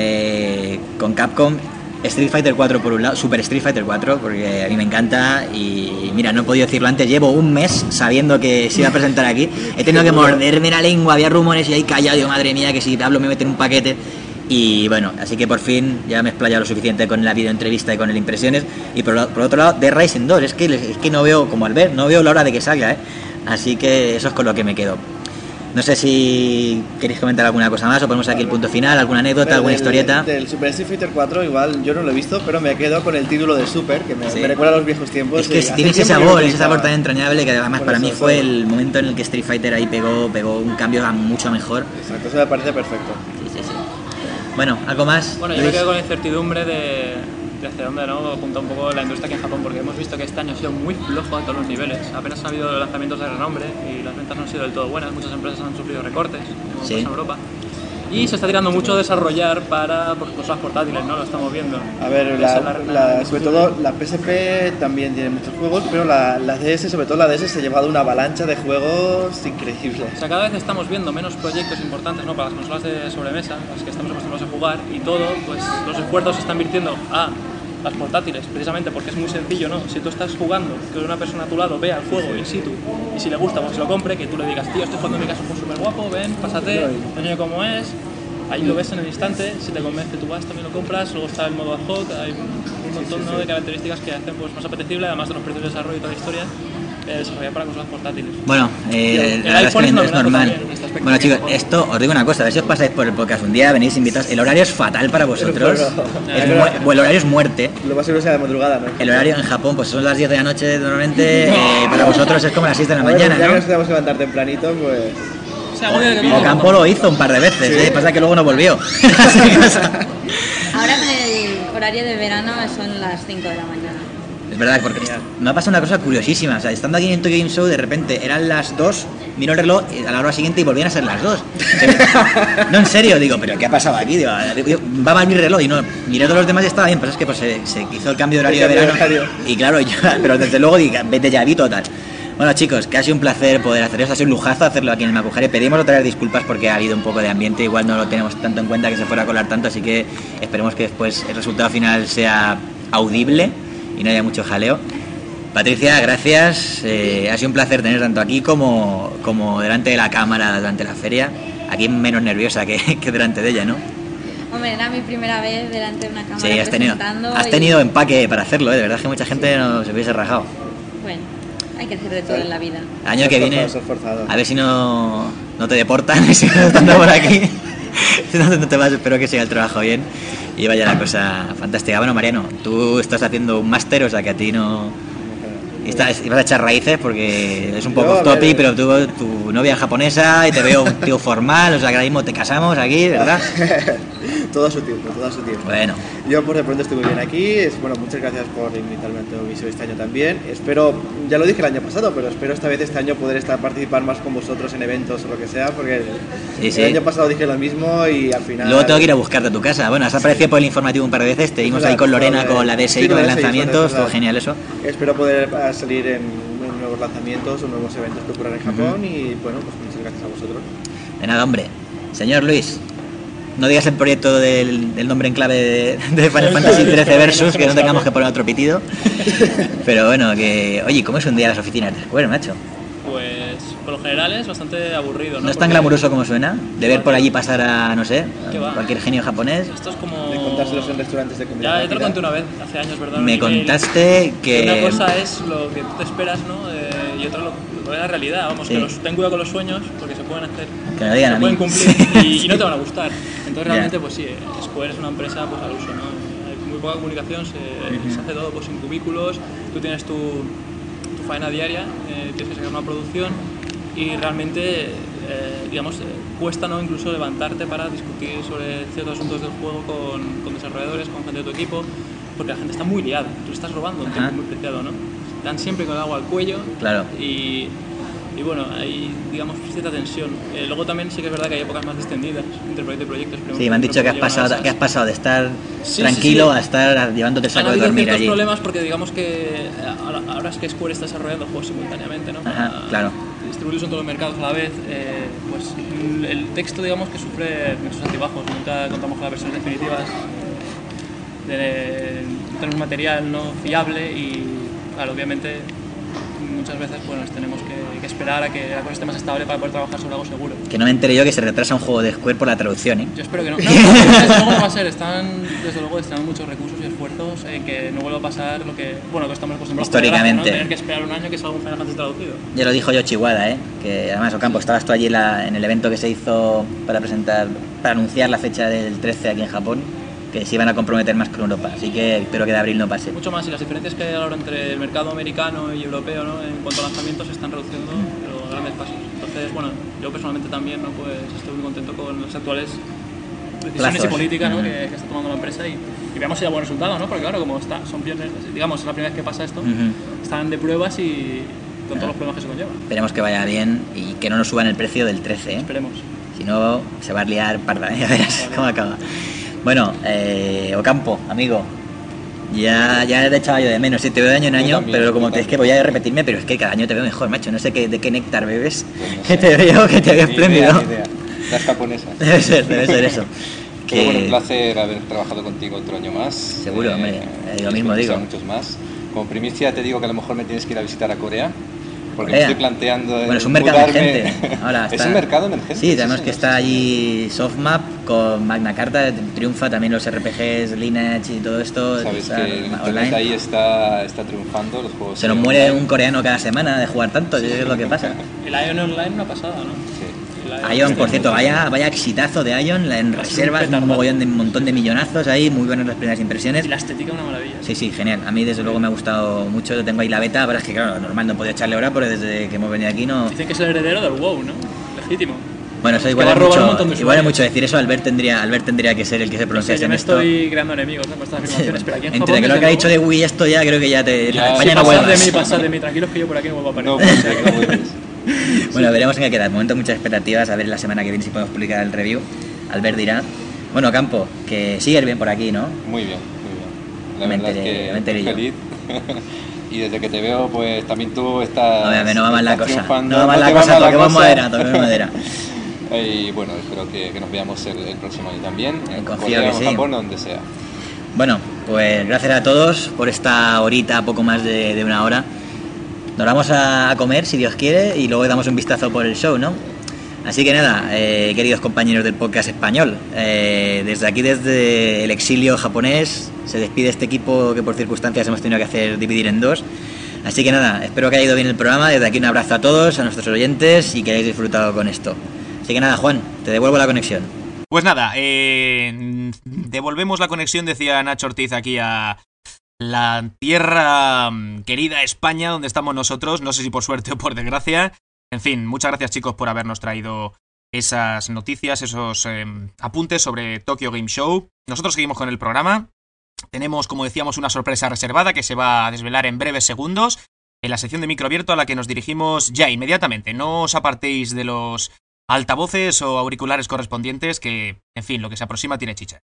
S13: con Capcom, Street Fighter 4 por un lado, Super Street Fighter 4, porque a mí me encanta y mira, no he podido decirlo antes, llevo un mes sabiendo que se iba a presentar aquí, he tenido que morderme la lengua, había rumores y ahí callado, digo, madre mía, que si hablo me meten un paquete. Y bueno, así que por fin ya me he explayado lo suficiente con la videoentrevista y con el impresiones. Y por otro lado, Dead Rising 2, es que no veo, como al ver, no veo la hora de que salga, Así que eso es con lo que me quedo. No sé si queréis comentar alguna cosa más o ponemos aquí el punto final, alguna anécdota, alguna historieta.
S17: Del Super Street Fighter 4 igual yo no lo he visto, pero me quedo con el título de Super, que me recuerda a los viejos tiempos.
S13: Es que tiene ese sabor tan entrañable que además para mí fue el momento en el que Street Fighter ahí pegó un cambio a mucho mejor.
S17: Exacto, eso me parece perfecto.
S13: Sí. Bueno, ¿algo más?
S15: Bueno, yo me quedo con la incertidumbre de hacia dónde apunta un poco la industria aquí en Japón, porque hemos visto que este año ha sido muy flojo a todos los niveles. Apenas ha habido lanzamientos de renombre y las ventas no han sido del todo buenas. Muchas empresas han sufrido recortes, como pasa en Europa. Y se está tirando mucho a desarrollar para consolas portátiles, ¿no? Lo estamos viendo.
S17: A ver, sobre todo la PSP también tiene muchos juegos, pero la DS, sobre todo la DS, se ha llevado una avalancha de juegos increíbles.
S15: O sea, cada vez estamos viendo menos proyectos importantes, ¿no? Para las consolas de sobremesa, las que estamos acostumbrados a jugar, y todo, pues los esfuerzos se están virtiendo a las portátiles, precisamente porque es muy sencillo, ¿no? Si tú estás jugando, que una persona a tu lado vea el juego in situ y si le gusta, pues se lo compre, que tú le digas, tío, estoy jugando en mi casa, pues súper guapo, ven, pásate, te enseño cómo es, ahí lo ves en el instante, si te convence tú vas, también lo compras, luego está el modo ad hoc, hay un montón, ¿no?, de características que hacen pues más apetecible, además de los precios de desarrollo y toda la historia. Desarrollar para consolas portátiles.
S13: Bueno, la verdad es que es normal. Bueno, chicos, esto os digo una cosa, a ver si os pasáis por el podcast un día, venís invitados. El horario es fatal para vosotros. El horario es muerte.
S17: Lo más seguro sea de madrugada, ¿no?
S13: El horario en Japón pues son las 10 de la noche normalmente, para vosotros es como las 6 de la mañana,
S17: ya
S13: ¿no?
S17: que nos tenemos que levantar tempranito, pues...
S13: Ocampo lo hizo un par de veces, pasa que luego no volvió.
S14: Ahora con el horario de verano son las 5 de la mañana.
S13: Es verdad, porque me ha pasado una cosa curiosísima. O sea, estando aquí en Tokyo Game Show, de repente eran las 2, miro el reloj a la hora siguiente y volvían a ser las 2. No, en serio, digo, ¿pero qué ha pasado aquí? Digo, va mal mi reloj y no, miré todos los demás y estaba bien, pero es que pues, se hizo el cambio de horario de verano. Y claro, pero desde luego digo, vete ya, vi total. Bueno, chicos, que ha sido un placer poder hacer esto, ha sido un lujazo hacerlo aquí en el Makuhari. Pedimos otra vez disculpas porque ha habido un poco de ambiente, igual no lo tenemos tanto en cuenta que se fuera a colar tanto, así que esperemos que después el resultado final sea audible y no haya mucho jaleo. Patricia, gracias, ha sido un placer tener tanto aquí como delante de la cámara durante la feria. Aquí menos nerviosa que delante de ella, ¿no?
S14: Hombre, era mi primera vez delante de una cámara.
S13: Sí, has tenido empaque para hacerlo, de verdad que mucha gente no se hubiese rajado.
S14: Bueno, hay que hacer de todo en la vida.
S13: El año que viene, a ver si no te deportan y sigues estando por aquí. Si no te vas, espero que siga el trabajo bien y vaya la cosa fantástica. Bueno, Mariano, tú estás haciendo un máster, o sea que a ti no... Y vas a echar raíces porque es un poco off topic, pero tu novia es japonesa y te veo un tío formal, o sea que ahora mismo te casamos aquí, ¿verdad?
S17: Todo a su tiempo, todo a su tiempo.
S13: Bueno.
S17: Yo por de pronto estoy muy bien aquí, muchas gracias por invitarme a Tokyo Show este año también. Espero, ya lo dije el año pasado, pero espero esta vez este año poder participar más con vosotros en eventos o lo que sea, porque el año pasado dije lo mismo y al final...
S13: Luego tengo que ir a buscarte a tu casa. Bueno, has aparecido por el informativo un par de veces, te vimos ahí con Lorena, con la DSI, con el lanzamiento, estuvo genial eso.
S17: Espero poder salir en nuevos lanzamientos o nuevos eventos que ocurran en Japón y bueno, pues muchas gracias a vosotros.
S13: De nada, hombre. Señor Luis, no digas el proyecto del nombre en clave de Final Fantasy XIII Versus, que no tengamos que poner otro pitido. Pero bueno, que... Oye, ¿cómo es un día en las oficinas de Square, macho?
S15: Pues por lo general es bastante aburrido, ¿no?
S13: ¿No es tan glamuroso como suena? De ver por allí pasar a, no sé, cualquier genio japonés.
S15: Esto es como...
S17: De contárselos en restaurantes de comida.
S15: Ya te lo conté una vez, hace años, ¿verdad?
S13: Me contaste que...
S15: Una cosa es lo que tú te esperas, ¿no? Y otra lo que es la realidad. Vamos, que ten cuidado con los sueños porque se pueden hacer...
S13: Que me digan a mí.
S15: Se pueden cumplir y no te van a gustar. Entonces realmente, pues sí, Square es una empresa pues al uso, ¿no? Hay muy poca comunicación, se hace todo pues sin cubículos, tú tienes tu faena diaria, tienes que sacar una producción y realmente, cuesta, ¿no?, incluso levantarte para discutir sobre ciertos asuntos del juego con desarrolladores, con gente de tu equipo, porque la gente está muy liada, tú estás robando un tiempo muy preciado, ¿no? Están siempre con el agua al cuello.
S13: Claro.
S15: Y bueno, hay, digamos, cierta tensión. Luego también sí que es verdad que hay épocas más distendidas entre proyectos y proyectos.
S13: Sí, me han dicho que has pasado de estar tranquilo a estar llevándote saco de dormir allí.
S15: Hay problemas porque digamos que ahora es que Square está desarrollando juegos simultáneamente, ¿no?
S13: Claro.
S15: Distribuirlos en todos los mercados a la vez, pues el texto, digamos, que sufre muchos altibajos. Nunca contamos con las versiones definitivas. Tenemos material no fiable y, claro, obviamente muchas veces pues nos tenemos que esperar a que la cosa esté más estable para poder trabajar sobre algo seguro.
S13: Que no me enteré yo que se retrasa un juego de Square por la traducción, ¿eh?
S15: Yo espero que no. No, desde luego no va a ser. Desde luego destinando muchos recursos y esfuerzos en que no vuelva a pasar lo que estamos acostumbrados
S13: históricamente,
S15: ¿no? Tener que esperar un año que salga un Final Fantasy traducido.
S13: Ya lo dijo Yoshi Wada, que además, Ocampo, estabas tú allí en el evento que se hizo para anunciar la fecha del 13 aquí en Japón, que se iban a comprometer más con Europa, así que espero que de abril no pase.
S15: Mucho más, y las diferencias que hay ahora entre el mercado americano y europeo, ¿no? En cuanto a lanzamientos se están reduciendo, pero a grandes pasos. Entonces, bueno, yo personalmente también, ¿no? Pues estoy muy contento con las actuales decisiones y políticas, ¿no? que está tomando la empresa y veamos si da buen resultado, ¿no? Porque claro, como son pioneros, digamos, es la primera vez que pasa esto, están de pruebas y con todos los problemas que se conllevan.
S13: Esperemos que vaya bien y que no nos suban el precio del 13, ¿eh?
S15: Esperemos.
S13: Si no, se va a liar parda, ya verás cómo acaba. Bueno, Ocampo, amigo, ya te echaba yo de menos, te veo de año en año, también, pero como te es que voy a repetirme, pero es que cada año te veo mejor, macho, no sé de qué néctar bebes, pues no sé. Que te veo espléndido.
S16: Idea. Las japonesas.
S13: Debe ser eso.
S16: Pero bueno, un placer haber trabajado contigo otro año más.
S13: Seguro, hombre, lo mismo digo.
S16: Muchos más. Como primicia te digo que a lo mejor me tienes que ir a visitar a Corea. Porque me estoy planteando.
S13: Bueno, es un mercado emergente. Ahora
S16: ¿Es un mercado emergente?
S13: Sí, tenemos que está allí Softmap con Magna Carta, triunfa también los RPGs, Lineage y todo esto.
S16: Sabes que el internet ahí está triunfando los juegos.
S13: Se nos muere un coreano cada semana de jugar tanto, es lo que pasa.
S15: El Ion Online una pasada, ¿no?
S16: Sí.
S13: Ion, por cierto, vaya exitazo de Ion, en reservas, un montón de millonazos ahí, muy buenas las primeras impresiones.
S15: Y la estética una maravilla.
S13: Sí, genial. A mí desde luego me ha gustado mucho, yo tengo ahí la beta, pero es que claro, normal, no podía echarle hora, pero desde que hemos venido aquí no...
S15: Dicen que es el heredero del WoW, ¿no? Legítimo.
S13: Bueno, eso igual es mucho decir eso, Albert tendría que ser el que se pronunciase en esto.
S15: Yo me estoy creando enemigos, ¿no? Con estas afirmaciones, pero aquí en Japón...
S13: Entre lo que ha dicho de Wii esto ya creo que ya te... España no vuelvas.
S15: Pasad de mí, tranquilos que yo por aquí no vuelvo a aparecer.
S16: No vuelves.
S13: Bueno, veremos en qué queda. De momento muchas expectativas, a ver la semana que viene si podemos publicar el review. Albert dirá. Bueno, Campo, que sigues bien por aquí, ¿no?
S16: Muy bien. La verdad es que estoy feliz. Y desde que te veo, pues también tú estás...
S13: No va mal la cosa. No va mal la cosa, toquemos madera.
S16: Y bueno, espero que nos veamos el próximo año también.
S13: Confío que sí.
S16: En Japón, donde sea.
S13: Bueno, pues gracias a todos por esta horita, poco más de una hora. Nos vamos a comer, si Dios quiere, y luego damos un vistazo por el show, ¿no? Así que nada, queridos compañeros del podcast español, desde aquí, desde el exilio japonés, se despide este equipo que por circunstancias hemos tenido que hacer dividir en dos. Así que nada, espero que haya ido bien el programa. Desde aquí un abrazo a todos, a nuestros oyentes, y que hayáis disfrutado con esto. Así que nada, Juan, te devuelvo la conexión.
S2: Pues nada, devolvemos la conexión, decía Nacho Ortiz, aquí a la tierra querida España, donde estamos nosotros, no sé si por suerte o por desgracia. En fin, muchas gracias, chicos, por habernos traído esas noticias, esos apuntes sobre Tokyo Game Show. Nosotros seguimos con el programa. Tenemos, como decíamos, una sorpresa reservada que se va a desvelar en breves segundos en la sección de micro abierto a la que nos dirigimos ya inmediatamente. No os apartéis de los altavoces o auriculares correspondientes que, en fin, lo que se aproxima tiene chicha.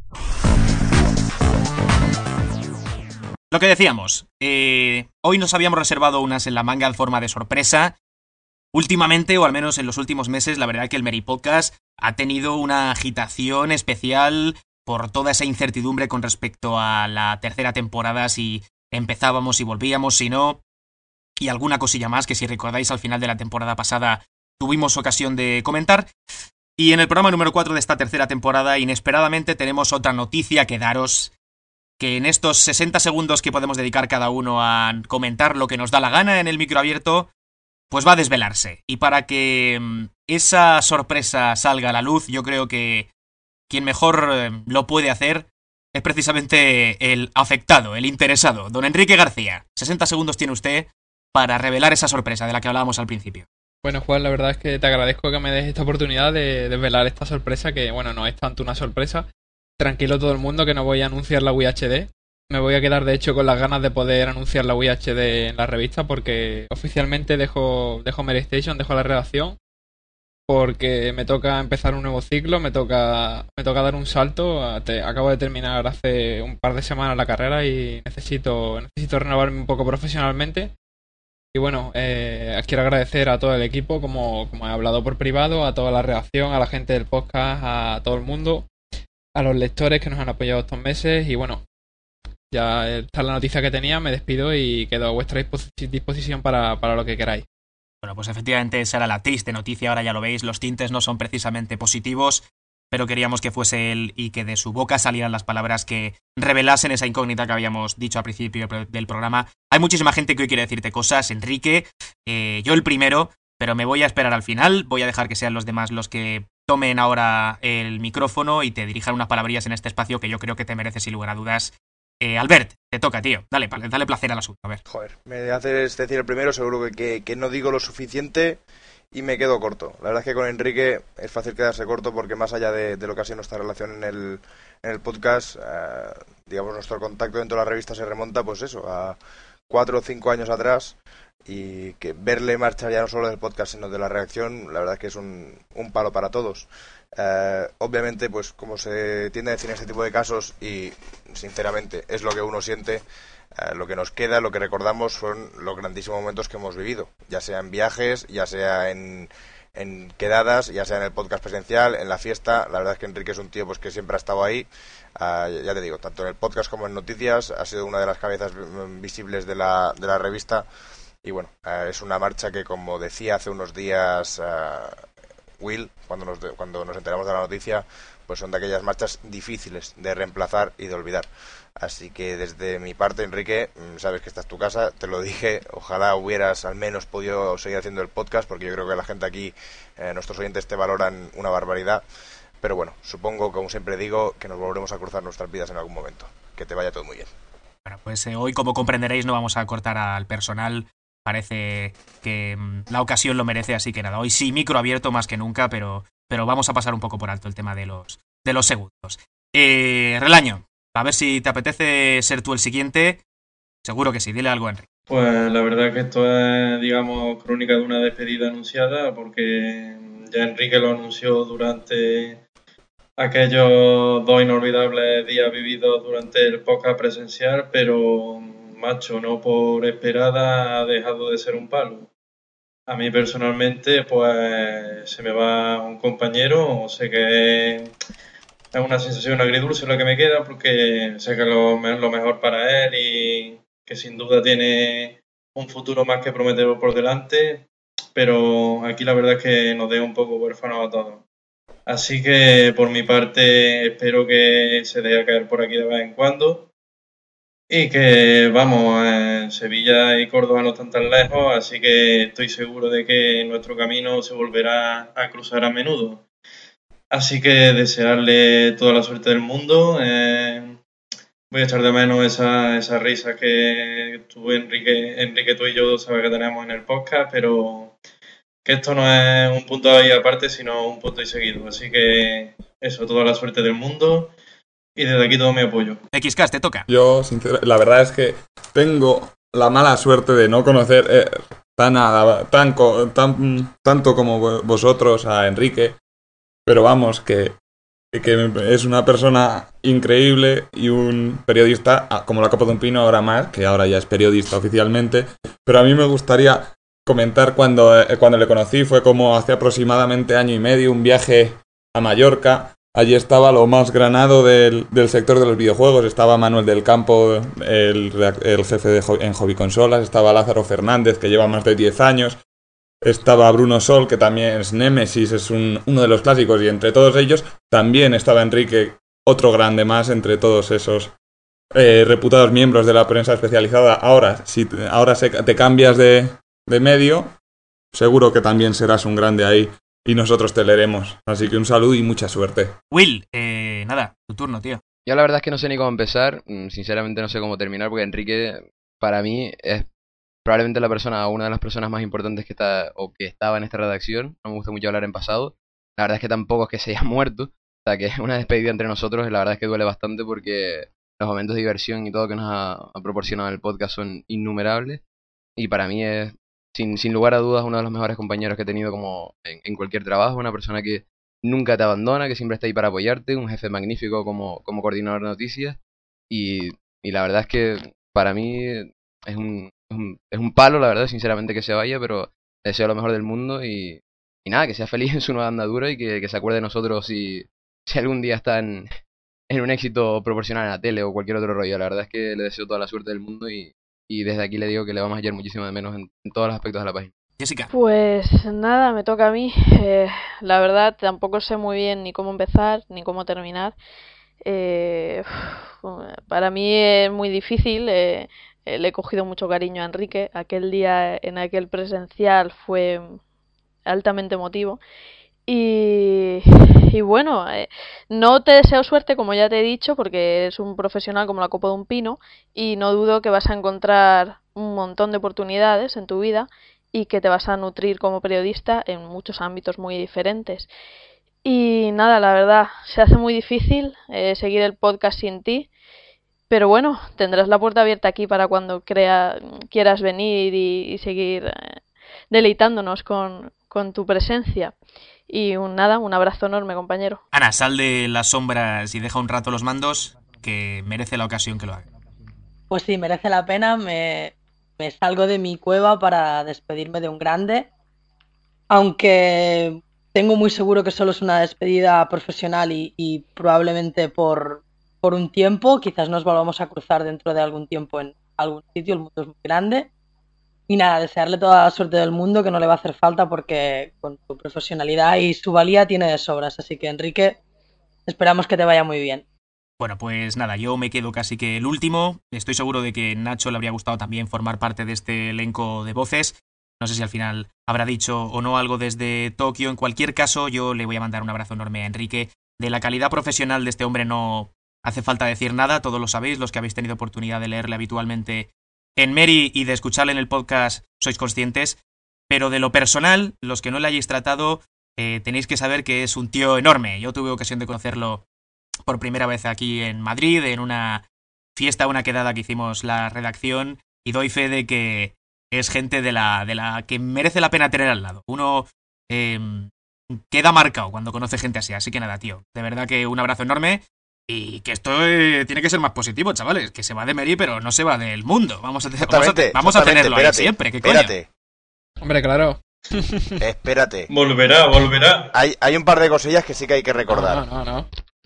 S2: Lo que decíamos, hoy nos habíamos reservado unas en la manga en forma de sorpresa. Últimamente, o al menos en los últimos meses, la verdad es que el Meri Podcast ha tenido una agitación especial por toda esa incertidumbre con respecto a la tercera temporada, si empezábamos, si volvíamos, si no, y alguna cosilla más que, si recordáis, al final de la temporada pasada tuvimos ocasión de comentar. Y en el programa número 4 de esta tercera temporada, inesperadamente, tenemos otra noticia que daros, que en estos 60 segundos que podemos dedicar cada uno a comentar lo que nos da la gana en el micro abierto, pues va a desvelarse. Y para que esa sorpresa salga a la luz, yo creo que quien mejor lo puede hacer es precisamente el afectado, el interesado, don Enrique García. 60 segundos tiene usted para revelar esa sorpresa de la que hablábamos al principio.
S8: Bueno, Juan, la verdad es que te agradezco que me des esta oportunidad de desvelar esta sorpresa, que bueno, no es tanto una sorpresa. Tranquilo todo el mundo, que no voy a anunciar la Wii HD. Me voy a quedar de hecho con las ganas de poder anunciar la Wii HD en la revista, porque oficialmente dejo Meri Station, dejo la redacción, porque me toca empezar un nuevo ciclo, me toca dar un salto. Acabo de terminar hace un par de semanas la carrera y necesito renovarme un poco profesionalmente. Y bueno, quiero agradecer a todo el equipo, como he hablado por privado, a toda la redacción, a la gente del podcast, a todo el mundo, a los lectores que nos han apoyado estos meses. Y bueno, Ya está la noticia que tenía, me despido y quedo a vuestra disposición para lo que queráis.
S2: Bueno, pues efectivamente esa era la triste noticia, ahora ya lo veis, los tintes no son precisamente positivos, pero queríamos que fuese él y que de su boca salieran las palabras que revelasen esa incógnita que habíamos dicho al principio del programa. Hay muchísima gente que hoy quiere decirte cosas, Enrique, yo el primero, pero me voy a esperar al final, voy a dejar que sean los demás los que tomen ahora el micrófono y te dirijan unas palabrillas en este espacio que yo creo que te mereces sin lugar a dudas. Albert, te toca, tío. Dale placer al asunto, a ver.
S4: Joder, me haces decir el primero, seguro que no digo lo suficiente y me quedo corto. La verdad es que con Enrique es fácil quedarse corto porque más allá de lo que ha sido nuestra relación en el podcast, digamos, nuestro contacto dentro de la revista se remonta, pues eso, a 4 o 5 años atrás, y que verle marchar ya no solo del podcast sino de la redacción, la verdad es que es un palo para todos. Obviamente, pues como se tiende a decir en este tipo de casos, y sinceramente es lo que uno siente, lo que nos queda, lo que recordamos son los grandísimos momentos que hemos vivido, ya sea en viajes, ya sea en quedadas, ya sea en el podcast presencial, en la fiesta. La verdad es que Enrique es un tío pues que siempre ha estado ahí, ya te digo, tanto en el podcast como en noticias, ha sido una de las cabezas visibles de la revista. Y bueno, es una marcha que, como decía hace unos días Will, cuando nos enteramos de la noticia, pues son de aquellas marchas difíciles de reemplazar y de olvidar. Así que desde mi parte, Enrique, sabes que esta es tu casa, te lo dije, ojalá hubieras al menos podido seguir haciendo el podcast, porque yo creo que la gente aquí, nuestros oyentes, te valoran una barbaridad. Pero bueno, supongo, como siempre digo, que nos volveremos a cruzar nuestras vidas en algún momento. Que te vaya todo muy bien.
S2: Bueno, pues hoy, como comprenderéis, no vamos a cortar al personal. Parece que la ocasión lo merece, así que nada, hoy sí, micro abierto más que nunca, pero vamos a pasar un poco por alto el tema de los segundos. Relaño, a ver si te apetece ser tú el siguiente. Seguro que sí, dile algo, Enrique.
S5: Pues la verdad que esto es, digamos, crónica de una despedida anunciada, porque ya Enrique lo anunció durante aquellos 2 inolvidables días vividos durante el podcast presencial, pero macho, no por esperada ha dejado de ser un palo. A mí personalmente, pues se me va un compañero, sé que es una sensación agridulce la que me queda, porque sé que es lo mejor para él y que sin duda tiene un futuro más que prometedor por delante, pero aquí la verdad es que nos deja un poco huérfanos a todos. Así que por mi parte espero que se deje caer por aquí de vez en cuando. Y que, vamos, Sevilla y Córdoba no están tan lejos, así que estoy seguro de que nuestro camino se volverá a cruzar a menudo. Así que desearle toda la suerte del mundo. Voy a echar de menos esa risa que tú, Enrique, tú y yo sabes que tenemos en el podcast, pero que esto no es un punto ahí aparte, sino un punto y seguido. Así que eso, toda la suerte del mundo. Y desde aquí todo mi apoyo.
S2: XCast, te toca.
S6: Yo, la verdad es que tengo la mala suerte de no conocer tanto como vosotros a Enrique, pero vamos, que es una persona increíble y un periodista, como la copa de un pino, ahora más, que ahora ya es periodista oficialmente. Pero a mí me gustaría comentar cuando le conocí, fue como hace aproximadamente 1 año y medio, un viaje a Mallorca. Allí estaba lo más granado del sector de los videojuegos. Estaba Manuel del Campo, el jefe en Hobby Consolas. Estaba Lázaro Fernández, que lleva más de 10 años. Estaba Bruno Sol, que también es Nemesis, es uno de los clásicos. Y entre todos ellos también estaba Enrique, otro grande más entre todos esos reputados miembros de la prensa especializada. Ahora, si te cambias de medio, seguro que también serás un grande ahí. Y nosotros te leeremos. Así que un saludo y mucha suerte.
S2: Will, nada, tu turno, tío.
S7: Yo la verdad es que no sé ni cómo empezar. Sinceramente no sé cómo terminar, porque Enrique, para mí, es probablemente una de las personas más importantes que estaba en esta redacción. No me gusta mucho hablar en pasado. La verdad es que tampoco es que se haya muerto. O sea, que una despedida entre nosotros, la verdad es que duele bastante, porque los momentos de diversión y todo que nos ha proporcionado el podcast son innumerables. Y para mí es, sin lugar a dudas, uno de los mejores compañeros que he tenido como en cualquier trabajo. Una persona que nunca te abandona, que siempre está ahí para apoyarte, un jefe magnífico como coordinador de noticias. Y la verdad es que para mí es un palo, la verdad, sinceramente, que se vaya, pero deseo lo mejor del mundo y nada, que sea feliz en su nueva andadura y que se acuerde de nosotros si algún día está en en un éxito proporcional en la tele o cualquier otro rollo. La verdad es que le deseo toda la suerte del mundo y desde aquí le digo que le vamos a hallar muchísimo de menos en todos los aspectos de la página.
S2: Jessica.
S3: Pues nada, me toca a mí. La verdad, tampoco sé muy bien ni cómo empezar ni cómo terminar. Para mí es muy difícil. Le he cogido mucho cariño a Enrique. Aquel día en aquel presencial fue altamente emotivo. Y bueno, no te deseo suerte, como ya te he dicho, porque eres un profesional como la copa de un pino y no dudo que vas a encontrar un montón de oportunidades en tu vida y que te vas a nutrir como periodista en muchos ámbitos muy diferentes. Y nada, la verdad, se hace muy difícil seguir el podcast sin ti, pero bueno, tendrás la puerta abierta aquí para cuando quieras venir y seguir deleitándonos con tu presencia. Y un abrazo enorme, compañero.
S2: Ana, sal de las sombras y deja un rato los mandos, que merece la ocasión que lo haga.
S9: Pues sí, merece la pena. Me salgo de mi cueva para despedirme de un grande, aunque tengo muy seguro que solo es una despedida profesional y probablemente por un tiempo. Quizás nos volvamos a cruzar dentro de algún tiempo en algún sitio. El mundo es muy grande. Y nada, desearle toda la suerte del mundo, que no le va a hacer falta porque con su profesionalidad y su valía tiene de sobras. Así que, Enrique, esperamos que te vaya muy bien.
S2: Bueno, pues nada, yo me quedo casi que el último. Estoy seguro de que Nacho le habría gustado también formar parte de este elenco de voces. No sé si al final habrá dicho o no algo desde Tokio. En cualquier caso, yo le voy a mandar un abrazo enorme a Enrique. De la calidad profesional de este hombre no hace falta decir nada, todos lo sabéis, los que habéis tenido oportunidad de leerle habitualmente en Meri y de escucharle en el podcast sois conscientes, pero de lo personal, los que no le hayáis tratado, tenéis que saber que es un tío enorme. Yo tuve ocasión de conocerlo por primera vez aquí en Madrid, en una fiesta, una quedada que hicimos la redacción, y doy fe de que es gente de la que merece la pena tener al lado. Uno queda marcado cuando conoce gente así que nada, tío, de verdad que un abrazo enorme. Y que esto tiene que ser más positivo, chavales. Que se va de Meri, pero no se va del mundo. Vamos a tenerlo ahí siempre. ¿Qué coño?
S8: Hombre, claro.
S4: Espérate.
S5: Volverá.
S4: Hay un par de cosillas que sí que hay que recordar.
S8: No.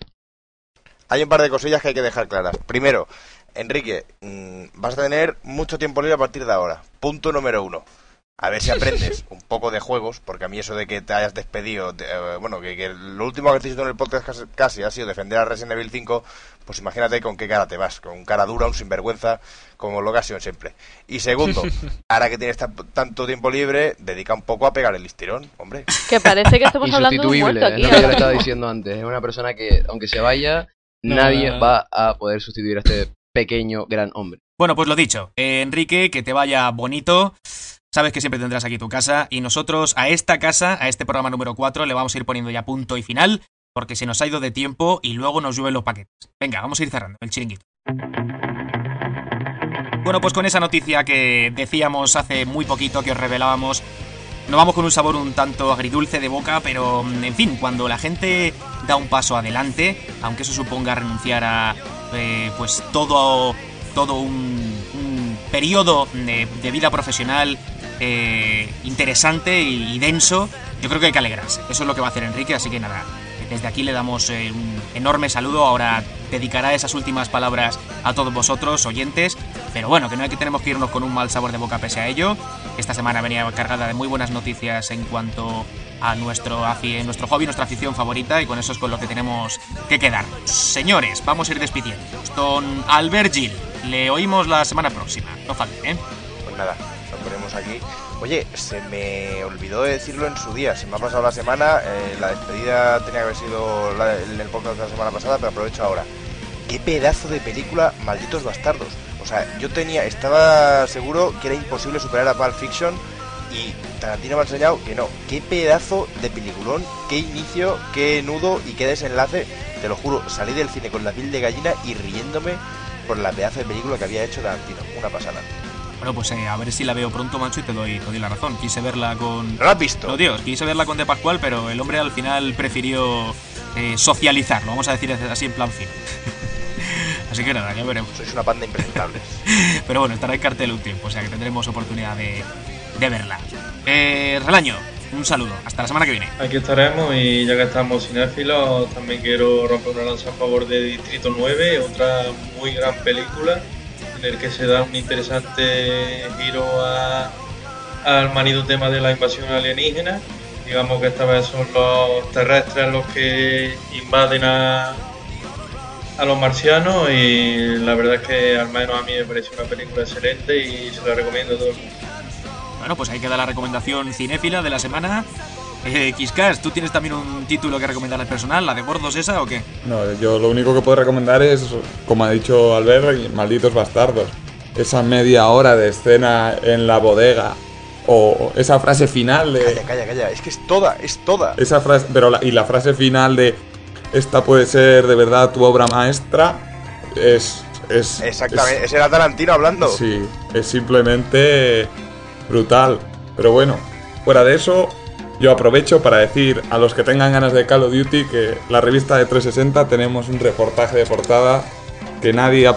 S4: Hay un par de cosillas que hay que dejar claras. Primero, Enrique, vas a tener mucho tiempo libre a partir de ahora. Punto número 1. A ver si aprendes un poco de juegos, porque a mí eso de que te hayas despedido, que lo último que has dicho en el podcast casi ha sido defender a Resident Evil 5, pues imagínate con qué cara te vas, con cara dura, un sinvergüenza, como lo que has sido siempre. Y segundo, ahora que tienes tanto tiempo libre, dedica un poco a pegar el listirón, hombre.
S3: Que parece que estamos hablando de un muerto aquí.
S7: Es lo que yo le estaba diciendo antes, es una persona que, aunque se vaya, nadie va a poder sustituir a este pequeño gran hombre.
S2: Bueno, pues lo dicho, Enrique, que te vaya bonito. Sabes que siempre tendrás aquí tu casa y nosotros a esta casa, a este programa número 4, le vamos a ir poniendo ya punto y final porque se nos ha ido de tiempo y luego nos llueven los paquetes. Venga, vamos a ir cerrando el chiringuito. Bueno, pues con esa noticia que decíamos hace muy poquito, que os revelábamos, nos vamos con un sabor un tanto agridulce de boca, pero en fin, cuando la gente da un paso adelante, aunque eso suponga renunciar a pues todo un periodo de vida profesional interesante y denso, yo creo que hay que alegrarse. Eso es lo que va a hacer Enrique, así que nada, desde aquí le damos un enorme saludo. Ahora dedicará esas últimas palabras a todos vosotros, oyentes, pero bueno, que no tenemos que irnos con un mal sabor de boca pese a ello. Esta semana venía cargada de muy buenas noticias en cuanto a nuestro hobby, nuestra afición favorita, y con eso es con lo que tenemos que quedar. Señores, vamos a ir despidiendo. Don Albert Gil, le oímos la semana próxima, no falte, ¿eh?
S4: Pues nada, nos ponemos aquí. Oye, se me olvidó decirlo en su día, se me ha pasado la semana, la despedida tenía que haber sido en el podcast de la semana pasada, pero aprovecho ahora. ¡Qué pedazo de película, Malditos Bastardos! O sea, estaba seguro que era imposible superar a Pulp Fiction y Tarantino me ha enseñado que no. ¡Qué pedazo de peliculón! ¡Qué inicio, qué nudo y qué desenlace! Te lo juro, salí del cine con la piel de gallina y riéndome por la pedazo de película que había hecho Tarantino. Una pasada.
S2: Bueno, pues a ver si la veo pronto, macho, y te doy la razón. Quise verla con...
S4: ¿No la has visto?
S2: No, Dios, quise verla con De Pascual, pero el hombre al final prefirió socializarlo, vamos a decir así en plan fino. Así que nada, ya veremos.
S4: Sois una banda impresentables.
S2: Pero bueno, estará en cartel un tiempo, o sea que tendremos oportunidad de verla. Relaño, un saludo. Hasta la semana que viene.
S5: Aquí estaremos y ya que estamos cinéfilos, también quiero romper una lanza a favor de Distrito 9, otra muy gran película en el que se da un interesante giro al manido tema de la invasión alienígena. Digamos que esta vez son los terrestres los que invaden a los marcianos y la verdad es que al menos a mí me parece una película excelente y se la recomiendo a todo el mundo.
S2: Bueno, pues ahí queda la recomendación cinéfila de la semana. Quiscas, ¿tú tienes también un título que recomendar al personal? ¿La de gordos esa o qué?
S6: No, yo lo único que puedo recomendar es, como ha dicho Albert, Malditos Bastardos. Esa media hora de escena en la bodega o esa frase final de...
S4: Calla, es que es toda.
S6: Esa frase, y la frase final de esta puede ser de verdad tu obra maestra es
S4: exactamente, ese era Tarantino hablando.
S6: Sí, es simplemente brutal. Pero bueno, fuera de eso, yo aprovecho para decir a los que tengan ganas de Call of Duty que la revista de 360 tenemos un reportaje de portada que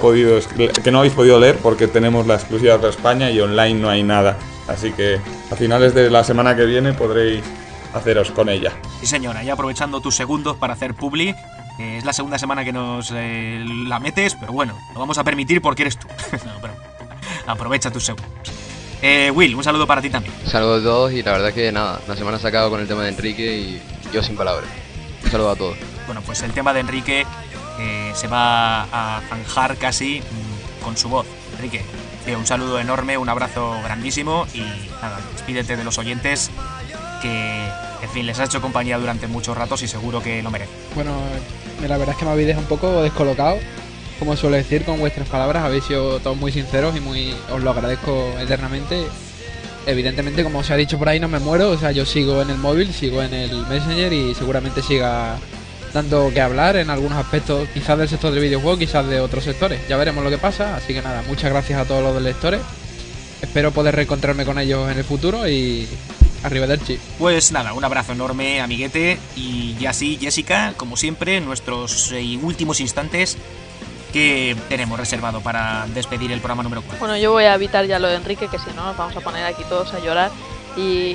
S6: que no habéis podido leer porque tenemos la exclusiva para España y online no hay nada. Así que a finales de la semana que viene podréis haceros con ella.
S2: Sí señora, y aprovechando tus segundos para hacer publi, es la segunda semana que nos la metes, pero bueno, lo vamos a permitir porque eres tú. No, pero aprovecha tus segundos. Will, un saludo para ti también.
S7: Un saludo a todos y la verdad es que nada, la semana se ha acabado con el tema de Enrique y yo sin palabras. Un saludo a todos.
S2: Bueno, pues el tema de Enrique se va a zanjar casi con su voz. Enrique, un saludo enorme, un abrazo grandísimo y nada, despídete de los oyentes que, en fin, les ha hecho compañía durante muchos ratos y seguro que lo merece.
S8: Bueno, la verdad es que me habéis dejado un poco descolocado. Como suelo decir, con vuestras palabras habéis sido todos muy sinceros y os lo agradezco eternamente. Evidentemente, como os ha dicho por ahí, no me muero, o sea, yo sigo en el móvil, sigo en el Messenger y seguramente siga dando que hablar en algunos aspectos, quizás del sector del videojuego, quizás de otros sectores. Ya veremos lo que pasa, así que nada, muchas gracias a todos los lectores. Espero poder reencontrarme con ellos en el futuro y arrivederci.
S2: Pues nada, un abrazo enorme, amiguete, y así, Jessica, como siempre, nuestros últimos instantes que tenemos reservado para despedir el programa número 4.
S3: Bueno, yo voy a evitar ya lo de Enrique, que si no nos vamos a poner aquí todos a llorar y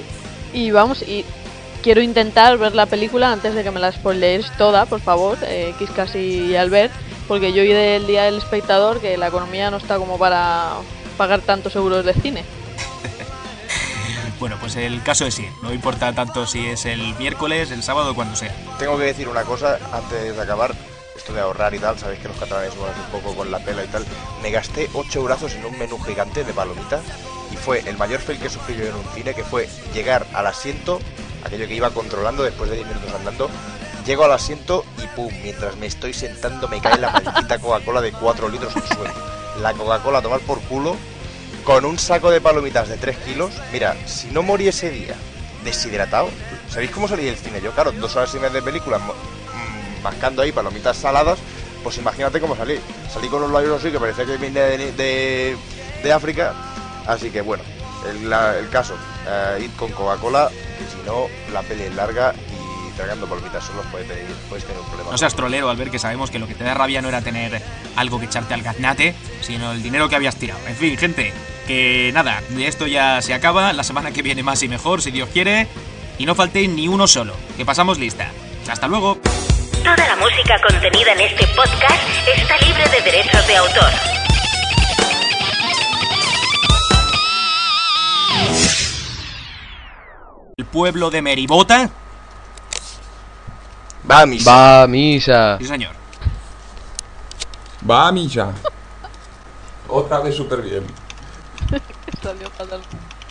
S3: quiero intentar ver la película antes de que me la spoileéis toda, por favor, Quiscas y Albert, porque yo oí del Día del Espectador que la economía no está como para pagar tantos euros de cine.
S2: Bueno, pues el caso es ir, no importa tanto si es el miércoles, el sábado o cuando sea.
S4: Tengo que decir una cosa antes de acabar, esto de ahorrar y tal, sabéis que los catalanes somos un poco con la pela y tal. Me gasté 8 eurazos en un menú gigante de palomitas y fue el mayor fail que sufrí yo en un cine, que fue llegar al asiento, aquello que iba controlando después de 10 minutos andando. Llego al asiento y pum, mientras me estoy sentando me cae la maldita Coca-Cola de 4 litros al suelo. La Coca-Cola a tomar por culo, con un saco de palomitas de 3 kilos. Mira, si no morí ese día deshidratado, ¿sabéis cómo salí del cine yo? Claro, 2 horas y media de película, mascando ahí palomitas saladas, pues imagínate cómo salí. Salí con los labios así que parecía que vine de África. Así que bueno, el caso, id con Coca-Cola, que si no la peli es larga y tragando palomitas solo puedes tener un problema.
S2: No seas trolero, Albert, que sabemos que lo que te da rabia no era tener algo que echarte al gaznate, sino el dinero que habías tirado. En fin, gente, que nada, esto ya se acaba, la semana que viene más y mejor, si Dios quiere, y no faltéis ni uno solo, que pasamos lista. ¡Hasta luego!
S1: Toda la música contenida en este podcast está libre de derechos de autor.
S2: El pueblo de Meribota
S4: va a misa.
S7: Va a misa.
S2: Sí, señor.
S6: Va a misa. Otra vez súper bien.
S3: Salió fatal.